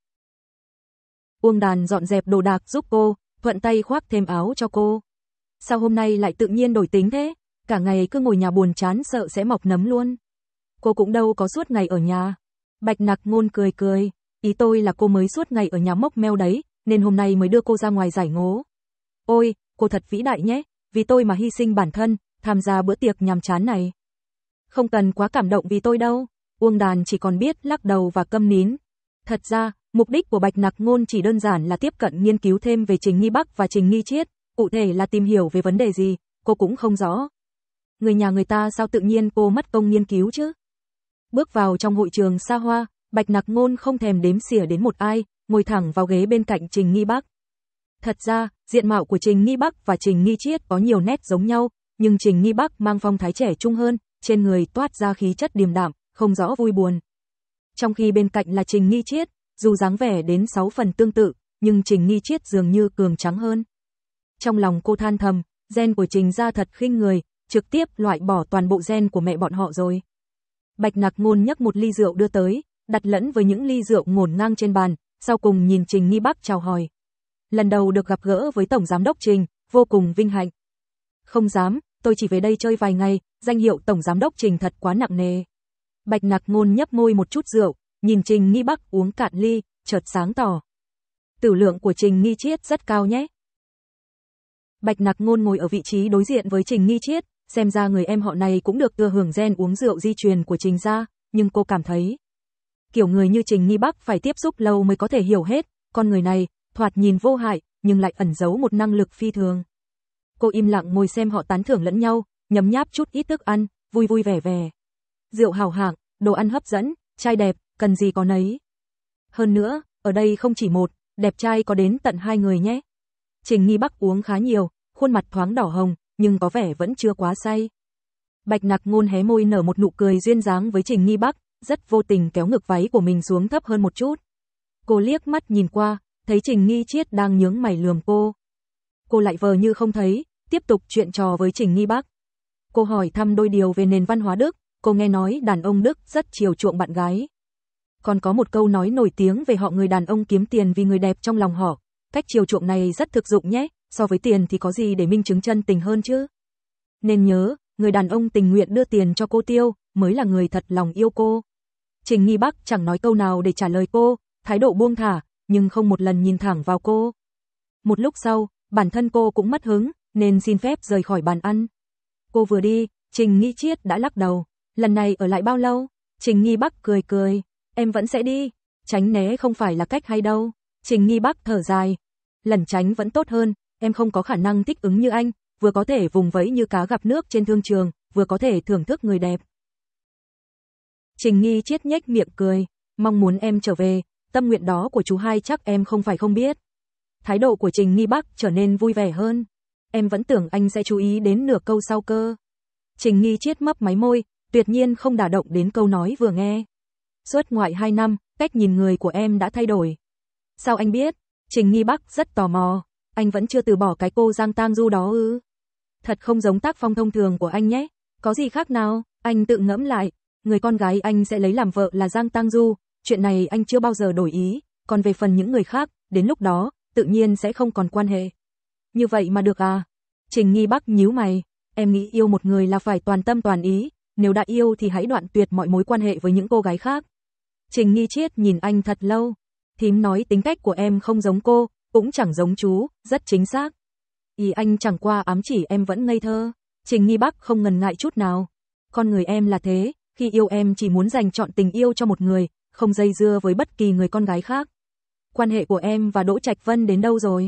Uông Đàn dọn dẹp đồ đạc giúp cô, thuận tay khoác thêm áo cho cô. Sao hôm nay lại tự nhiên đổi tính thế? Cả ngày cứ ngồi nhà buồn chán sợ sẽ mọc nấm luôn. Cô cũng đâu có suốt ngày ở nhà. Bạch Nặc Ngôn cười cười, ý tôi là cô mới suốt ngày ở nhà mốc meo đấy, nên hôm nay mới đưa cô ra ngoài giải ngố. Ôi, cô thật vĩ đại nhé, vì tôi mà hy sinh bản thân, tham gia bữa tiệc nhàm chán này. Không cần quá cảm động vì tôi đâu. Uông Đàn chỉ còn biết lắc đầu và câm nín. Thật ra, mục đích của Bạch Nặc Ngôn chỉ đơn giản là tiếp cận nghiên cứu thêm về Trình Nghi Bắc và Trình Nghi Triết, cụ thể là tìm hiểu về vấn đề gì, cô cũng không rõ. Người nhà người ta sao tự nhiên cô mất công nghiên cứu chứ? Bước vào trong hội trường xa hoa, Bạch Nặc Ngôn không thèm đếm xỉa đến một ai, ngồi thẳng vào ghế bên cạnh Trình Nghi Bắc. Thật ra, diện mạo của Trình Nghi Bắc và Trình Nghi Triết có nhiều nét giống nhau, nhưng Trình Nghi Bắc mang phong thái trẻ trung hơn, trên người toát ra khí chất điềm đạm, không rõ vui buồn. Trong khi bên cạnh là Trình Nghi Triết, dù dáng vẻ đến sáu phần tương tự, nhưng Trình Nghi Triết dường như cường tráng hơn. Trong lòng cô than thầm, gen của Trình gia thật khinh người, trực tiếp loại bỏ toàn bộ gen của mẹ bọn họ rồi. Bạch Nặc Ngôn nhấc một ly rượu đưa tới, đặt lẫn với những ly rượu ngổn ngang trên bàn, sau cùng nhìn Trình Nghi Bắc chào hỏi. Lần đầu được gặp gỡ với Tổng Giám đốc Trình, vô cùng vinh hạnh. Không dám, tôi chỉ về đây chơi vài ngày, danh hiệu Tổng Giám đốc Trình thật quá nặng nề. Bạch Nặc Ngôn nhấp môi một chút rượu, nhìn Trình Nghi Bắc uống cạn ly, chợt sáng tỏ. Tử lượng của Trình Nghi Chiết rất cao nhé. Bạch Nặc Ngôn ngồi ở vị trí đối diện với Trình Nghi Chiết, xem ra người em họ này cũng được thừa hưởng gen uống rượu di truyền của Trình gia, nhưng cô cảm thấy kiểu người như Trình Nghi Bắc phải tiếp xúc lâu mới có thể hiểu hết, con người này thoạt nhìn vô hại, nhưng lại ẩn giấu một năng lực phi thường. Cô im lặng ngồi xem họ tán thưởng lẫn nhau, nhấm nháp chút ít thức ăn, vui vui vẻ vẻ. Rượu hào hạng, đồ ăn hấp dẫn, trai đẹp, cần gì có nấy. Hơn nữa, ở đây không chỉ một, đẹp trai có đến tận hai người nhé. Trình Nghi Bắc uống khá nhiều, khuôn mặt thoáng đỏ hồng, nhưng có vẻ vẫn chưa quá say. Bạch Nặc Ngôn hé môi nở một nụ cười duyên dáng với Trình Nghi Bắc, rất vô tình kéo ngực váy của mình xuống thấp hơn một chút. Cô liếc mắt nhìn qua, thấy Trình Nghi Chiết đang nhướng mày lườm cô. Cô lại vờ như không thấy, tiếp tục chuyện trò với Trình Nghi Bắc. Cô hỏi thăm đôi điều về nền văn hóa Đức, cô nghe nói đàn ông Đức rất chiều chuộng bạn gái. Còn có một câu nói nổi tiếng về họ người đàn ông kiếm tiền vì người đẹp trong lòng họ. Cách chiều chuộng này rất thực dụng nhé, so với tiền thì có gì để minh chứng chân tình hơn chứ. Nên nhớ, người đàn ông tình nguyện đưa tiền cho cô tiêu, mới là người thật lòng yêu cô. Trình Nghi Bắc chẳng nói câu nào để trả lời cô, thái độ buông thả, nhưng không một lần nhìn thẳng vào cô. Một lúc sau, bản thân cô cũng mất hứng, nên xin phép rời khỏi bàn ăn. Cô vừa đi, Trình Nghi Chiết đã lắc đầu. Lần này ở lại bao lâu? Trình Nghi Bắc cười cười. Em vẫn sẽ đi. Tránh né không phải là cách hay đâu. Trình Nghi Bắc thở dài. Lần tránh vẫn tốt hơn, em không có khả năng thích ứng như anh, vừa có thể vùng vẫy như cá gặp nước trên thương trường, vừa có thể thưởng thức người đẹp. Trình Nghi Chiết nhếch miệng cười. Mong muốn em trở về, tâm nguyện đó của chú hai chắc em không phải không biết. Thái độ của Trình Nghi Bắc trở nên vui vẻ hơn. Em vẫn tưởng anh sẽ chú ý đến nửa câu sau cơ. Trình Nghi Chiết mấp máy môi, tuyệt nhiên không đả động đến câu nói vừa nghe. Suốt ngoại hai năm, cách nhìn người của em đã thay đổi. Sao anh biết? Trình Nghi Bắc rất tò mò. Anh vẫn chưa từ bỏ cái cô Giang Tang Du đó ư? Thật không giống tác phong thông thường của anh nhé. Có gì khác nào? Anh tự ngẫm lại. Người con gái anh sẽ lấy làm vợ là Giang Tang Du. Chuyện này anh chưa bao giờ đổi ý. Còn về phần những người khác, đến lúc đó, tự nhiên sẽ không còn quan hệ. Như vậy mà được à? Trình Nghi Bắc nhíu mày. Em nghĩ yêu một người là phải toàn tâm toàn ý. Nếu đã yêu thì hãy đoạn tuyệt mọi mối quan hệ với những cô gái khác. Trình Nghi Chiết nhìn anh thật lâu. Thím nói tính cách của em không giống cô, cũng chẳng giống chú, rất chính xác. Ý anh chẳng qua ám chỉ em vẫn ngây thơ. Trình Nghi Bắc không ngần ngại chút nào. Con người em là thế, khi yêu em chỉ muốn dành trọn tình yêu cho một người, không dây dưa với bất kỳ người con gái khác. Quan hệ của em và Đỗ Trạch Vân đến đâu rồi?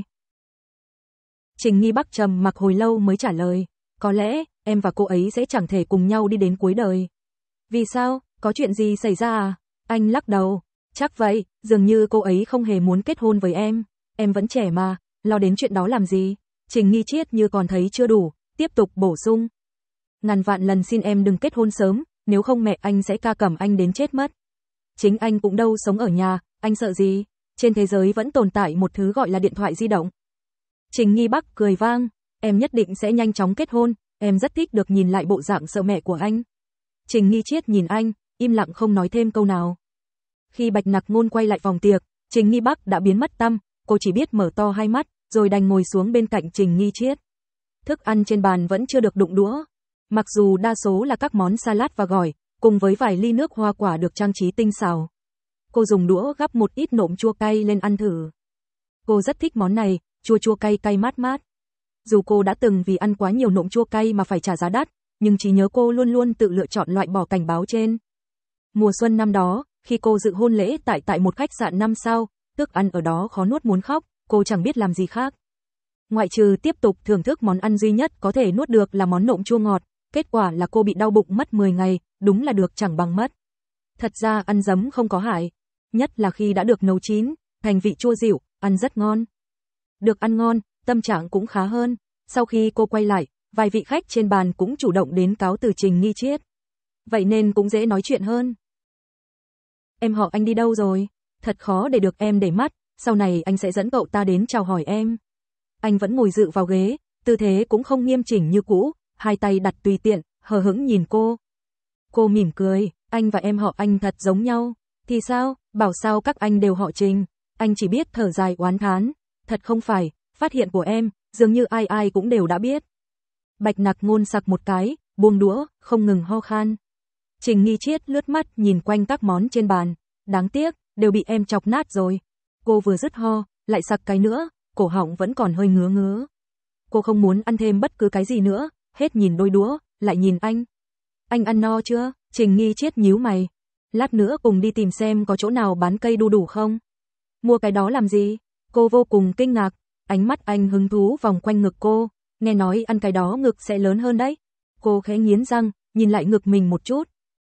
Trình Nghi Bắc trầm mặc hồi lâu mới trả lời. Có lẽ, em và cô ấy sẽ chẳng thể cùng nhau đi đến cuối đời. Vì sao? Có chuyện gì xảy ra à? Anh lắc đầu. Chắc vậy, dường như cô ấy không hề muốn kết hôn với em. Em vẫn trẻ mà, lo đến chuyện đó làm gì? Trình Nghi Chiết như còn thấy chưa đủ, tiếp tục bổ sung. Ngàn vạn lần xin em đừng kết hôn sớm, nếu không mẹ anh sẽ ca cẩm anh đến chết mất. Chính anh cũng đâu sống ở nhà, anh sợ gì? Trên thế giới vẫn tồn tại một thứ gọi là điện thoại di động. Trình Nghi Bắc cười vang. Em nhất định sẽ nhanh chóng kết hôn, em rất thích được nhìn lại bộ dạng sợ mẹ của anh. Trình Nghi Chiết nhìn anh, im lặng không nói thêm câu nào. Khi Bạch Nặc Ngôn quay lại phòng tiệc, Trình Nghi Bắc đã biến mất tăm, cô chỉ biết mở to hai mắt, rồi đành ngồi xuống bên cạnh Trình Nghi Chiết. Thức ăn trên bàn vẫn chưa được đụng đũa. Mặc dù đa số là các món salad và gỏi, cùng với vài ly nước hoa quả được trang trí tinh xảo. Cô dùng đũa gắp một ít nộm chua cay lên ăn thử. Cô rất thích món này, chua chua cay cay mát mát. Dù cô đã từng vì ăn quá nhiều nộm chua cay mà phải trả giá đắt, nhưng trí nhớ cô luôn luôn tự lựa chọn loại bỏ cảnh báo trên. Mùa xuân năm đó, khi cô dự hôn lễ tại tại một khách sạn năm sao, thức ăn ở đó khó nuốt muốn khóc, cô chẳng biết làm gì khác. Ngoại trừ tiếp tục thưởng thức món ăn duy nhất có thể nuốt được là món nộm chua ngọt, kết quả là cô bị đau bụng mất mười ngày, đúng là được chẳng bằng mất. Thật ra ăn giấm không có hại, nhất là khi đã được nấu chín, thành vị chua dịu, ăn rất ngon. Được ăn ngon, tâm trạng cũng khá hơn. Sau khi cô quay lại, vài vị khách trên bàn cũng chủ động đến cáo từ Trình Nghi Chiết. Vậy nên cũng dễ nói chuyện hơn. Em họ anh đi đâu rồi? Thật khó để được em để mắt, sau này anh sẽ dẫn cậu ta đến chào hỏi em. Anh vẫn ngồi dựa vào ghế, tư thế cũng không nghiêm chỉnh như cũ, hai tay đặt tùy tiện, hờ hững nhìn cô. Cô mỉm cười, Anh và em họ anh thật giống nhau. Thì sao, bảo sao các anh đều họ Trình. Anh chỉ biết thở dài oán thán. Thật không phải, phát hiện của em, dường như ai ai cũng đều đã biết. Bạch Nặc Ngôn sặc một cái, buông đũa, không ngừng ho khan. Trình Nghi Triết lướt mắt nhìn quanh các món trên bàn. Đáng tiếc, đều bị em chọc nát rồi. Cô vừa dứt ho, lại sặc cái nữa, cổ họng vẫn còn hơi ngứa ngứa. Cô không muốn ăn thêm bất cứ cái gì nữa, hết nhìn đôi đũa, lại nhìn anh. Anh ăn no chưa? Trình Nghi Triết nhíu mày. Lát nữa cùng đi tìm xem có chỗ nào bán cây đu đủ không? Mua cái đó làm gì? Cô vô cùng kinh ngạc, ánh mắt anh hứng thú vòng quanh ngực cô, nghe nói ăn cái đó ngực sẽ lớn hơn đấy. Cô khẽ nghiến răng, nhìn lại ngực mình một chút.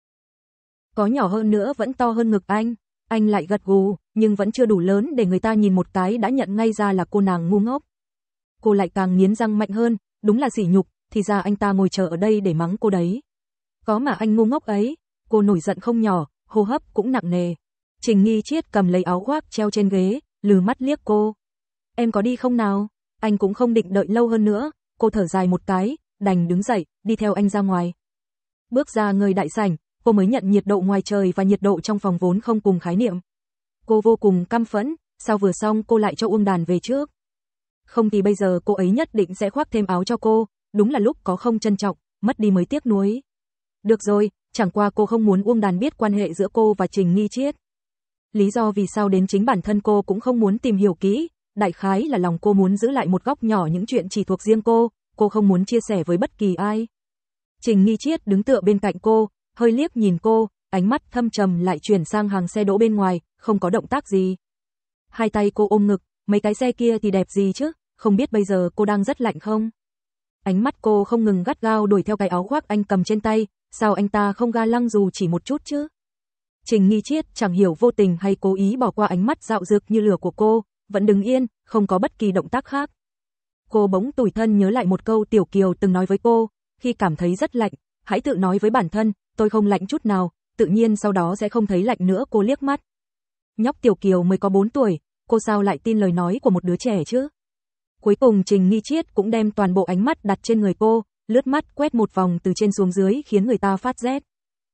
Có nhỏ hơn nữa vẫn to hơn ngực anh. Anh lại gật gù, nhưng vẫn chưa đủ lớn để người ta nhìn một cái đã nhận ngay ra là cô nàng ngu ngốc. Cô lại càng nghiến răng mạnh hơn, đúng là sỉ nhục, thì ra anh ta ngồi chờ ở đây để mắng cô đấy. Có mà anh ngu ngốc ấy. Cô nổi giận không nhỏ, hô hấp cũng nặng nề. Trình Nghi Triết cầm lấy áo khoác treo trên ghế, lừ mắt liếc cô. Em có đi không nào? Anh cũng không định đợi lâu hơn nữa. Cô thở dài một cái, đành đứng dậy, đi theo anh ra ngoài. Bước ra người đại sảnh, cô mới nhận nhiệt độ ngoài trời và nhiệt độ trong phòng vốn không cùng khái niệm. Cô vô cùng căm phẫn, sao vừa xong cô lại cho Uông Đàn về trước. Không thì bây giờ cô ấy nhất định sẽ khoác thêm áo cho cô, đúng là lúc có không trân trọng, mất đi mới tiếc nuối. Được rồi, chẳng qua cô không muốn Uông Đàn biết quan hệ giữa cô và Trình Nghi Triết. Lý do vì sao đến chính bản thân cô cũng không muốn tìm hiểu kỹ, đại khái là lòng cô muốn giữ lại một góc nhỏ những chuyện chỉ thuộc riêng cô, cô không muốn chia sẻ với bất kỳ ai. Trình Nghi Triết đứng tựa bên cạnh cô, hơi liếc nhìn cô, ánh mắt thâm trầm lại chuyển sang hàng xe đỗ bên ngoài, không có động tác gì. Hai tay cô ôm ngực, mấy cái xe kia thì đẹp gì chứ, không biết bây giờ cô đang rất lạnh không? Ánh mắt cô không ngừng gắt gao đuổi theo cái áo khoác anh cầm trên tay, sao anh ta không ga lăng dù chỉ một chút chứ? Trình Nghi Triết chẳng hiểu vô tình hay cố ý bỏ qua ánh mắt dạo dực như lửa của cô, vẫn đứng yên, không có bất kỳ động tác khác. Cô bỗng tủi thân nhớ lại một câu Tiểu Kiều từng nói với cô, khi cảm thấy rất lạnh, hãy tự nói với bản thân, tôi không lạnh chút nào, tự nhiên sau đó sẽ không thấy lạnh nữa. Cô liếc mắt. Nhóc Tiểu Kiều mới có bốn tuổi, cô sao lại tin lời nói của một đứa trẻ chứ? Cuối cùng Trình Nghi Triết cũng đem toàn bộ ánh mắt đặt trên người cô, lướt mắt quét một vòng từ trên xuống dưới khiến người ta phát rét.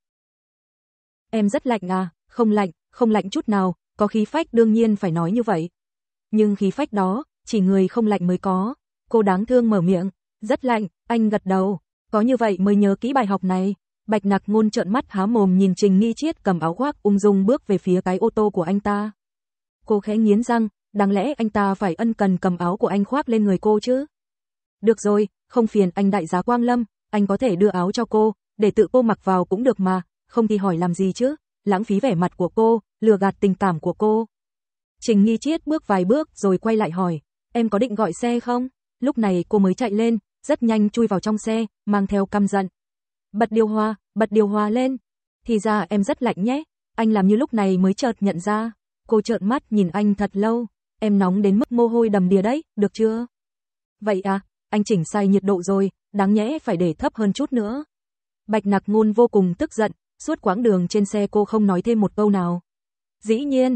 Em rất lạnh à? Không lạnh, không lạnh chút nào, có khí phách đương nhiên phải nói như vậy. Nhưng khí phách đó, chỉ người không lạnh mới có. Cô đáng thương mở miệng, rất lạnh, anh gật đầu, có như vậy mới nhớ kỹ bài học này. Bạch Nặc Ngôn trợn mắt há mồm nhìn Trình Nghi Triết cầm áo khoác ung dung bước về phía cái ô tô của anh ta. Cô khẽ nghiến răng, đáng lẽ anh ta phải ân cần cầm áo của anh khoác lên người cô chứ. Được rồi, không phiền anh đại giá Quang Lâm, anh có thể đưa áo cho cô, để tự cô mặc vào cũng được mà, không thì hỏi làm gì chứ, lãng phí vẻ mặt của cô, lừa gạt tình cảm của cô. Trình Nghi Triết bước vài bước rồi quay lại hỏi, em có định gọi xe không? Lúc này cô mới chạy lên, rất nhanh chui vào trong xe, mang theo căm giận. Bật điều hòa, bật điều hòa lên. Thì ra em rất lạnh nhé, anh làm như lúc này mới chợt nhận ra. Cô trợn mắt nhìn anh thật lâu, em nóng đến mức mồ hôi đầm đìa đấy, được chưa? Vậy à, anh chỉnh sai nhiệt độ rồi, đáng nhẽ phải để thấp hơn chút nữa. Bạch Nặc Ngôn vô cùng tức giận, suốt quãng đường trên xe cô không nói thêm một câu nào. Dĩ nhiên,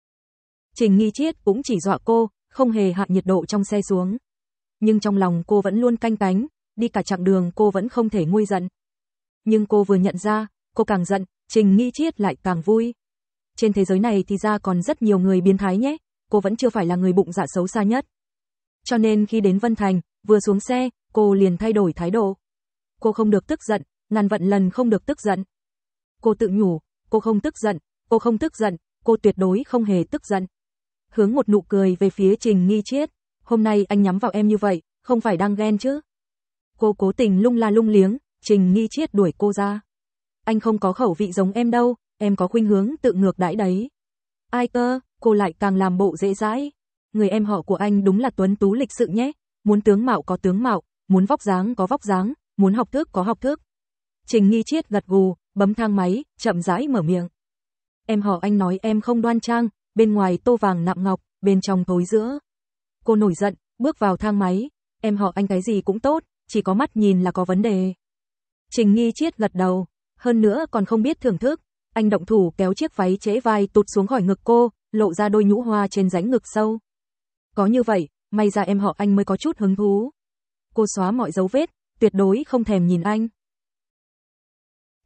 Trình Nghi Triết cũng chỉ dọa cô, không hề hạ nhiệt độ trong xe xuống. Nhưng trong lòng cô vẫn luôn canh cánh, đi cả chặng đường cô vẫn không thể nguôi giận. Nhưng cô vừa nhận ra, cô càng giận, Trình Nghi Triết lại càng vui. Trên thế giới này thì ra còn rất nhiều người biến thái nhé, cô vẫn chưa phải là người bụng dạ xấu xa nhất. Cho nên khi đến Vân Thành, vừa xuống xe, cô liền thay đổi thái độ. Cô không được tức giận, ngàn vạn lần không được tức giận. Cô tự nhủ, cô không tức giận, cô không tức giận, cô tuyệt đối không hề tức giận. Hướng một nụ cười về phía Trình Nghi Triết, hôm nay anh nhắm vào em như vậy, không phải đang ghen chứ? Cô cố tình lung la lung liếng, Trình Nghi Triết đuổi cô ra. Anh không có khẩu vị giống em đâu, em có khuynh hướng tự ngược đãi đấy. Ai cơ, cô lại càng làm bộ dễ dãi. Người em họ của anh đúng là tuấn tú lịch sự nhé, muốn tướng mạo có tướng mạo, muốn vóc dáng có vóc dáng, muốn học thức có học thức. Trình Nghi Triết gật gù, bấm thang máy, chậm rãi mở miệng. Em họ anh nói em không đoan trang, bên ngoài tô vàng nạm ngọc, bên trong thối rữa. Cô nổi giận, bước vào thang máy, em họ anh cái gì cũng tốt, chỉ có mắt nhìn là có vấn đề. Trình Nghi Triết gật đầu, hơn nữa còn không biết thưởng thức, anh động thủ kéo chiếc váy trễ vai tụt xuống khỏi ngực cô, lộ ra đôi nhũ hoa trên rãnh ngực sâu. Có như vậy, may ra em họ anh mới có chút hứng thú. Cô xóa mọi dấu vết, tuyệt đối không thèm nhìn anh.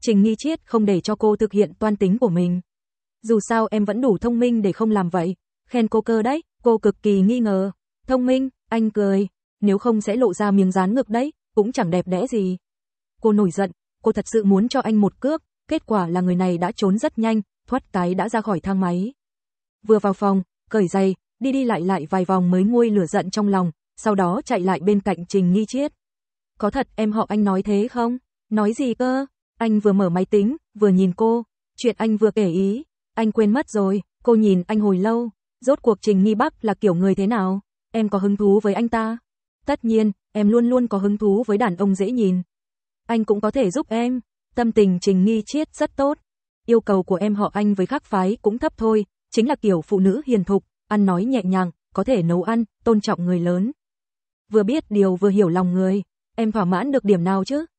Trình Nghi Chiết không để cho cô thực hiện toan tính của mình. Dù sao em vẫn đủ thông minh để không làm vậy. Khen cô cơ đấy, cô cực kỳ nghi ngờ. Thông minh, anh cười. Nếu không sẽ lộ ra miếng dán ngực đấy, cũng chẳng đẹp đẽ gì. Cô nổi giận, cô thật sự muốn cho anh một cước. Kết quả là người này đã trốn rất nhanh, thoát cái đã ra khỏi thang máy. Vừa vào phòng, cởi giày, đi đi lại lại vài vòng mới nguôi lửa giận trong lòng, sau đó chạy lại bên cạnh Trình Nghi Chiết. Có thật em họ anh nói thế không? Nói gì cơ? Anh vừa mở máy tính, vừa nhìn cô. Chuyện anh vừa kể ý, anh quên mất rồi. Cô nhìn anh hồi lâu. Rốt cuộc Trình Nghi Bắc là kiểu người thế nào? Em có hứng thú với anh ta? Tất nhiên, em luôn luôn có hứng thú với đàn ông dễ nhìn. Anh cũng có thể giúp em. Tâm tình Trình Nghi Chiết rất tốt. Yêu cầu của em họ anh với khác phái cũng thấp thôi, chính là kiểu phụ nữ hiền thục, ăn nói nhẹ nhàng, có thể nấu ăn, tôn trọng người lớn. Vừa biết điều vừa hiểu lòng người, em thỏa mãn được điểm nào chứ?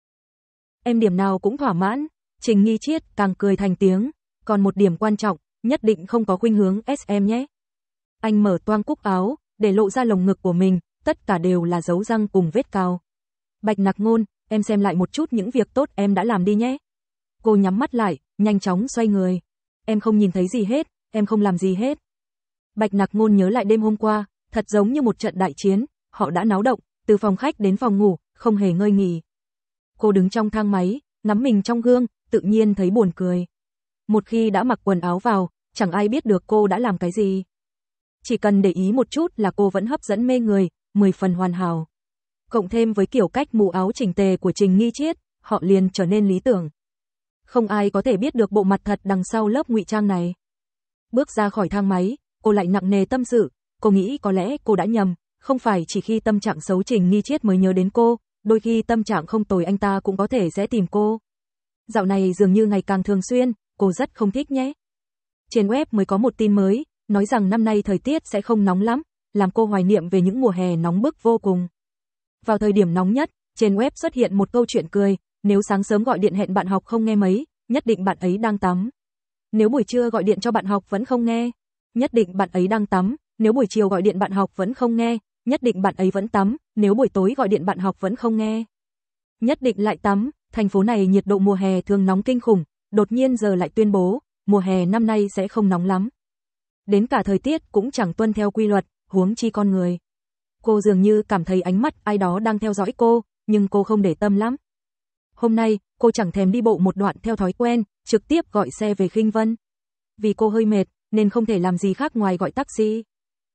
Em điểm nào cũng thỏa mãn. Trình Nghi Chiết càng cười thành tiếng, còn một điểm quan trọng, nhất định không có khuynh hướng ét em nhé. Anh mở toang cúc áo, để lộ ra lồng ngực của mình, tất cả đều là dấu răng cùng vết cào. Bạch Nặc Ngôn, em xem lại một chút những việc tốt em đã làm đi nhé. Cô nhắm mắt lại, nhanh chóng xoay người. Em không nhìn thấy gì hết, em không làm gì hết. Bạch Nặc Ngôn nhớ lại đêm hôm qua, thật giống như một trận đại chiến, họ đã náo động, từ phòng khách đến phòng ngủ, không hề ngơi nghỉ. Cô đứng trong thang máy, ngắm mình trong gương, tự nhiên thấy buồn cười. Một khi đã mặc quần áo vào, chẳng ai biết được cô đã làm cái gì. Chỉ cần để ý một chút là cô vẫn hấp dẫn mê người, mười phần hoàn hảo. Cộng thêm với kiểu cách mũ áo chỉnh tề của Trình Nghi Chiết, họ liền trở nên lý tưởng. Không ai có thể biết được bộ mặt thật đằng sau lớp ngụy trang này. Bước ra khỏi thang máy, cô lại nặng nề tâm sự, cô nghĩ có lẽ cô đã nhầm, không phải chỉ khi tâm trạng xấu Trình Nghi Chiết mới nhớ đến cô, đôi khi tâm trạng không tồi anh ta cũng có thể sẽ tìm cô. Dạo này dường như ngày càng thường xuyên, cô rất không thích nhé. Trên web mới có một tin mới, nói rằng năm nay thời tiết sẽ không nóng lắm, làm cô hoài niệm về những mùa hè nóng bức vô cùng. Vào thời điểm nóng nhất, trên web xuất hiện một câu chuyện cười, nếu sáng sớm gọi điện hẹn bạn học không nghe mấy, nhất định bạn ấy đang tắm. Nếu buổi trưa gọi điện cho bạn học vẫn không nghe, nhất định bạn ấy đang tắm, nếu buổi chiều gọi điện bạn học vẫn không nghe, nhất định bạn ấy vẫn tắm, nếu buổi tối gọi điện bạn học vẫn không nghe, nhất định lại tắm. Thành phố này nhiệt độ mùa hè thường nóng kinh khủng, đột nhiên giờ lại tuyên bố, mùa hè năm nay sẽ không nóng lắm. Đến cả thời tiết cũng chẳng tuân theo quy luật, huống chi con người. Cô dường như cảm thấy ánh mắt ai đó đang theo dõi cô, nhưng cô không để tâm lắm. Hôm nay, cô chẳng thèm đi bộ một đoạn theo thói quen, trực tiếp gọi xe về Khinh Vân. Vì cô hơi mệt, nên không thể làm gì khác ngoài gọi taxi.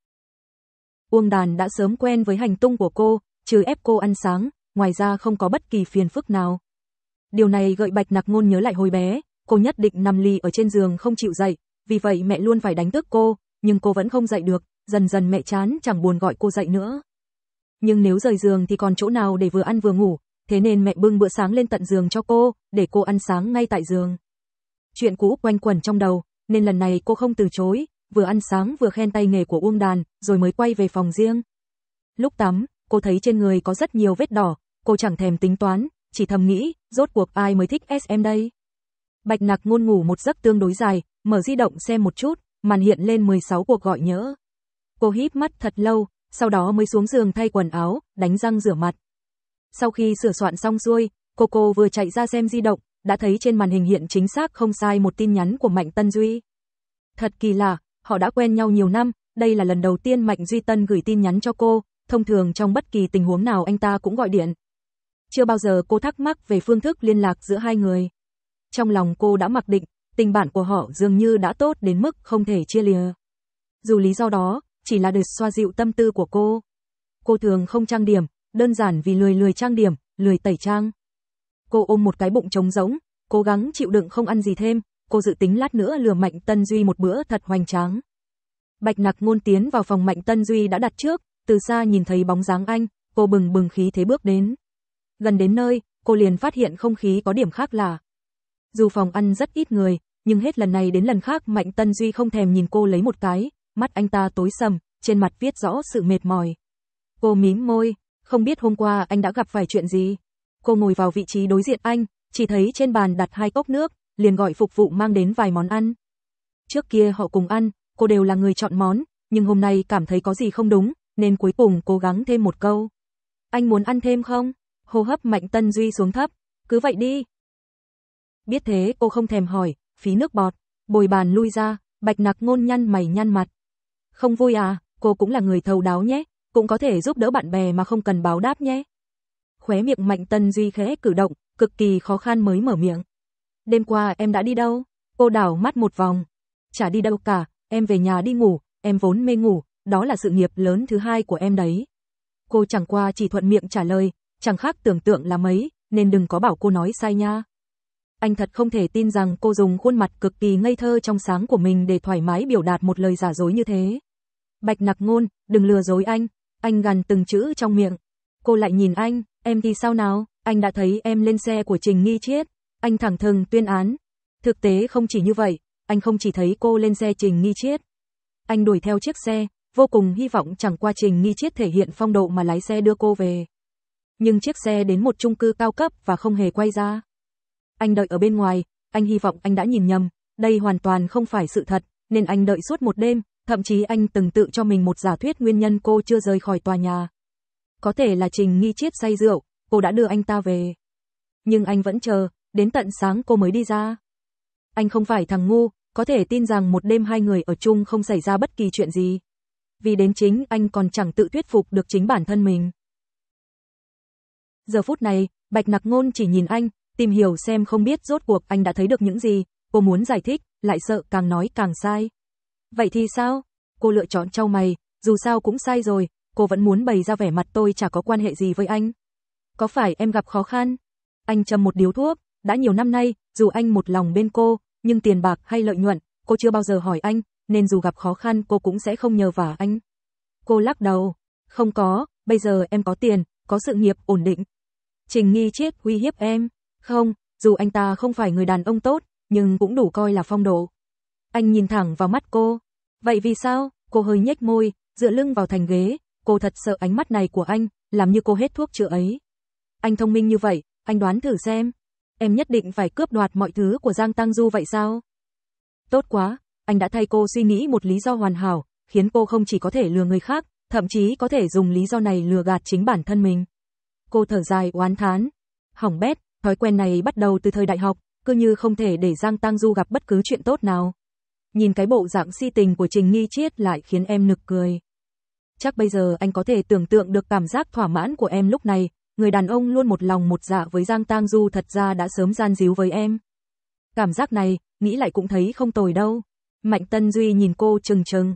Uông Đàn đã sớm quen với hành tung của cô, trừ ép cô ăn sáng, ngoài ra không có bất kỳ phiền phức nào. Điều này gợi Bạch Nặc Ngôn nhớ lại hồi bé, cô nhất định nằm lì ở trên giường không chịu dậy, vì vậy mẹ luôn phải đánh thức cô, nhưng cô vẫn không dậy được, dần dần mẹ chán chẳng buồn gọi cô dậy nữa. Nhưng nếu rời giường thì còn chỗ nào để vừa ăn vừa ngủ, thế nên mẹ bưng bữa sáng lên tận giường cho cô, để cô ăn sáng ngay tại giường. Chuyện cũ quanh quẩn trong đầu, nên lần này cô không từ chối, vừa ăn sáng vừa khen tay nghề của Uông Đàn, rồi mới quay về phòng riêng. Lúc tắm, cô thấy trên người có rất nhiều vết đỏ, cô chẳng thèm tính toán, chỉ thầm nghĩ, rốt cuộc ai mới thích ét em đây. Bạch Nặc Ngôn ngủ một giấc tương đối dài, mở di động xem một chút, màn hiện lên mười sáu cuộc gọi nhỡ. Cô híp mắt thật lâu, sau đó mới xuống giường thay quần áo, đánh răng rửa mặt. Sau khi sửa soạn xong xuôi, cô cô vừa chạy ra xem di động, đã thấy trên màn hình hiện chính xác không sai một tin nhắn của Mạnh Tân Duy. Thật kỳ lạ, họ đã quen nhau nhiều năm, đây là lần đầu tiên Mạnh Duy Tân gửi tin nhắn cho cô, thông thường trong bất kỳ tình huống nào anh ta cũng gọi điện. Chưa bao giờ cô thắc mắc về phương thức liên lạc giữa hai người. Trong lòng cô đã mặc định, tình bạn của họ dường như đã tốt đến mức không thể chia lìa. Dù lý do đó, chỉ là để xoa dịu tâm tư của cô. Cô thường không trang điểm, đơn giản vì lười lười trang điểm, lười tẩy trang. Cô ôm một cái bụng trống rỗng, cố gắng chịu đựng không ăn gì thêm, cô dự tính lát nữa lừa Mạnh Tân Duy một bữa thật hoành tráng. Bạch Nặc Ngôn tiến vào phòng Mạnh Tân Duy đã đặt trước, từ xa nhìn thấy bóng dáng anh, cô bừng bừng khí thế bước đến. Gần đến nơi, cô liền phát hiện không khí có điểm khác lạ. Dù phòng ăn rất ít người, nhưng hết lần này đến lần khác Mạnh Tân Duy không thèm nhìn cô lấy một cái, mắt anh ta tối sầm, trên mặt viết rõ sự mệt mỏi. Cô mím môi, không biết hôm qua anh đã gặp phải chuyện gì. Cô ngồi vào vị trí đối diện anh, chỉ thấy trên bàn đặt hai cốc nước, liền gọi phục vụ mang đến vài món ăn. Trước kia họ cùng ăn, cô đều là người chọn món, nhưng hôm nay cảm thấy có gì không đúng, nên cuối cùng cố gắng thêm một câu. Anh muốn ăn thêm không? Hô hấp Mạnh Tân Duy xuống thấp, cứ vậy đi. Biết thế cô không thèm hỏi, phí nước bọt, bồi bàn lui ra, Bạch Nặc Ngôn nhăn mày nhăn mặt. Không vui à, cô cũng là người thấu đáo nhé, cũng có thể giúp đỡ bạn bè mà không cần báo đáp nhé. Khóe miệng Mạnh Tân Duy khẽ cử động, cực kỳ khó khăn mới mở miệng. Đêm qua em đã đi đâu? Cô đảo mắt một vòng. Chả đi đâu cả, em về nhà đi ngủ, em vốn mê ngủ, đó là sự nghiệp lớn thứ hai của em đấy. Cô chẳng qua chỉ thuận miệng trả lời, chẳng khác tưởng tượng là mấy, nên đừng có bảo cô nói sai nha. Anh thật không thể tin rằng cô dùng khuôn mặt cực kỳ ngây thơ trong sáng của mình để thoải mái biểu đạt một lời giả dối như thế. Bạch Nặc Ngôn, đừng lừa dối anh, anh gằn từng chữ trong miệng. Cô lại nhìn anh, em thì sao nào, anh đã thấy em lên xe của Trình Nghi Chiết, anh thẳng thừng tuyên án. Thực tế không chỉ như vậy, anh không chỉ thấy cô lên xe Trình Nghi Chiết. Anh đuổi theo chiếc xe, vô cùng hy vọng chẳng qua Trình Nghi Chiết thể hiện phong độ mà lái xe đưa cô về. Nhưng chiếc xe đến một chung cư cao cấp và không hề quay ra. Anh đợi ở bên ngoài, anh hy vọng anh đã nhìn nhầm, đây hoàn toàn không phải sự thật, nên anh đợi suốt một đêm, thậm chí anh từng tự cho mình một giả thuyết nguyên nhân cô chưa rời khỏi tòa nhà. Có thể là Trình Nghi Chiết say rượu, cô đã đưa anh ta về. Nhưng anh vẫn chờ, đến tận sáng cô mới đi ra. Anh không phải thằng ngu, có thể tin rằng một đêm hai người ở chung không xảy ra bất kỳ chuyện gì. Vì đến chính anh còn chẳng tự thuyết phục được chính bản thân mình. Giờ phút này, Bạch Nặc Ngôn chỉ nhìn anh, tìm hiểu xem không biết rốt cuộc anh đã thấy được những gì, cô muốn giải thích, lại sợ càng nói càng sai. Vậy thì sao? Cô lựa chọn trao mày, dù sao cũng sai rồi, cô vẫn muốn bày ra vẻ mặt tôi chả có quan hệ gì với anh. Có phải em gặp khó khăn? Anh châm một điếu thuốc, đã nhiều năm nay, dù anh một lòng bên cô, nhưng tiền bạc hay lợi nhuận, cô chưa bao giờ hỏi anh, nên dù gặp khó khăn cô cũng sẽ không nhờ vả anh. Cô lắc đầu, không có, bây giờ em có tiền, có sự nghiệp ổn định. Trình Nghi Chiết uy hiếp em, không, dù anh ta không phải người đàn ông tốt, nhưng cũng đủ coi là phong độ. Anh nhìn thẳng vào mắt cô, vậy vì sao? Cô hơi nhếch môi, dựa lưng vào thành ghế, cô thật sợ ánh mắt này của anh, làm như cô hết thuốc chữa ấy. Anh thông minh như vậy, anh đoán thử xem, em nhất định phải cướp đoạt mọi thứ của Giang Tăng Du vậy sao? Tốt quá, anh đã thay cô suy nghĩ một lý do hoàn hảo, khiến cô không chỉ có thể lừa người khác, thậm chí có thể dùng lý do này lừa gạt chính bản thân mình. Cô thở dài oán thán, hỏng bét, thói quen này bắt đầu từ thời đại học, cứ như không thể để Giang Tăng Du gặp bất cứ chuyện tốt nào. Nhìn cái bộ dạng si tình của Trình Nghi Chiết lại khiến em nực cười. Chắc bây giờ anh có thể tưởng tượng được cảm giác thỏa mãn của em lúc này, người đàn ông luôn một lòng một dạ với Giang Tăng Du thật ra đã sớm gian díu với em. Cảm giác này, nghĩ lại cũng thấy không tồi đâu. Mạnh Tân Duy nhìn cô trừng trừng.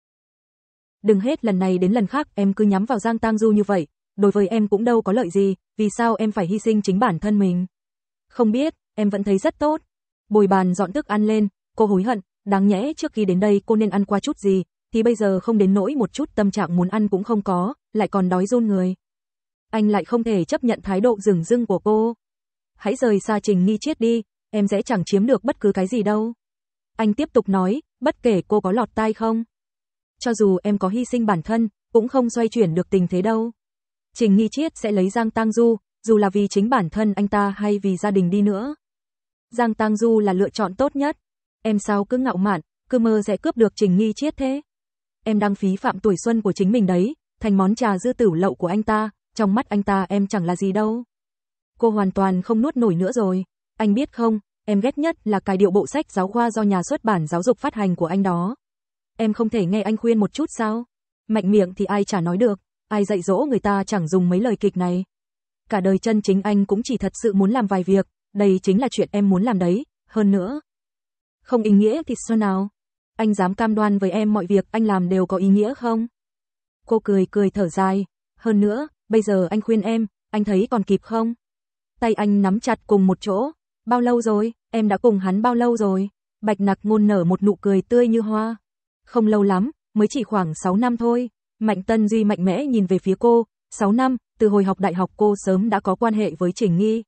Đừng hết lần này đến lần khác em cứ nhắm vào Giang Tăng Du như vậy, đối với em cũng đâu có lợi gì, vì sao em phải hy sinh chính bản thân mình? Không biết, em vẫn thấy rất tốt. Bồi bàn dọn thức ăn lên, cô hối hận, đáng nhẽ trước khi đến đây cô nên ăn qua chút gì, thì bây giờ không đến nỗi một chút tâm trạng muốn ăn cũng không có, lại còn đói run người. Anh lại không thể chấp nhận thái độ dửng dưng của cô. Hãy rời xa Trình Nghi Chiết đi, em sẽ chẳng chiếm được bất cứ cái gì đâu. Anh tiếp tục nói, bất kể cô có lọt tai không. Cho dù em có hy sinh bản thân, cũng không xoay chuyển được tình thế đâu. Trình Nghi Chiết sẽ lấy Giang Tăng Du, dù là vì chính bản thân anh ta hay vì gia đình đi nữa. Giang Tăng Du là lựa chọn tốt nhất. Em sao cứ ngạo mạn, cứ mơ sẽ cướp được Trình Nghi Chiết thế? Em đang phí phạm tuổi xuân của chính mình đấy, thành món trà dư tửu lậu của anh ta, trong mắt anh ta em chẳng là gì đâu. Cô hoàn toàn không nuốt nổi nữa rồi. Anh biết không, em ghét nhất là cài điệu bộ sách giáo khoa do nhà xuất bản giáo dục phát hành của anh đó. Em không thể nghe anh khuyên một chút sao? Mạnh miệng thì ai chả nói được, ai dạy dỗ người ta chẳng dùng mấy lời kịch này. Cả đời chân chính anh cũng chỉ thật sự muốn làm vài việc, đây chính là chuyện em muốn làm đấy, hơn nữa. Không ý nghĩa thì sao nào? Anh dám cam đoan với em mọi việc anh làm đều có ý nghĩa không? Cô cười cười thở dài, hơn nữa, bây giờ anh khuyên em, anh thấy còn kịp không? Tay anh nắm chặt cùng một chỗ, bao lâu rồi, em đã cùng hắn bao lâu rồi? Bạch Nặc Ngôn nở một nụ cười tươi như hoa. Không lâu lắm, mới chỉ khoảng sáu năm thôi. Mạnh Tân Duy mạnh mẽ nhìn về phía cô, sáu năm, từ hồi học đại học cô sớm đã có quan hệ với Trình Nghi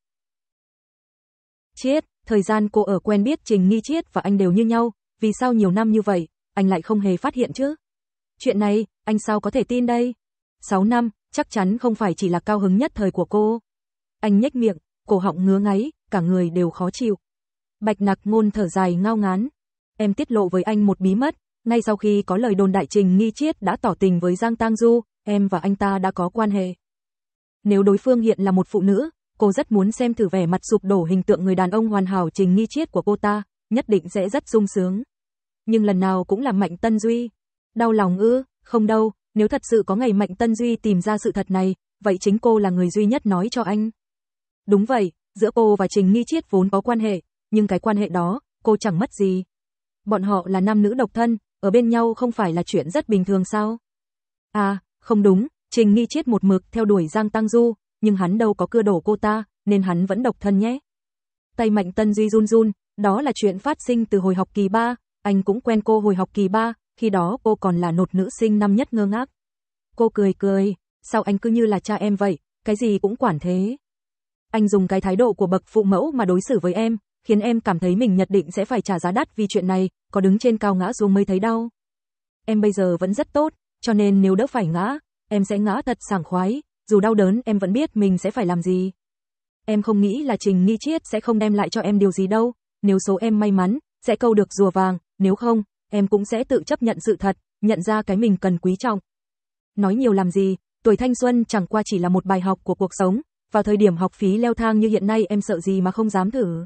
Chiết, thời gian cô ở quen biết Trình Nghi Chiết và anh đều như nhau, vì sao nhiều năm như vậy, anh lại không hề phát hiện chứ? Chuyện này, anh sao có thể tin đây? sáu năm, chắc chắn không phải chỉ là cao hứng nhất thời của cô. Anh nhếch miệng, cổ họng ngứa ngáy, cả người đều khó chịu. Bạch Nặc Ngôn thở dài ngao ngán. Em tiết lộ với anh một bí mật, ngay sau khi có lời đồn đại Trình Nghi Chiết đã tỏ tình với Giang Tăng Du, em và anh ta đã có quan hệ. Nếu đối phương hiện là một phụ nữ, cô rất muốn xem thử vẻ mặt sụp đổ hình tượng người đàn ông hoàn hảo Trình Nghi Chiết của cô ta, nhất định sẽ rất sung sướng. Nhưng lần nào cũng là Mạnh Tân Duy. Đau lòng ư? Không đâu, nếu thật sự có ngày Mạnh Tân Duy tìm ra sự thật này, vậy chính cô là người duy nhất nói cho anh. Đúng vậy, giữa cô và Trình Nghi Chiết vốn có quan hệ, nhưng cái quan hệ đó, cô chẳng mất gì. Bọn họ là nam nữ độc thân, ở bên nhau không phải là chuyện rất bình thường sao? À, không đúng, Trình Nghi Chiết một mực theo đuổi Giang Tăng Du, nhưng hắn đâu có cưa đổ cô ta, nên hắn vẫn độc thân nhé. Tay Mạnh Tân Duy run run, đó là chuyện phát sinh từ hồi học kỳ ba, anh cũng quen cô hồi học kỳ ba, khi đó cô còn là nột nữ sinh năm nhất ngơ ngác. Cô cười cười, sao anh cứ như là cha em vậy, cái gì cũng quản thế. Anh dùng cái thái độ của bậc phụ mẫu mà đối xử với em, khiến em cảm thấy mình nhất định sẽ phải trả giá đắt vì chuyện này, có đứng trên cao ngã xuống mới thấy đau. Em bây giờ vẫn rất tốt, cho nên nếu đỡ phải ngã, em sẽ ngã thật sảng khoái, dù đau đớn em vẫn biết mình sẽ phải làm gì. Em không nghĩ là Trình Nghi Chiết sẽ không đem lại cho em điều gì đâu, nếu số em may mắn, sẽ câu được rùa vàng, nếu không, em cũng sẽ tự chấp nhận sự thật, nhận ra cái mình cần quý trọng. Nói nhiều làm gì, tuổi thanh xuân chẳng qua chỉ là một bài học của cuộc sống, vào thời điểm học phí leo thang như hiện nay em sợ gì mà không dám thử.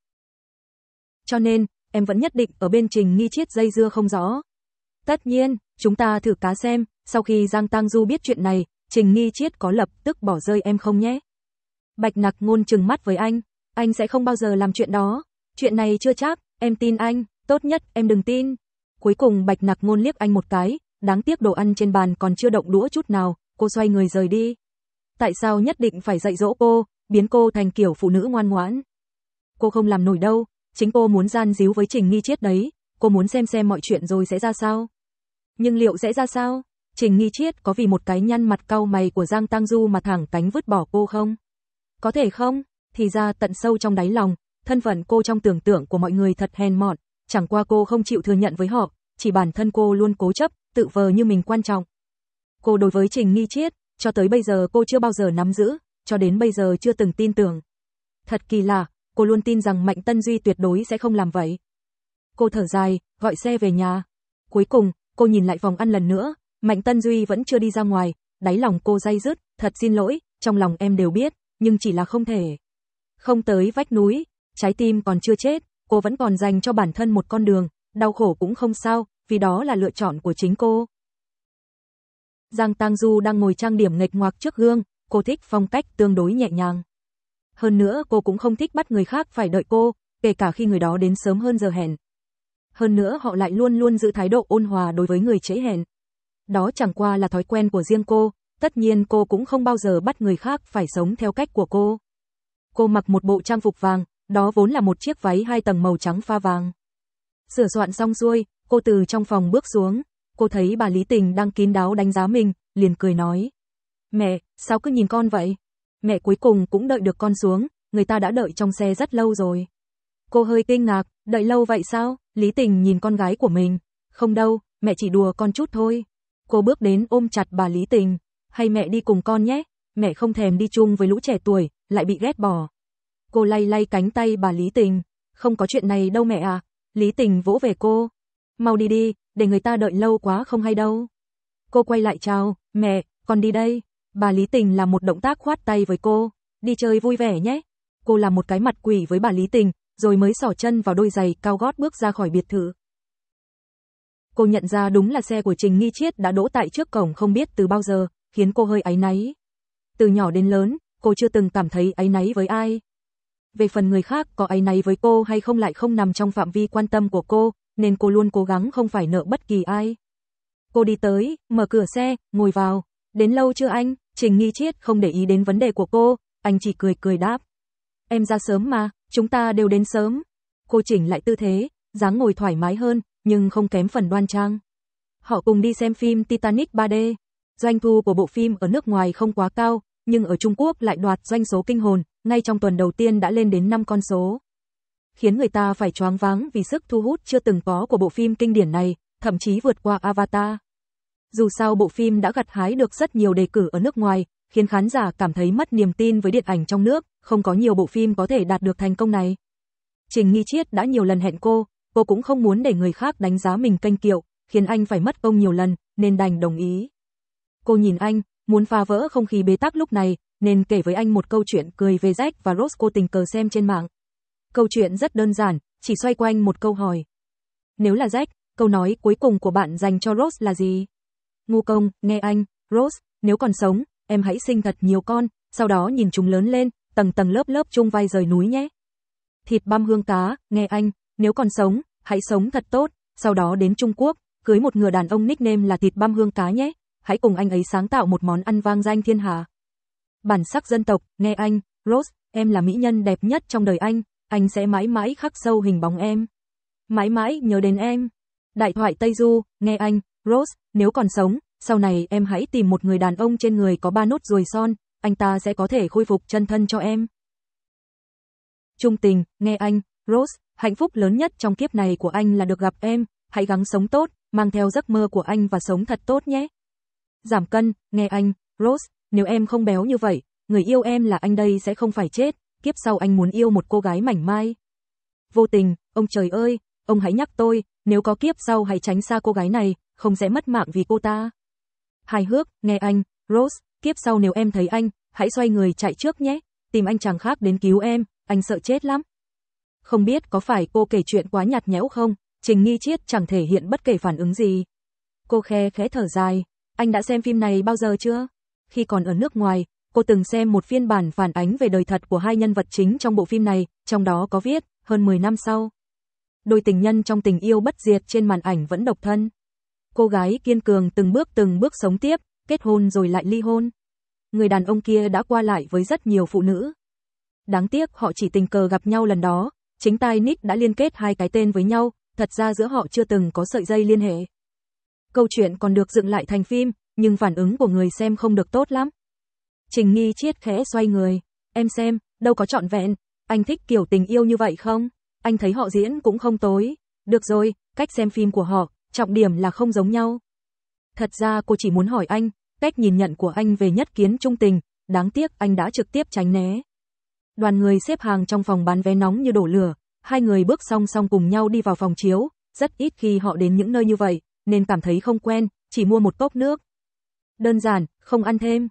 Cho nên, em vẫn nhất định ở bên Trình Nghi Chiết dây dưa không rõ. Tất nhiên, chúng ta thử cá xem, sau khi Giang Tăng Du biết chuyện này, Trình Nghi Chiết có lập tức bỏ rơi em không nhé? Bạch Nặc Ngôn trừng mắt với anh, anh sẽ không bao giờ làm chuyện đó. Chuyện này chưa chắc, em tin anh, tốt nhất em đừng tin. Cuối cùng Bạch Nặc Ngôn liếc anh một cái, đáng tiếc đồ ăn trên bàn còn chưa động đũa chút nào, cô xoay người rời đi. Tại sao nhất định phải dạy dỗ cô, biến cô thành kiểu phụ nữ ngoan ngoãn? Cô không làm nổi đâu, chính cô muốn gian díu với Trình Nghi Chiết đấy, cô muốn xem xem mọi chuyện rồi sẽ ra sao. Nhưng liệu sẽ ra sao? Trình Nghi Chiết có vì một cái nhăn mặt cau mày của Giang Tăng Du mà thẳng cánh vứt bỏ cô không? Có thể không? Thì ra tận sâu trong đáy lòng, thân phận cô trong tưởng tượng của mọi người thật hèn mọn, chẳng qua cô không chịu thừa nhận với họ, chỉ bản thân cô luôn cố chấp, tự vờ như mình quan trọng. Cô đối với Trình Nghi Chiết, cho tới bây giờ cô chưa bao giờ nắm giữ, cho đến bây giờ chưa từng tin tưởng. Thật kỳ lạ, cô luôn tin rằng Mạnh Tân Duy tuyệt đối sẽ không làm vậy. Cô thở dài, gọi xe về nhà. Cuối cùng, cô nhìn lại phòng ăn lần nữa, Mạnh Tân Duy vẫn chưa đi ra ngoài, đáy lòng cô day dứt, thật xin lỗi, trong lòng em đều biết, nhưng chỉ là không thể. Không tới vách núi, trái tim còn chưa chết, cô vẫn còn dành cho bản thân một con đường, đau khổ cũng không sao, vì đó là lựa chọn của chính cô. Giang Tăng Du đang ngồi trang điểm nghệch ngoạc trước gương, cô thích phong cách tương đối nhẹ nhàng. Hơn nữa cô cũng không thích bắt người khác phải đợi cô, kể cả khi người đó đến sớm hơn giờ hẹn. Hơn nữa họ lại luôn luôn giữ thái độ ôn hòa đối với người trễ hẹn. Đó chẳng qua là thói quen của riêng cô, tất nhiên cô cũng không bao giờ bắt người khác phải sống theo cách của cô. Cô mặc một bộ trang phục vàng, đó vốn là một chiếc váy hai tầng màu trắng pha vàng. Sửa soạn xong xuôi, cô từ trong phòng bước xuống, cô thấy bà Lý Tình đang kín đáo đánh giá mình, liền cười nói. Mẹ, sao cứ nhìn con vậy? Mẹ cuối cùng cũng đợi được con xuống, người ta đã đợi trong xe rất lâu rồi. Cô hơi kinh ngạc, đợi lâu vậy sao? Lý Tình nhìn con gái của mình. Không đâu, mẹ chỉ đùa con chút thôi. Cô bước đến ôm chặt bà Lý Tình. Hay mẹ đi cùng con nhé, mẹ không thèm đi chung với lũ trẻ tuổi, lại bị ghét bỏ. Cô lay lay cánh tay bà Lý Tình. Không có chuyện này đâu mẹ à. Lý Tình vỗ về cô. Mau đi đi, để người ta đợi lâu quá không hay đâu. Cô quay lại chào, mẹ, con đi đây. Bà Lý Tình làm một động tác khoát tay với cô. Đi chơi vui vẻ nhé. Cô làm một cái mặt quỷ với bà Lý Tình, rồi mới xỏ chân vào đôi giày cao gót bước ra khỏi biệt thự. Cô nhận ra đúng là xe của Trình Nghi Chiết đã đỗ tại trước cổng không biết từ bao giờ, khiến cô hơi áy náy. Từ nhỏ đến lớn, cô chưa từng cảm thấy áy náy với ai. Về phần người khác có áy náy với cô hay không lại không nằm trong phạm vi quan tâm của cô, nên cô luôn cố gắng không phải nợ bất kỳ ai. Cô đi tới, mở cửa xe, ngồi vào. Đến lâu chưa anh? Trình Nghi Chiết không để ý đến vấn đề của cô, anh chỉ cười cười đáp. Em ra sớm mà, chúng ta đều đến sớm. Cô chỉnh lại tư thế, dáng ngồi thoải mái hơn, nhưng không kém phần đoan trang. Họ cùng đi xem phim Titanic ba D. Doanh thu của bộ phim ở nước ngoài không quá cao, nhưng ở Trung Quốc lại đoạt doanh số kinh hồn, ngay trong tuần đầu tiên đã lên đến năm con số. Khiến người ta phải choáng váng vì sức thu hút chưa từng có của bộ phim kinh điển này, thậm chí vượt qua Avatar. Dù sao bộ phim đã gặt hái được rất nhiều đề cử ở nước ngoài, khiến khán giả cảm thấy mất niềm tin với điện ảnh trong nước, không có nhiều bộ phim có thể đạt được thành công này. Trình Nghi Chiết đã nhiều lần hẹn cô, cô cũng không muốn để người khác đánh giá mình kênh kiệu, khiến anh phải mất công nhiều lần, nên đành đồng ý. Cô nhìn anh, muốn phá vỡ không khí bế tắc lúc này, nên kể với anh một câu chuyện cười về Jack và Rose cô tình cờ xem trên mạng. Câu chuyện rất đơn giản, chỉ xoay quanh một câu hỏi. Nếu là Jack, câu nói cuối cùng của bạn dành cho Rose là gì? Ngu công, nghe anh, Rose, nếu còn sống, em hãy sinh thật nhiều con, sau đó nhìn chúng lớn lên, tầng tầng lớp lớp chung vai rời núi nhé. Thịt băm hương cá, nghe anh, nếu còn sống, hãy sống thật tốt, sau đó đến Trung Quốc, cưới một người đàn ông nickname là thịt băm hương cá nhé, hãy cùng anh ấy sáng tạo một món ăn vang danh thiên hạ. Bản sắc dân tộc, nghe anh, Rose, em là mỹ nhân đẹp nhất trong đời anh, anh sẽ mãi mãi khắc sâu hình bóng em. Mãi mãi nhớ đến em. Đại thoại Tây Du, nghe anh, Rose, nếu còn sống, sau này em hãy tìm một người đàn ông trên người có ba nốt ruồi son, anh ta sẽ có thể khôi phục chân thân cho em. Trung tình, nghe anh, Rose, hạnh phúc lớn nhất trong kiếp này của anh là được gặp em, hãy gắng sống tốt, mang theo giấc mơ của anh và sống thật tốt nhé. Giảm cân, nghe anh, Rose, nếu em không béo như vậy, người yêu em là anh đây sẽ không phải chết, kiếp sau anh muốn yêu một cô gái mảnh mai. Vô tình, ông trời ơi, ông hãy nhắc tôi, nếu có kiếp sau hãy tránh xa cô gái này, không sẽ mất mạng vì cô ta. Hài hước, nghe anh, Rose, kiếp sau nếu em thấy anh, hãy xoay người chạy trước nhé, tìm anh chàng khác đến cứu em, anh sợ chết lắm. Không biết có phải cô kể chuyện quá nhạt nhẽo không, Trình Nghi Triết chẳng thể hiện bất kể phản ứng gì. Cô khe khẽ thở dài, anh đã xem phim này bao giờ chưa? Khi còn ở nước ngoài, cô từng xem một phiên bản phản ánh về đời thật của hai nhân vật chính trong bộ phim này, trong đó có viết, hơn mười năm sau. Đôi tình nhân trong tình yêu bất diệt trên màn ảnh vẫn độc thân. Cô gái kiên cường từng bước từng bước sống tiếp, kết hôn rồi lại ly hôn. Người đàn ông kia đã qua lại với rất nhiều phụ nữ. Đáng tiếc họ chỉ tình cờ gặp nhau lần đó, chính tay Nick đã liên kết hai cái tên với nhau, thật ra giữa họ chưa từng có sợi dây liên hệ. Câu chuyện còn được dựng lại thành phim, nhưng phản ứng của người xem không được tốt lắm. Trình Nghi Triết khẽ xoay người, em xem, đâu có trọn vẹn, anh thích kiểu tình yêu như vậy không? Anh thấy họ diễn cũng không tối. Được rồi, cách xem phim của họ, trọng điểm là không giống nhau. Thật ra cô chỉ muốn hỏi anh, cách nhìn nhận của anh về Nhất Kiến Trung Tình, đáng tiếc anh đã trực tiếp tránh né. Đoàn người xếp hàng trong phòng bán vé nóng như đổ lửa, hai người bước song song cùng nhau đi vào phòng chiếu, rất ít khi họ đến những nơi như vậy, nên cảm thấy không quen, chỉ mua một cốc nước. Đơn giản, không ăn thêm.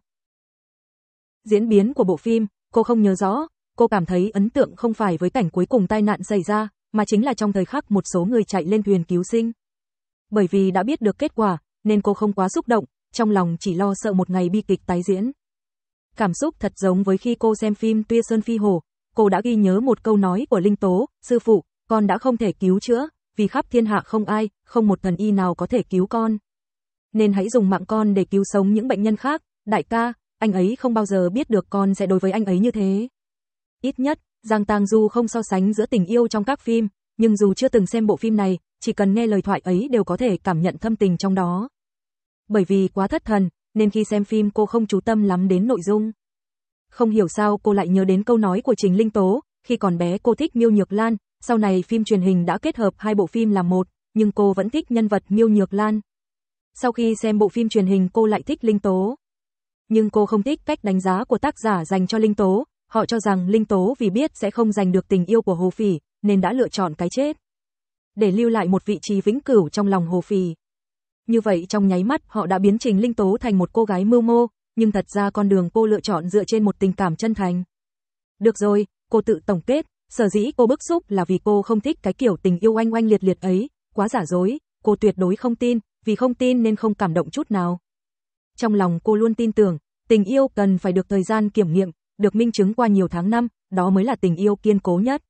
Diễn biến của bộ phim, cô không nhớ rõ, cô cảm thấy ấn tượng không phải với cảnh cuối cùng tai nạn xảy ra, mà chính là trong thời khắc một số người chạy lên thuyền cứu sinh. Bởi vì đã biết được kết quả, nên cô không quá xúc động, trong lòng chỉ lo sợ một ngày bi kịch tái diễn. Cảm xúc thật giống với khi cô xem phim Tuyên Sơn Phi Hổ, cô đã ghi nhớ một câu nói của Linh Tố, sư phụ, con đã không thể cứu chữa, vì khắp thiên hạ không ai, không một thần y nào có thể cứu con. Nên hãy dùng mạng con để cứu sống những bệnh nhân khác, đại ca, anh ấy không bao giờ biết được con sẽ đối với anh ấy như thế. Ít nhất, Giang Tang Du không so sánh giữa tình yêu trong các phim, nhưng dù chưa từng xem bộ phim này, chỉ cần nghe lời thoại ấy đều có thể cảm nhận thâm tình trong đó. Bởi vì quá thất thần, nên khi xem phim cô không chú tâm lắm đến nội dung. Không hiểu sao cô lại nhớ đến câu nói của Trình Linh Tố, khi còn bé cô thích Miêu Nhược Lan, sau này phim truyền hình đã kết hợp hai bộ phim làm một, nhưng cô vẫn thích nhân vật Miêu Nhược Lan. Sau khi xem bộ phim truyền hình cô lại thích Linh Tố. Nhưng cô không thích cách đánh giá của tác giả dành cho Linh Tố, họ cho rằng Linh Tố vì biết sẽ không giành được tình yêu của Hồ Phỉ, nên đã lựa chọn cái chết. Để lưu lại một vị trí vĩnh cửu trong lòng Hồ Phỉ. Như vậy trong nháy mắt họ đã biến Trình Linh Tố thành một cô gái mưu mô, nhưng thật ra con đường cô lựa chọn dựa trên một tình cảm chân thành. Được rồi, cô tự tổng kết, sở dĩ cô bức xúc là vì cô không thích cái kiểu tình yêu oanh oanh liệt liệt ấy, quá giả dối, cô tuyệt đối không tin, vì không tin nên không cảm động chút nào. Trong lòng cô luôn tin tưởng, tình yêu cần phải được thời gian kiểm nghiệm, được minh chứng qua nhiều tháng năm, đó mới là tình yêu kiên cố nhất.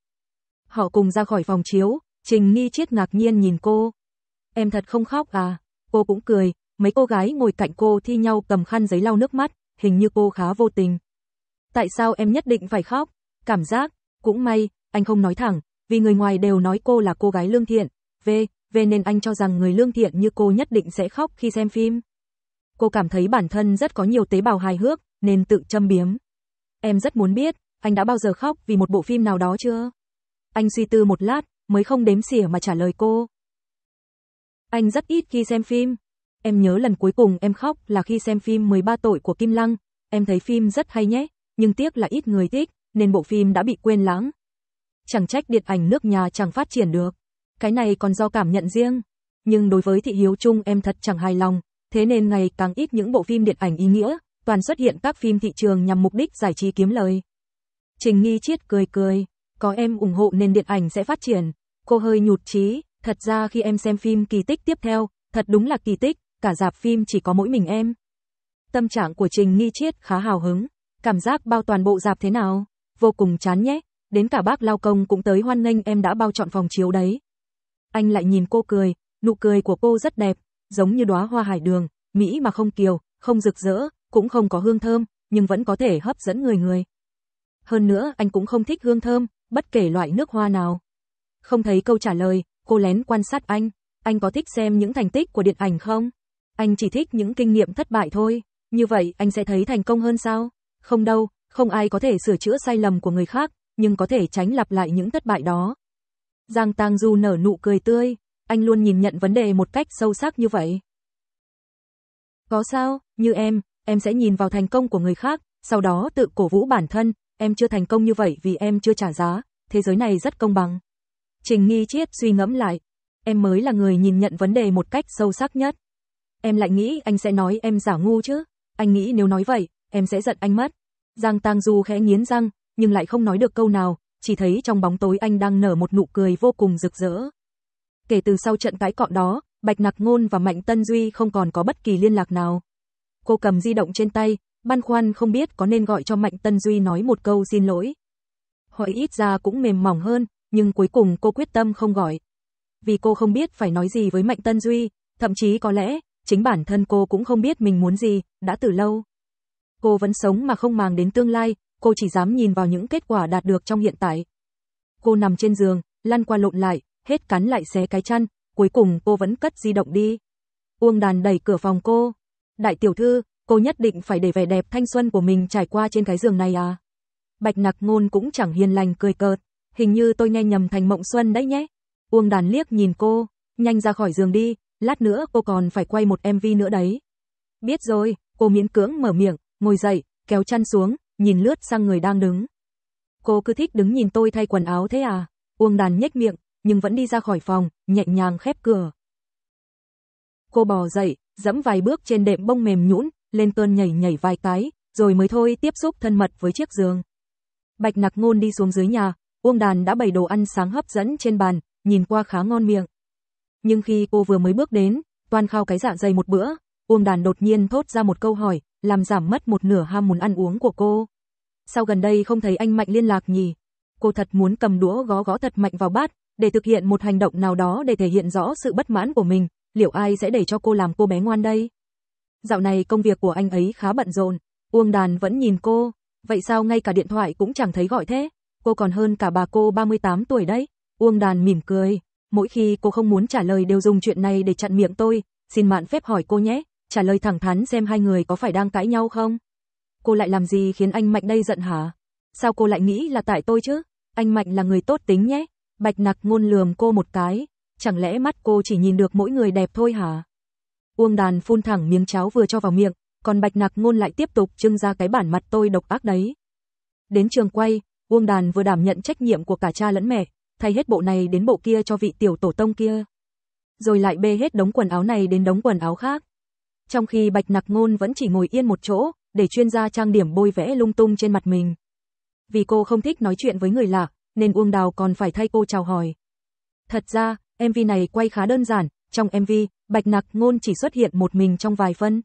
Họ cùng ra khỏi phòng chiếu, Trình Nghi Triết ngạc nhiên nhìn cô. Em thật không khóc à? Cô cũng cười, mấy cô gái ngồi cạnh cô thi nhau cầm khăn giấy lau nước mắt, hình như cô khá vô tình. Tại sao em nhất định phải khóc? Cảm giác, cũng may, anh không nói thẳng, vì người ngoài đều nói cô là cô gái lương thiện, v, v nên anh cho rằng người lương thiện như cô nhất định sẽ khóc khi xem phim. Cô cảm thấy bản thân rất có nhiều tế bào hài hước, nên tự châm biếm. Em rất muốn biết, anh đã bao giờ khóc vì một bộ phim nào đó chưa? Anh suy tư một lát, mới không đếm xỉa mà trả lời cô. Anh rất ít khi xem phim. Em nhớ lần cuối cùng em khóc là khi xem phim mười ba tội của Kim Lăng. Em thấy phim rất hay nhé, nhưng tiếc là ít người thích, nên bộ phim đã bị quên lãng. Chẳng trách điện ảnh nước nhà chẳng phát triển được. Cái này còn do cảm nhận riêng. Nhưng đối với thị hiếu chung em thật chẳng hài lòng, thế nên ngày càng ít những bộ phim điện ảnh ý nghĩa, toàn xuất hiện các phim thị trường nhằm mục đích giải trí kiếm lời. Trình Nghi Triết cười cười, có em ủng hộ nên điện ảnh sẽ phát triển. Cô hơi nhụt chí, thật ra khi em xem phim Kỳ Tích tiếp theo, thật đúng là kỳ tích, cả rạp phim chỉ có mỗi mình em. Tâm trạng của Trình Nghi Triết khá hào hứng, cảm giác bao toàn bộ rạp thế nào? Vô cùng chán nhé, đến cả bác lao công cũng tới hoan nghênh em đã bao trọn phòng chiếu đấy. Anh lại nhìn cô cười, nụ cười của cô rất đẹp, giống như đóa hoa hải đường, mỹ mà không kiều, không rực rỡ, cũng không có hương thơm, nhưng vẫn có thể hấp dẫn người người. Hơn nữa anh cũng không thích hương thơm, bất kể loại nước hoa nào. Không thấy câu trả lời, cô lén quan sát anh, anh có thích xem những thành tích của điện ảnh không? Anh chỉ thích những kinh nghiệm thất bại thôi, như vậy anh sẽ thấy thành công hơn sao? Không đâu, không ai có thể sửa chữa sai lầm của người khác, nhưng có thể tránh lặp lại những thất bại đó. Giang Tang Du nở nụ cười tươi, anh luôn nhìn nhận vấn đề một cách sâu sắc như vậy. Có sao, như em, em sẽ nhìn vào thành công của người khác, sau đó tự cổ vũ bản thân, em chưa thành công như vậy vì em chưa trả giá, thế giới này rất công bằng. Trình Nghi Triết suy ngẫm lại, em mới là người nhìn nhận vấn đề một cách sâu sắc nhất. Em lại nghĩ anh sẽ nói em giả ngu chứ, anh nghĩ nếu nói vậy, em sẽ giận anh mất. Giang Tang Du khẽ nghiến răng, nhưng lại không nói được câu nào, chỉ thấy trong bóng tối anh đang nở một nụ cười vô cùng rực rỡ. Kể từ sau trận cãi cọ đó, Bạch Nặc Ngôn và Mạnh Tân Duy không còn có bất kỳ liên lạc nào. Cô cầm di động trên tay, băn khoăn không biết có nên gọi cho Mạnh Tân Duy nói một câu xin lỗi. Hỏi ít ra cũng mềm mỏng hơn, nhưng cuối cùng cô quyết tâm không gọi. Vì cô không biết phải nói gì với Mạnh Tân Duy, thậm chí có lẽ, chính bản thân cô cũng không biết mình muốn gì, đã từ lâu. Cô vẫn sống mà không màng đến tương lai, cô chỉ dám nhìn vào những kết quả đạt được trong hiện tại. Cô nằm trên giường, lăn qua lộn lại, hết cắn lại xé cái chăn, cuối cùng cô vẫn cất di động đi. Uông Đàn đẩy cửa phòng cô. Đại tiểu thư, cô nhất định phải để vẻ đẹp thanh xuân của mình trải qua trên cái giường này à? Bạch Nặc Ngôn cũng chẳng hiền lành cười cợt, hình như tôi nghe nhầm thành Mộng Xuân đấy nhé. Uông Đàn liếc nhìn cô, nhanh ra khỏi giường đi, lát nữa cô còn phải quay một em vê nữa đấy. Biết rồi, cô miễn cưỡng mở miệng, ngồi dậy, kéo chăn xuống, nhìn lướt sang người đang đứng. Cô cứ thích đứng nhìn tôi thay quần áo thế à? Uông Đàn nhếch miệng, nhưng vẫn đi ra khỏi phòng, nhẹ nhàng khép cửa. Cô bò dậy, dẫm vài bước trên đệm bông mềm nhũn, lên cơn nhảy nhảy vài cái, rồi mới thôi tiếp xúc thân mật với chiếc giường. Bạch Nặc Ngôn đi xuống dưới nhà, Uông Đàn đã bày đồ ăn sáng hấp dẫn trên bàn, nhìn qua khá ngon miệng. Nhưng khi cô vừa mới bước đến, toan khao cái dạ dày một bữa, Uông Đàn đột nhiên thốt ra một câu hỏi, làm giảm mất một nửa ham muốn ăn uống của cô. Sao gần đây không thấy anh Mạnh liên lạc nhỉ? Cô thật muốn cầm đũa gõ gõ thật mạnh vào bát, để thực hiện một hành động nào đó để thể hiện rõ sự bất mãn của mình, liệu ai sẽ để cho cô làm cô bé ngoan đây? Dạo này công việc của anh ấy khá bận rộn. Uông Đàn vẫn nhìn cô, vậy sao ngay cả điện thoại cũng chẳng thấy gọi thế? Cô còn hơn cả bà cô ba mươi tám tuổi đấy. Uông Đàn mỉm cười, mỗi khi cô không muốn trả lời đều dùng chuyện này để chặn miệng tôi, xin mạn phép hỏi cô nhé, trả lời thẳng thắn xem hai người có phải đang cãi nhau không? Cô lại làm gì khiến anh Mạnh đây giận hả? Sao cô lại nghĩ là tại tôi chứ? Anh Mạnh là người tốt tính nhé. Bạch Nặc Ngôn lườm cô một cái, chẳng lẽ mắt cô chỉ nhìn được mỗi người đẹp thôi hả? Uông Đàn phun thẳng miếng cháo vừa cho vào miệng, còn Bạch Nặc Ngôn lại tiếp tục trưng ra cái bản mặt tôi độc ác đấy. Đến trường quay, Uông Đàn vừa đảm nhận trách nhiệm của cả cha lẫn mẹ, thay hết bộ này đến bộ kia cho vị tiểu tổ tông kia. Rồi lại bê hết đống quần áo này đến đống quần áo khác. Trong khi Bạch Nặc Ngôn vẫn chỉ ngồi yên một chỗ, để chuyên gia trang điểm bôi vẽ lung tung trên mặt mình. Vì cô không thích nói chuyện với người lạ, nên Uông Đào còn phải thay cô chào hỏi. Thật ra, em vê này quay khá đơn giản, trong em vê, Bạch Nặc Ngôn chỉ xuất hiện một mình trong vài phân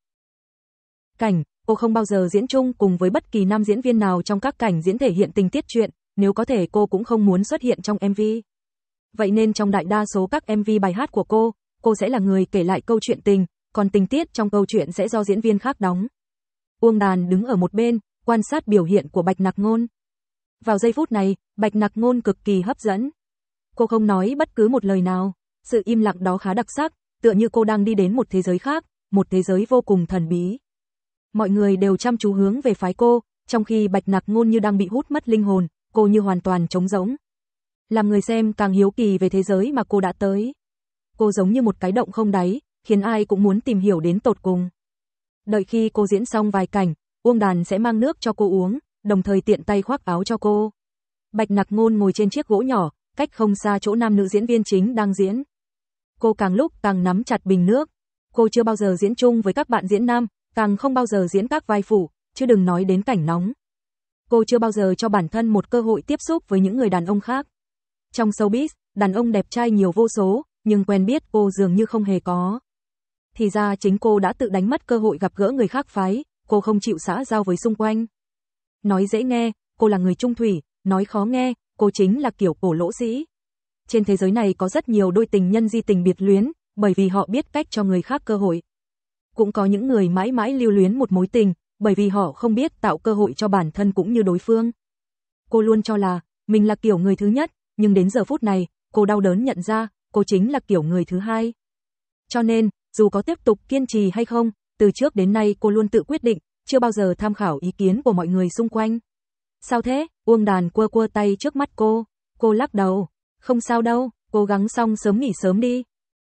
cảnh, cô không bao giờ diễn chung cùng với bất kỳ nam diễn viên nào trong các cảnh diễn thể hiện tình tiết truyện, nếu có thể cô cũng không muốn xuất hiện trong em vê. Vậy nên trong đại đa số các em vê bài hát của cô, cô sẽ là người kể lại câu chuyện tình, còn tình tiết trong câu chuyện sẽ do diễn viên khác đóng. Uông Đàn đứng ở một bên, quan sát biểu hiện của Bạch Nặc Ngôn. Vào giây phút này, Bạch Nặc Ngôn cực kỳ hấp dẫn. Cô không nói bất cứ một lời nào, sự im lặng đó khá đặc sắc, tựa như cô đang đi đến một thế giới khác, một thế giới vô cùng thần bí. Mọi người đều chăm chú hướng về phái cô, trong khi Bạch Nặc Ngôn như đang bị hút mất linh hồn, cô như hoàn toàn trống rỗng. Làm người xem càng hiếu kỳ về thế giới mà cô đã tới. Cô giống như một cái động không đáy, khiến ai cũng muốn tìm hiểu đến tột cùng. Đợi khi cô diễn xong vài cảnh, Uông Đàn sẽ mang nước cho cô uống, đồng thời tiện tay khoác áo cho cô. Bạch Nặc Ngôn ngồi trên chiếc gỗ nhỏ, cách không xa chỗ nam nữ diễn viên chính đang diễn. Cô càng lúc càng nắm chặt bình nước. Cô chưa bao giờ diễn chung với các bạn diễn nam, càng không bao giờ diễn các vai phụ, chứ đừng nói đến cảnh nóng. Cô chưa bao giờ cho bản thân một cơ hội tiếp xúc với những người đàn ông khác. Trong showbiz, đàn ông đẹp trai nhiều vô số, nhưng quen biết cô dường như không hề có. Thì ra chính cô đã tự đánh mất cơ hội gặp gỡ người khác phái, cô không chịu xã giao với xung quanh. Nói dễ nghe, cô là người trung thủy, nói khó nghe, cô chính là kiểu cổ lỗ sĩ. Trên thế giới này có rất nhiều đôi tình nhân di tình biệt luyến, bởi vì họ biết cách cho người khác cơ hội. Cũng có những người mãi mãi lưu luyến một mối tình, bởi vì họ không biết tạo cơ hội cho bản thân cũng như đối phương. Cô luôn cho là mình là kiểu người thứ nhất, nhưng đến giờ phút này, cô đau đớn nhận ra, cô chính là kiểu người thứ hai. Cho nên, dù có tiếp tục kiên trì hay không, từ trước đến nay cô luôn tự quyết định, chưa bao giờ tham khảo ý kiến của mọi người xung quanh. Sao thế? Uông Đàn quơ quơ tay trước mắt cô, cô lắc đầu, không sao đâu, cố gắng xong sớm nghỉ sớm đi.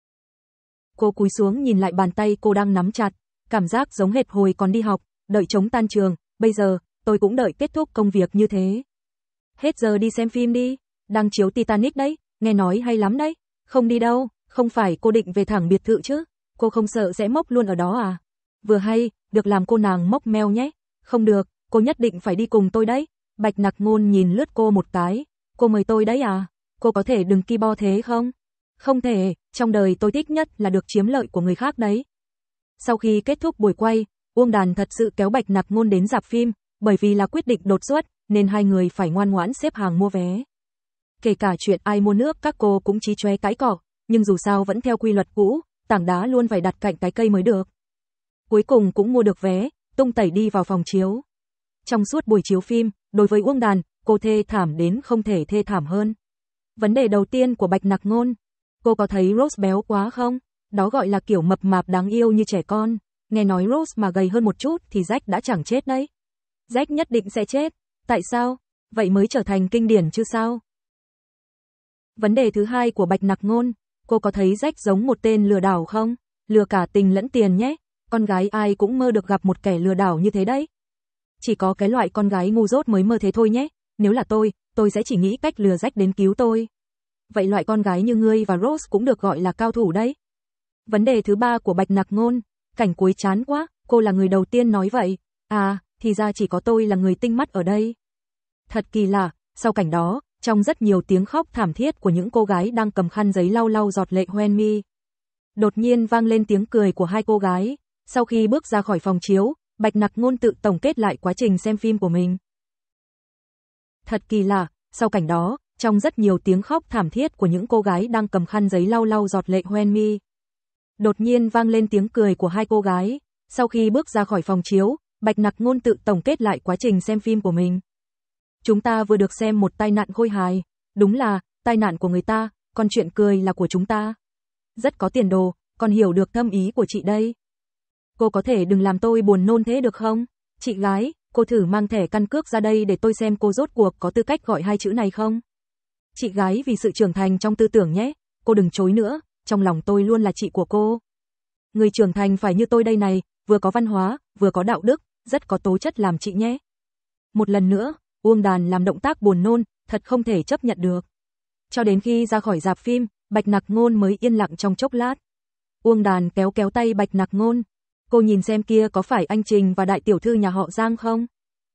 Cô cúi xuống nhìn lại bàn tay cô đang nắm chặt, cảm giác giống hệt hồi còn đi học, đợi trống tan trường, bây giờ, tôi cũng đợi kết thúc công việc như thế. Hết giờ đi xem phim đi, đang chiếu Titanic đấy, nghe nói hay lắm đấy, không đi đâu, không phải cô định về thẳng biệt thự chứ, cô không sợ sẽ mốc luôn ở đó à? Vừa hay, được làm cô nàng mốc meo nhé, không được, cô nhất định phải đi cùng tôi đấy. Bạch Nặc Ngôn nhìn lướt cô một cái, cô mời tôi đấy à, cô có thể đừng ki bo thế không? Không thể, trong đời tôi thích nhất là được chiếm lợi của người khác đấy. Sau khi kết thúc buổi quay, Uông Đàn thật sự kéo Bạch Nặc Ngôn đến rạp phim, bởi vì là quyết định đột xuất, nên hai người phải ngoan ngoãn xếp hàng mua vé. Kể cả chuyện ai mua nước các cô cũng chí chóe cãi cọ, nhưng dù sao vẫn theo quy luật cũ, tảng đá luôn phải đặt cạnh cái cây mới được. Cuối cùng cũng mua được vé, tung tẩy đi vào phòng chiếu. Trong suốt buổi chiếu phim, đối với Uông Đàn, cô thê thảm đến không thể thê thảm hơn. Vấn đề đầu tiên của Bạch Nặc Ngôn, cô có thấy Rose béo quá không? Đó gọi là kiểu mập mạp đáng yêu như trẻ con. Nghe nói Rose mà gầy hơn một chút thì Jack đã chẳng chết đấy. Jack nhất định sẽ chết. Tại sao? Vậy mới trở thành kinh điển chứ sao? Vấn đề thứ hai của Bạch Nặc Ngôn, cô có thấy Jack giống một tên lừa đảo không? Lừa cả tình lẫn tiền nhé. Con gái ai cũng mơ được gặp một kẻ lừa đảo như thế đấy. Chỉ có cái loại con gái ngu dốt mới mơ thế thôi nhé. Nếu là tôi, tôi sẽ chỉ nghĩ cách lừa Jack đến cứu tôi. Vậy loại con gái như ngươi và Rose cũng được gọi là cao thủ đấy. Vấn đề thứ ba của Bạch Nặc Ngôn, cảnh cuối chán quá, cô là người đầu tiên nói vậy. À, thì ra chỉ có tôi là người tinh mắt ở đây. Thật kỳ lạ, sau cảnh đó, trong rất nhiều tiếng khóc thảm thiết của những cô gái đang cầm khăn giấy lau lau giọt lệ hoen mi. Đột nhiên vang lên tiếng cười của hai cô gái. Sau khi bước ra khỏi phòng chiếu, Bạch Nặc Ngôn tự tổng kết lại quá trình xem phim của mình. Thật kỳ lạ, sau cảnh đó, trong rất nhiều tiếng khóc thảm thiết của những cô gái đang cầm khăn giấy lau lau giọt lệ hoen mi. Đột nhiên vang lên tiếng cười của hai cô gái. Sau khi bước ra khỏi phòng chiếu, Bạch Nặc Ngôn tự tổng kết lại quá trình xem phim của mình. Chúng ta vừa được xem một tai nạn khôi hài. Đúng là, tai nạn của người ta, còn chuyện cười là của chúng ta. Rất có tiền đồ, còn hiểu được thâm ý của chị đây. Cô có thể đừng làm tôi buồn nôn thế được không? Chị gái, cô thử mang thẻ căn cước ra đây để tôi xem cô rốt cuộc có tư cách gọi hai chữ này không? Chị gái vì sự trưởng thành trong tư tưởng nhé, cô đừng chối nữa, trong lòng tôi luôn là chị của cô. Người trưởng thành phải như tôi đây này, vừa có văn hóa, vừa có đạo đức, rất có tố chất làm chị nhé. Một lần nữa, Uông Đàn làm động tác buồn nôn, thật không thể chấp nhận được. Cho đến khi ra khỏi rạp phim, Bạch Nặc Ngôn mới yên lặng trong chốc lát. Uông Đàn kéo kéo tay Bạch Nặc Ngôn. Cô nhìn xem kia có phải anh Trình và đại tiểu thư nhà họ Giang không?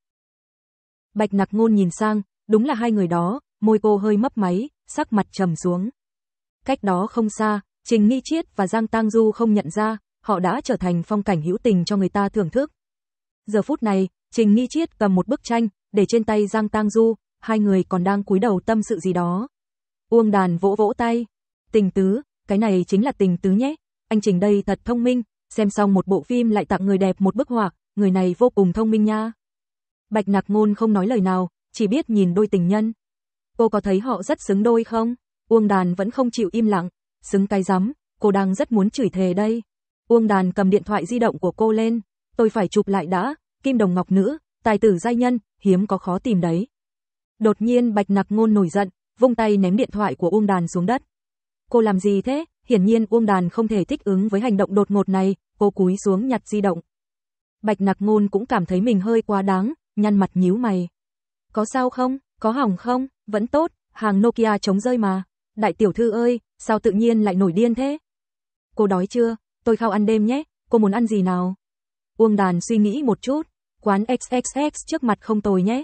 Bạch Nặc Ngôn nhìn sang, đúng là hai người đó, môi cô hơi mấp máy, sắc mặt trầm xuống. Cách đó không xa, Trình Nghi Triết và Giang Tang Du không nhận ra, họ đã trở thành phong cảnh hữu tình cho người ta thưởng thức. Giờ phút này, Trình Nghi Triết cầm một bức tranh, để trên tay Giang Tang Du, hai người còn đang cúi đầu tâm sự gì đó. Uông Đàn vỗ vỗ tay. Tình tứ, cái này chính là tình tứ nhé. Anh Trình đây thật thông minh, xem xong một bộ phim lại tặng người đẹp một bức họa, người này vô cùng thông minh nha. Bạch Nặc Ngôn không nói lời nào, chỉ biết nhìn đôi tình nhân. Cô có thấy họ rất xứng đôi không? Uông Đàn vẫn không chịu im lặng. Xứng cái rắm, cô đang rất muốn chửi thề đây. Uông Đàn cầm điện thoại di động của cô lên. Tôi phải chụp lại đã, kim đồng ngọc nữ, tài tử giai nhân, hiếm có khó tìm đấy. Đột nhiên Bạch Nặc Ngôn nổi giận, vung tay ném điện thoại của Uông Đàn xuống đất. Cô làm gì thế? Hiển nhiên Uông Đàn không thể thích ứng với hành động đột ngột này, cô cúi xuống nhặt di động. Bạch Nặc Ngôn cũng cảm thấy mình hơi quá đáng, nhăn mặt nhíu mày. Có sao không? Có hỏng không? Vẫn tốt, hàng Nokia chống rơi mà. Đại tiểu thư ơi, sao tự nhiên lại nổi điên thế? Cô đói chưa? Tôi khao ăn đêm nhé, cô muốn ăn gì nào? Uông Đàn suy nghĩ một chút, quán ích ích ích trước mặt không tồi nhé.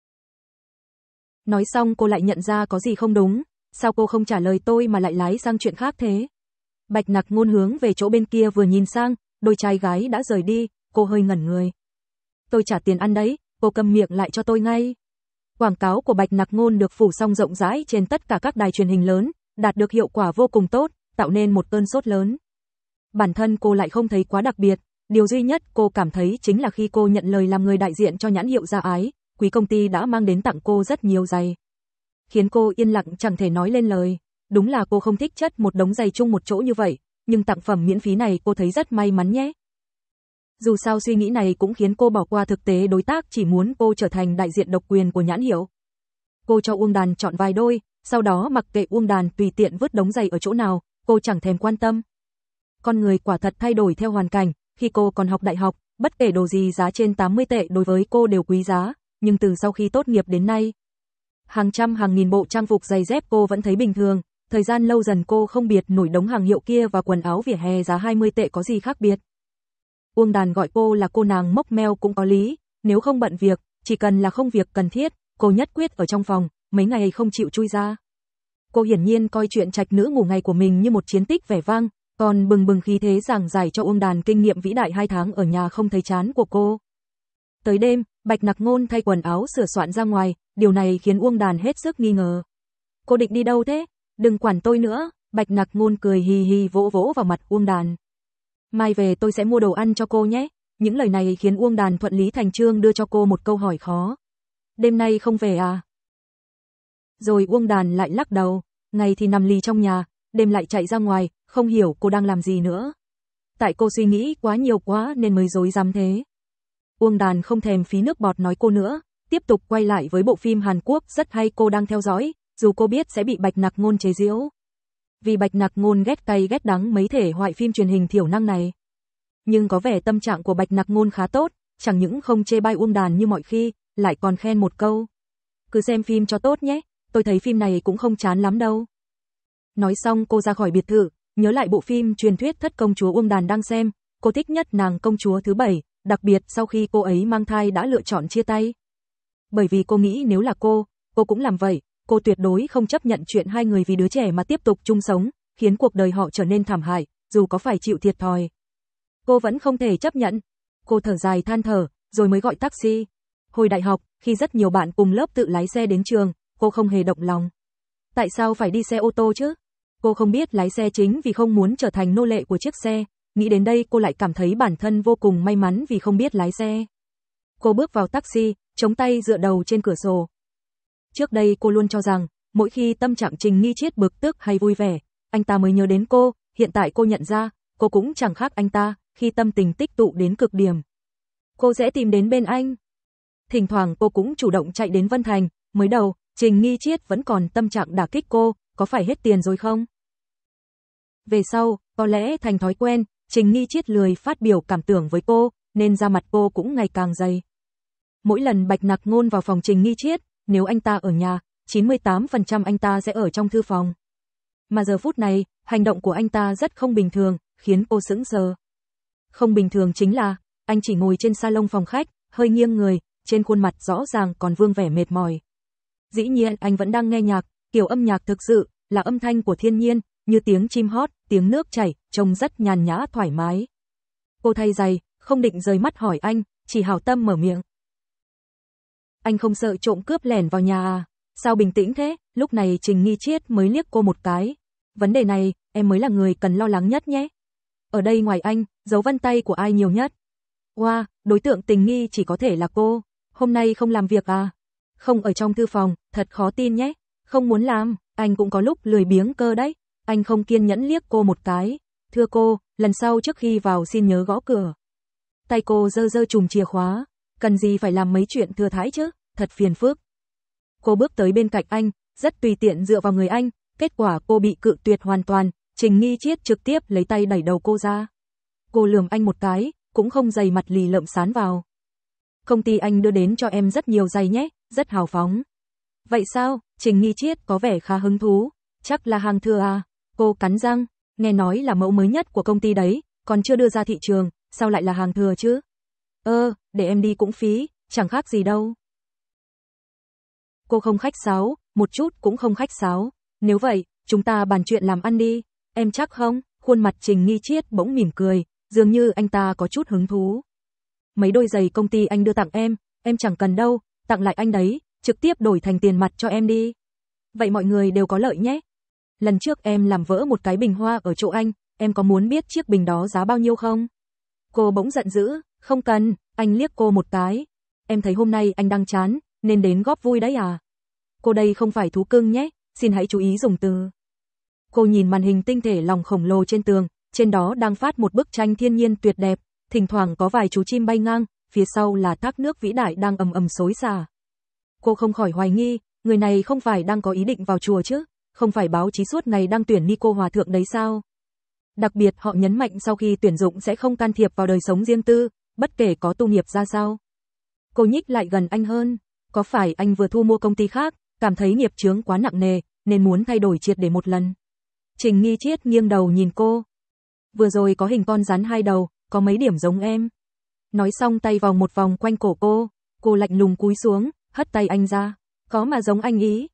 Nói xong cô lại nhận ra có gì không đúng, sao cô không trả lời tôi mà lại lái sang chuyện khác thế? Bạch Nặc Ngôn hướng về chỗ bên kia vừa nhìn sang, đôi trai gái đã rời đi, cô hơi ngẩn người. Tôi trả tiền ăn đấy, cô câm miệng lại cho tôi ngay. Quảng cáo của Bạch Nặc Ngôn được phủ song rộng rãi trên tất cả các đài truyền hình lớn, đạt được hiệu quả vô cùng tốt, tạo nên một cơn sốt lớn. Bản thân cô lại không thấy quá đặc biệt, điều duy nhất cô cảm thấy chính là khi cô nhận lời làm người đại diện cho nhãn hiệu Gia Ái, quý công ty đã mang đến tặng cô rất nhiều giày. Khiến cô yên lặng chẳng thể nói lên lời, đúng là cô không thích chất một đống giày chung một chỗ như vậy, nhưng tặng phẩm miễn phí này cô thấy rất may mắn nhé. Dù sao suy nghĩ này cũng khiến cô bỏ qua thực tế đối tác chỉ muốn cô trở thành đại diện độc quyền của nhãn hiệu. Cô cho Uông Đàn chọn vài đôi, sau đó mặc kệ Uông Đàn tùy tiện vứt đống giày ở chỗ nào, cô chẳng thèm quan tâm. Con người quả thật thay đổi theo hoàn cảnh, khi cô còn học đại học, bất kể đồ gì giá trên tám mươi tệ đối với cô đều quý giá, nhưng từ sau khi tốt nghiệp đến nay, hàng trăm hàng nghìn bộ trang phục giày dép cô vẫn thấy bình thường, thời gian lâu dần cô không biệt nổi đống hàng hiệu kia và quần áo vỉa hè giá hai mươi tệ có gì khác biệt. Uông Đàn gọi cô là cô nàng mốc meo cũng có lý, nếu không bận việc, chỉ cần là không việc cần thiết, cô nhất quyết ở trong phòng, mấy ngày không chịu chui ra. Cô hiển nhiên coi chuyện trạch nữ ngủ ngày của mình như một chiến tích vẻ vang, còn bừng bừng khí thế giảng giải cho Uông Đàn kinh nghiệm vĩ đại hai tháng ở nhà không thấy chán của cô. Tới đêm, Bạch Nặc Ngôn thay quần áo sửa soạn ra ngoài, điều này khiến Uông Đàn hết sức nghi ngờ. Cô định đi đâu thế? Đừng quản tôi nữa, Bạch Nặc Ngôn cười hì hì vỗ vỗ vào mặt Uông Đàn. Mai về tôi sẽ mua đồ ăn cho cô nhé. Những lời này khiến Uông Đàn thuận lý thành trương đưa cho cô một câu hỏi khó. Đêm nay không về à? Rồi Uông Đàn lại lắc đầu, ngày thì nằm lì trong nhà, đêm lại chạy ra ngoài, không hiểu cô đang làm gì nữa. Tại cô suy nghĩ quá nhiều quá nên mới rối rắm thế. Uông Đàn không thèm phí nước bọt nói cô nữa, tiếp tục quay lại với bộ phim Hàn Quốc rất hay cô đang theo dõi, dù cô biết sẽ bị Bạch Nặc Ngôn chế giễu. Vì Bạch Nặc Ngôn ghét cay ghét đắng mấy thể loại phim truyền hình thiểu năng này. Nhưng có vẻ tâm trạng của Bạch Nặc Ngôn khá tốt, chẳng những không chê bai Uông Đàn như mọi khi, lại còn khen một câu. Cứ xem phim cho tốt nhé, tôi thấy phim này cũng không chán lắm đâu. Nói xong cô ra khỏi biệt thự, nhớ lại bộ phim truyền thuyết Thất Công Chúa Uông Đàn đang xem, cô thích nhất nàng công chúa thứ bảy, đặc biệt sau khi cô ấy mang thai đã lựa chọn chia tay. Bởi vì cô nghĩ nếu là cô, cô cũng làm vậy, cô tuyệt đối không chấp nhận chuyện hai người vì đứa trẻ mà tiếp tục chung sống, khiến cuộc đời họ trở nên thảm hại, dù có phải chịu thiệt thòi. Cô vẫn không thể chấp nhận. Cô thở dài than thở, rồi mới gọi taxi. Hồi đại học, khi rất nhiều bạn cùng lớp tự lái xe đến trường, cô không hề động lòng. Tại sao phải đi xe ô tô chứ? Cô không biết lái xe chính vì không muốn trở thành nô lệ của chiếc xe. Nghĩ đến đây cô lại cảm thấy bản thân vô cùng may mắn vì không biết lái xe. Cô bước vào taxi, chống tay dựa đầu trên cửa sổ. Trước đây cô luôn cho rằng, mỗi khi tâm trạng Trình Nghi Triết bực tức hay vui vẻ, anh ta mới nhớ đến cô, hiện tại cô nhận ra, cô cũng chẳng khác anh ta, khi tâm tình tích tụ đến cực điểm. Cô sẽ tìm đến bên anh. Thỉnh thoảng cô cũng chủ động chạy đến Vân Thành, mới đầu, Trình Nghi Triết vẫn còn tâm trạng đả kích cô, có phải hết tiền rồi không? Về sau, có lẽ thành thói quen, Trình Nghi Triết lười phát biểu cảm tưởng với cô, nên da mặt cô cũng ngày càng dày. Mỗi lần Bạch Nặc Ngôn vào phòng Trình Nghi Triết, nếu anh ta ở nhà, chín mươi tám phần trăm anh ta sẽ ở trong thư phòng. Mà giờ phút này, hành động của anh ta rất không bình thường, khiến cô sững sờ. Không bình thường chính là, anh chỉ ngồi trên salon phòng khách, hơi nghiêng người, trên khuôn mặt rõ ràng còn vương vẻ mệt mỏi. Dĩ nhiên anh vẫn đang nghe nhạc, kiểu âm nhạc thực sự, là âm thanh của thiên nhiên, như tiếng chim hót, tiếng nước chảy, trông rất nhàn nhã thoải mái. Cô thay giày, không định rời mắt hỏi anh, chỉ hảo tâm mở miệng. Anh không sợ trộm cướp lẻn vào nhà à? Sao bình tĩnh thế? Lúc này Trình Nghi Triết mới liếc cô một cái. Vấn đề này, em mới là người cần lo lắng nhất nhé. Ở đây ngoài anh, dấu vân tay của ai nhiều nhất? Wow, đối tượng tình nghi chỉ có thể là cô. Hôm nay không làm việc à? Không ở trong thư phòng, thật khó tin nhé. Không muốn làm, anh cũng có lúc lười biếng cơ đấy. Anh không kiên nhẫn liếc cô một cái. Thưa cô, lần sau trước khi vào xin nhớ gõ cửa. Tay cô giơ giơ chùm chìa khóa. Cần gì phải làm mấy chuyện thừa thãi chứ, thật phiền phức. Cô bước tới bên cạnh anh, rất tùy tiện dựa vào người anh, kết quả cô bị cự tuyệt hoàn toàn, Trình Nghi Triết trực tiếp lấy tay đẩy đầu cô ra. Cô lườm anh một cái, cũng không dày mặt lì lợm sán vào. Công ty anh đưa đến cho em rất nhiều giày nhé, rất hào phóng. Vậy sao? Trình Nghi Triết có vẻ khá hứng thú, chắc là hàng thừa à? Cô cắn răng, nghe nói là mẫu mới nhất của công ty đấy, còn chưa đưa ra thị trường, sao lại là hàng thừa chứ? Ơ, để em đi cũng phí, chẳng khác gì đâu. Cô không khách sáo, một chút cũng không khách sáo. Nếu vậy, chúng ta bàn chuyện làm ăn đi. Em chắc không? Khuôn mặt Trình Nghi Triết bỗng mỉm cười, dường như anh ta có chút hứng thú. Mấy đôi giày công ty anh đưa tặng em, em chẳng cần đâu, tặng lại anh đấy, trực tiếp đổi thành tiền mặt cho em đi. Vậy mọi người đều có lợi nhé. Lần trước em làm vỡ một cái bình hoa ở chỗ anh, em có muốn biết chiếc bình đó giá bao nhiêu không? Cô bỗng giận dữ, không cần, anh liếc cô một cái. Em thấy hôm nay anh đang chán, nên đến góp vui đấy à? Cô đây không phải thú cưng nhé, xin hãy chú ý dùng từ. Cô nhìn màn hình tinh thể lòng khổng lồ trên tường, trên đó đang phát một bức tranh thiên nhiên tuyệt đẹp, thỉnh thoảng có vài chú chim bay ngang, phía sau là thác nước vĩ đại đang ầm ầm xối xả. Cô không khỏi hoài nghi, người này không phải đang có ý định vào chùa chứ, không phải báo chí suốt ngày đang tuyển ni cô hòa thượng đấy sao? Đặc biệt họ nhấn mạnh sau khi tuyển dụng sẽ không can thiệp vào đời sống riêng tư, bất kể có tu nghiệp ra sao. Cô nhích lại gần anh hơn, có phải anh vừa thu mua công ty khác, cảm thấy nghiệp chướng quá nặng nề, nên muốn thay đổi triệt để một lần? Trình Nghi Triết nghiêng đầu nhìn cô. Vừa rồi có hình con rắn hai đầu, có mấy điểm giống em. Nói xong tay vòng một vòng quanh cổ cô, cô lạnh lùng cúi xuống, hất tay anh ra. Có mà giống anh ý.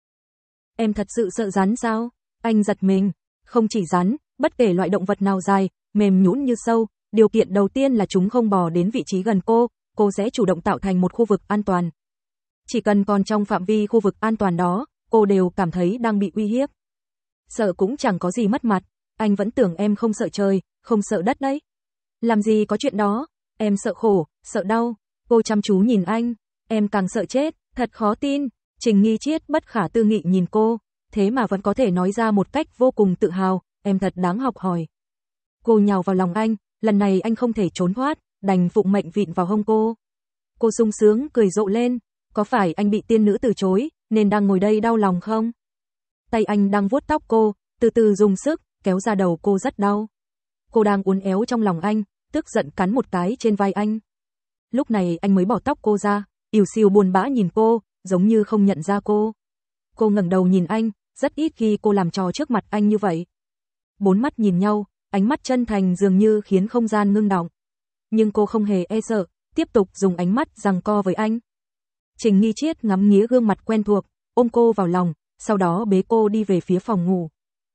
Em thật sự sợ rắn sao? Anh giật mình, không chỉ rắn, bất kể loại động vật nào dài, mềm nhũn như sâu, điều kiện đầu tiên là chúng không bò đến vị trí gần cô, cô sẽ chủ động tạo thành một khu vực an toàn. Chỉ cần còn trong phạm vi khu vực an toàn đó, cô đều cảm thấy đang bị uy hiếp. Sợ cũng chẳng có gì mất mặt, anh vẫn tưởng em không sợ trời, không sợ đất đấy. Làm gì có chuyện đó, em sợ khổ, sợ đau. Cô chăm chú nhìn anh, em càng sợ chết, thật khó tin. Trình Nghi Triết bất khả tư nghị nhìn cô, thế mà vẫn có thể nói ra một cách vô cùng tự hào, em thật đáng học hỏi. Cô nhào vào lòng anh, lần này anh không thể trốn thoát, đành phụng mệnh vịn vào hông cô. Cô sung sướng cười rộ lên, có phải anh bị tiên nữ từ chối, nên đang ngồi đây đau lòng không? Tay anh đang vuốt tóc cô, từ từ dùng sức, kéo ra đầu cô rất đau. Cô đang uốn éo trong lòng anh, tức giận cắn một cái trên vai anh. Lúc này anh mới bỏ tóc cô ra, ỉu xìu buồn bã nhìn cô, giống như không nhận ra cô. Cô ngẩng đầu nhìn anh, rất ít khi cô làm trò trước mặt anh như vậy. Bốn mắt nhìn nhau, ánh mắt chân thành dường như khiến không gian ngưng đọng. Nhưng cô không hề e sợ, tiếp tục dùng ánh mắt giằng co với anh. Trình Nghi Triết ngắm nghía gương mặt quen thuộc, ôm cô vào lòng, sau đó bế cô đi về phía phòng ngủ.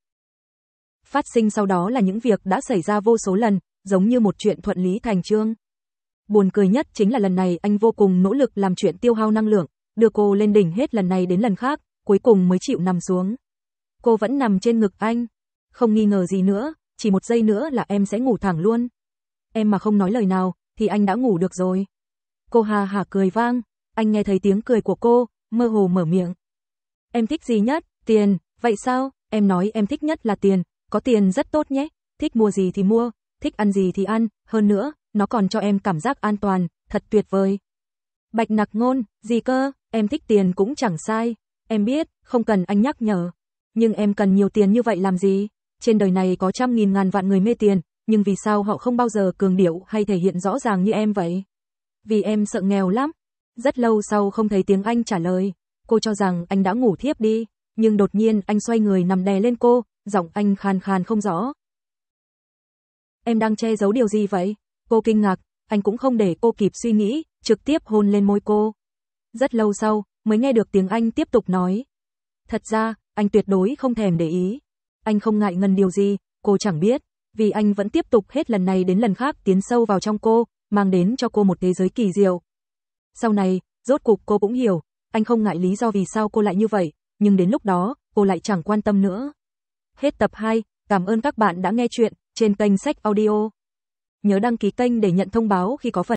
Phát sinh sau đó là những việc đã xảy ra vô số lần, giống như một chuyện thuận lý thành chương. Buồn cười nhất chính là lần này anh vô cùng nỗ lực làm chuyện tiêu hao năng lượng, đưa cô lên đỉnh hết lần này đến lần khác, cuối cùng mới chịu nằm xuống. Cô vẫn nằm trên ngực anh, không nghi ngờ gì nữa, chỉ một giây nữa là em sẽ ngủ thẳng luôn. Em mà không nói lời nào, thì anh đã ngủ được rồi. Cô hà hả cười vang, anh nghe thấy tiếng cười của cô, mơ hồ mở miệng. Em thích gì nhất? Tiền, vậy sao? Em nói em thích nhất là tiền, có tiền rất tốt nhé, thích mua gì thì mua, thích ăn gì thì ăn, hơn nữa, nó còn cho em cảm giác an toàn, thật tuyệt vời. Bạch Nặc Ngôn, gì cơ, em thích tiền cũng chẳng sai, em biết, không cần anh nhắc nhở. Nhưng em cần nhiều tiền như vậy làm gì? Trên đời này có trăm nghìn ngàn vạn người mê tiền, nhưng vì sao họ không bao giờ cường điệu hay thể hiện rõ ràng như em vậy? Vì em sợ nghèo lắm. Rất lâu sau không thấy tiếng anh trả lời, cô cho rằng anh đã ngủ thiếp đi, nhưng đột nhiên anh xoay người nằm đè lên cô, giọng anh khàn khàn không rõ. Em đang che giấu điều gì vậy? Cô kinh ngạc, anh cũng không để cô kịp suy nghĩ, trực tiếp hôn lên môi cô. Rất lâu sau, mới nghe được tiếng anh tiếp tục nói. Thật ra, anh tuyệt đối không thèm để ý. Anh không ngại ngần điều gì, cô chẳng biết, vì anh vẫn tiếp tục hết lần này đến lần khác tiến sâu vào trong cô, mang đến cho cô một thế giới kỳ diệu. Sau này, rốt cục cô cũng hiểu, anh không ngại lý do vì sao cô lại như vậy, nhưng đến lúc đó, cô lại chẳng quan tâm nữa. Hết tập hai, cảm ơn các bạn đã nghe chuyện trên kênh Sách Audio. Nhớ đăng ký kênh để nhận thông báo khi có phần